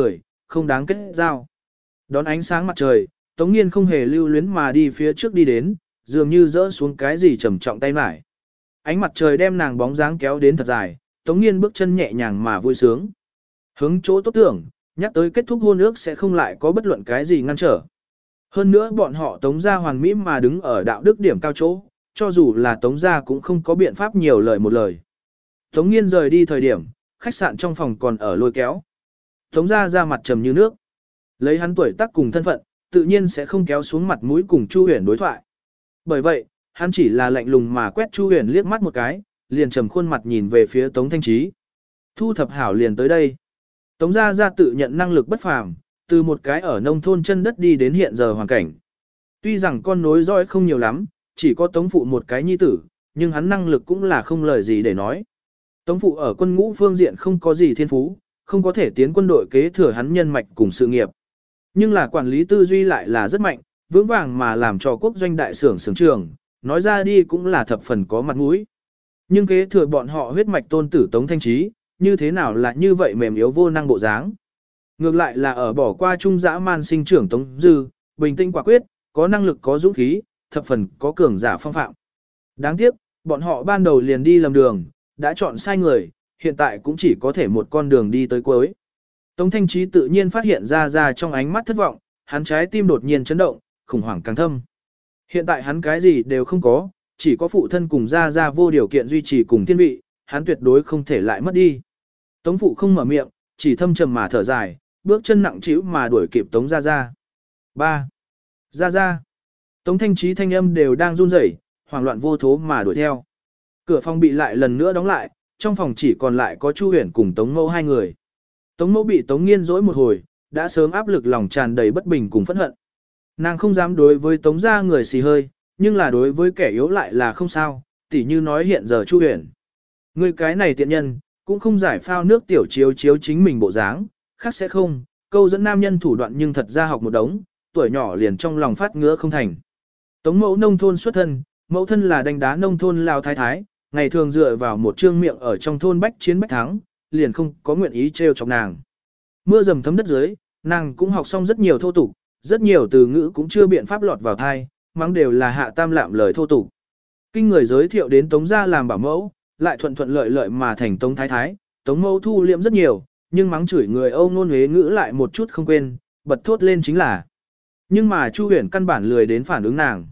không đáng kết giao. Đón ánh sáng mặt trời, Tống Nghiên không hề lưu luyến mà đi phía trước đi đến, dường như rỡ xuống cái gì trầm trọng tay mải. Ánh mặt trời đem nàng bóng dáng kéo đến thật dài, Tống Nghiên bước chân nhẹ nhàng mà vui sướng. Hướng chỗ tốt tưởng, nhắc tới kết thúc hôn ước sẽ không lại có bất luận cái gì ngăn trở. Hơn nữa bọn họ Tống gia hoàn mỹ mà đứng ở đạo đức điểm cao chỗ, cho dù là Tống gia cũng không có biện pháp nhiều lời một lời. Tống Nghiên rời đi thời điểm, khách sạn trong phòng còn ở lôi kéo. Tống gia ra mặt trầm như nước. Lấy hắn tuổi tác cùng thân phận, tự nhiên sẽ không kéo xuống mặt mũi cùng Chu Huyền đối thoại. Bởi vậy, hắn chỉ là lạnh lùng mà quét Chu Huyền liếc mắt một cái, liền trầm khuôn mặt nhìn về phía Tống Thanh Trí. Thu thập hảo liền tới đây. Tống gia gia tự nhận năng lực bất phàm, từ một cái ở nông thôn chân đất đi đến hiện giờ hoàn cảnh. Tuy rằng con nối dõi không nhiều lắm, chỉ có Tống phụ một cái nhi tử, nhưng hắn năng lực cũng là không lời gì để nói. Tống phụ ở quân ngũ phương diện không có gì thiên phú, không có thể tiến quân đội kế thừa hắn nhân mạch cùng sự nghiệp. Nhưng là quản lý tư duy lại là rất mạnh, vững vàng mà làm cho quốc doanh đại xưởng xưởng trường, nói ra đi cũng là thập phần có mặt mũi. Nhưng kế thừa bọn họ huyết mạch tôn tử Tống Thanh Trí, như thế nào là như vậy mềm yếu vô năng bộ dáng. Ngược lại là ở bỏ qua trung dã man sinh trưởng Tống Dư, bình tĩnh quả quyết, có năng lực có dũng khí, thập phần có cường giả phong phạm. Đáng tiếc, bọn họ ban đầu liền đi lầm đường, đã chọn sai người, hiện tại cũng chỉ có thể một con đường đi tới cuối. Tống Thanh Trí tự nhiên phát hiện ra ra trong ánh mắt thất vọng, hắn trái tim đột nhiên chấn động, khủng hoảng càng thâm. Hiện tại hắn cái gì đều không có, chỉ có phụ thân cùng ra ra vô điều kiện duy trì cùng thiên vị, hắn tuyệt đối không thể lại mất đi. Tống phụ không mở miệng, chỉ thâm trầm mà thở dài, bước chân nặng trĩu mà đuổi kịp Tống ra ra. ba. Ra ra. Tống Thanh Trí thanh âm đều đang run rẩy, hoảng loạn vô thố mà đuổi theo. Cửa phòng bị lại lần nữa đóng lại, trong phòng chỉ còn lại có Chu Huyền cùng Tống Mẫu hai người. Tống Mẫu bị Tống Nghiên dỗi một hồi, đã sớm áp lực lòng tràn đầy bất bình cùng phẫn hận. Nàng không dám đối với Tống gia người xì hơi, nhưng là đối với kẻ yếu lại là không sao, tỉ như nói hiện giờ Chu Huyền. Người cái này tiện nhân, cũng không giải phao nước tiểu chiếu chiếu chính mình bộ dáng, khác sẽ không, câu dẫn nam nhân thủ đoạn nhưng thật ra học một đống, tuổi nhỏ liền trong lòng phát ngứa không thành. Tống Mẫu nông thôn xuất thân, mẫu thân là đánh đá nông thôn lao thái thái, ngày thường dựa vào một trương miệng ở trong thôn bách chiến bách thắng, liền không có nguyện ý trêu chọc nàng. Mưa dầm thấm đất dưới, nàng cũng học xong rất nhiều thô tục, rất nhiều từ ngữ cũng chưa biện pháp lọt vào thai, mắng đều là hạ tam lạm lời thô tục. Kinh người giới thiệu đến Tống gia làm bảo mẫu, lại thuận thuận lợi lợi mà thành Tống thái thái, Tống Mẫu thu liệm rất nhiều, nhưng mắng chửi người Âu ngôn huế ngữ lại một chút không quên, bật thốt lên chính là. Nhưng mà Chu Huyền căn bản lười đến phản ứng nàng.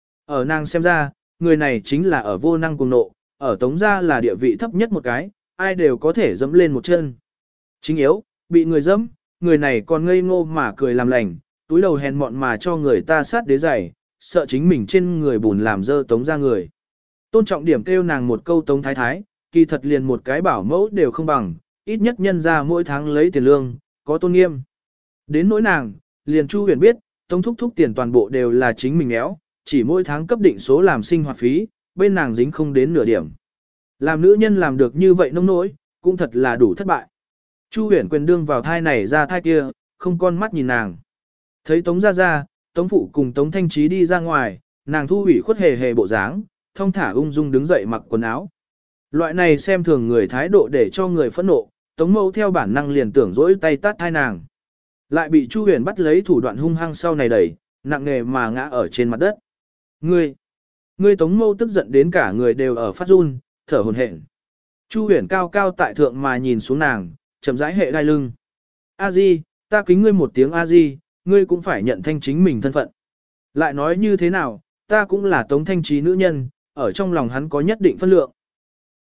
Ở nàng xem ra, người này chính là ở vô năng cùng nộ, ở Tống gia là địa vị thấp nhất một cái, ai đều có thể dẫm lên một chân. Chính yếu, bị người dẫm, người này còn ngây ngô mà cười làm lành, túi đầu hèn mọn mà cho người ta sát đế giày, sợ chính mình trên người bùn làm dơ Tống gia người. Tôn trọng điểm kêu nàng một câu Tống thái thái, kỳ thật liền một cái bảo mẫu đều không bằng, ít nhất nhân ra mỗi tháng lấy tiền lương, có tôn nghiêm. Đến nỗi nàng, liền Chu Huyền biết, Tống thúc thúc tiền toàn bộ đều là chính mình éo, chỉ mỗi tháng cấp định số làm sinh hoạt phí, bên nàng dính không đến nửa điểm. Làm nữ nhân làm được như vậy nông nỗi, cũng thật là đủ thất bại. Chu Huyền quyền đương vào thai này ra thai kia, không con mắt nhìn nàng. Thấy Tống ra ra, Tống phụ cùng Tống Thanh Trí đi ra ngoài, nàng thu hủy khuất hề hề bộ dáng, thong thả ung dung đứng dậy mặc quần áo. Loại này xem thường người thái độ để cho người phẫn nộ, Tống Mẫu theo bản năng liền tưởng dỗi tay tát thai nàng. Lại bị Chu Huyền bắt lấy thủ đoạn hung hăng sau này đẩy, nặng nề mà ngã ở trên mặt đất. Ngươi, ngươi Tống Mẫu tức giận đến cả người đều ở phát run, thở hổn hển. Chu Huyền cao cao tại thượng mà nhìn xuống nàng, chậm rãi hệ đai lưng. A Di, ta kính ngươi một tiếng A Di, ngươi cũng phải nhận thanh chính mình thân phận. Lại nói như thế nào, ta cũng là Tống Thanh Trí nữ nhân, ở trong lòng hắn có nhất định phân lượng.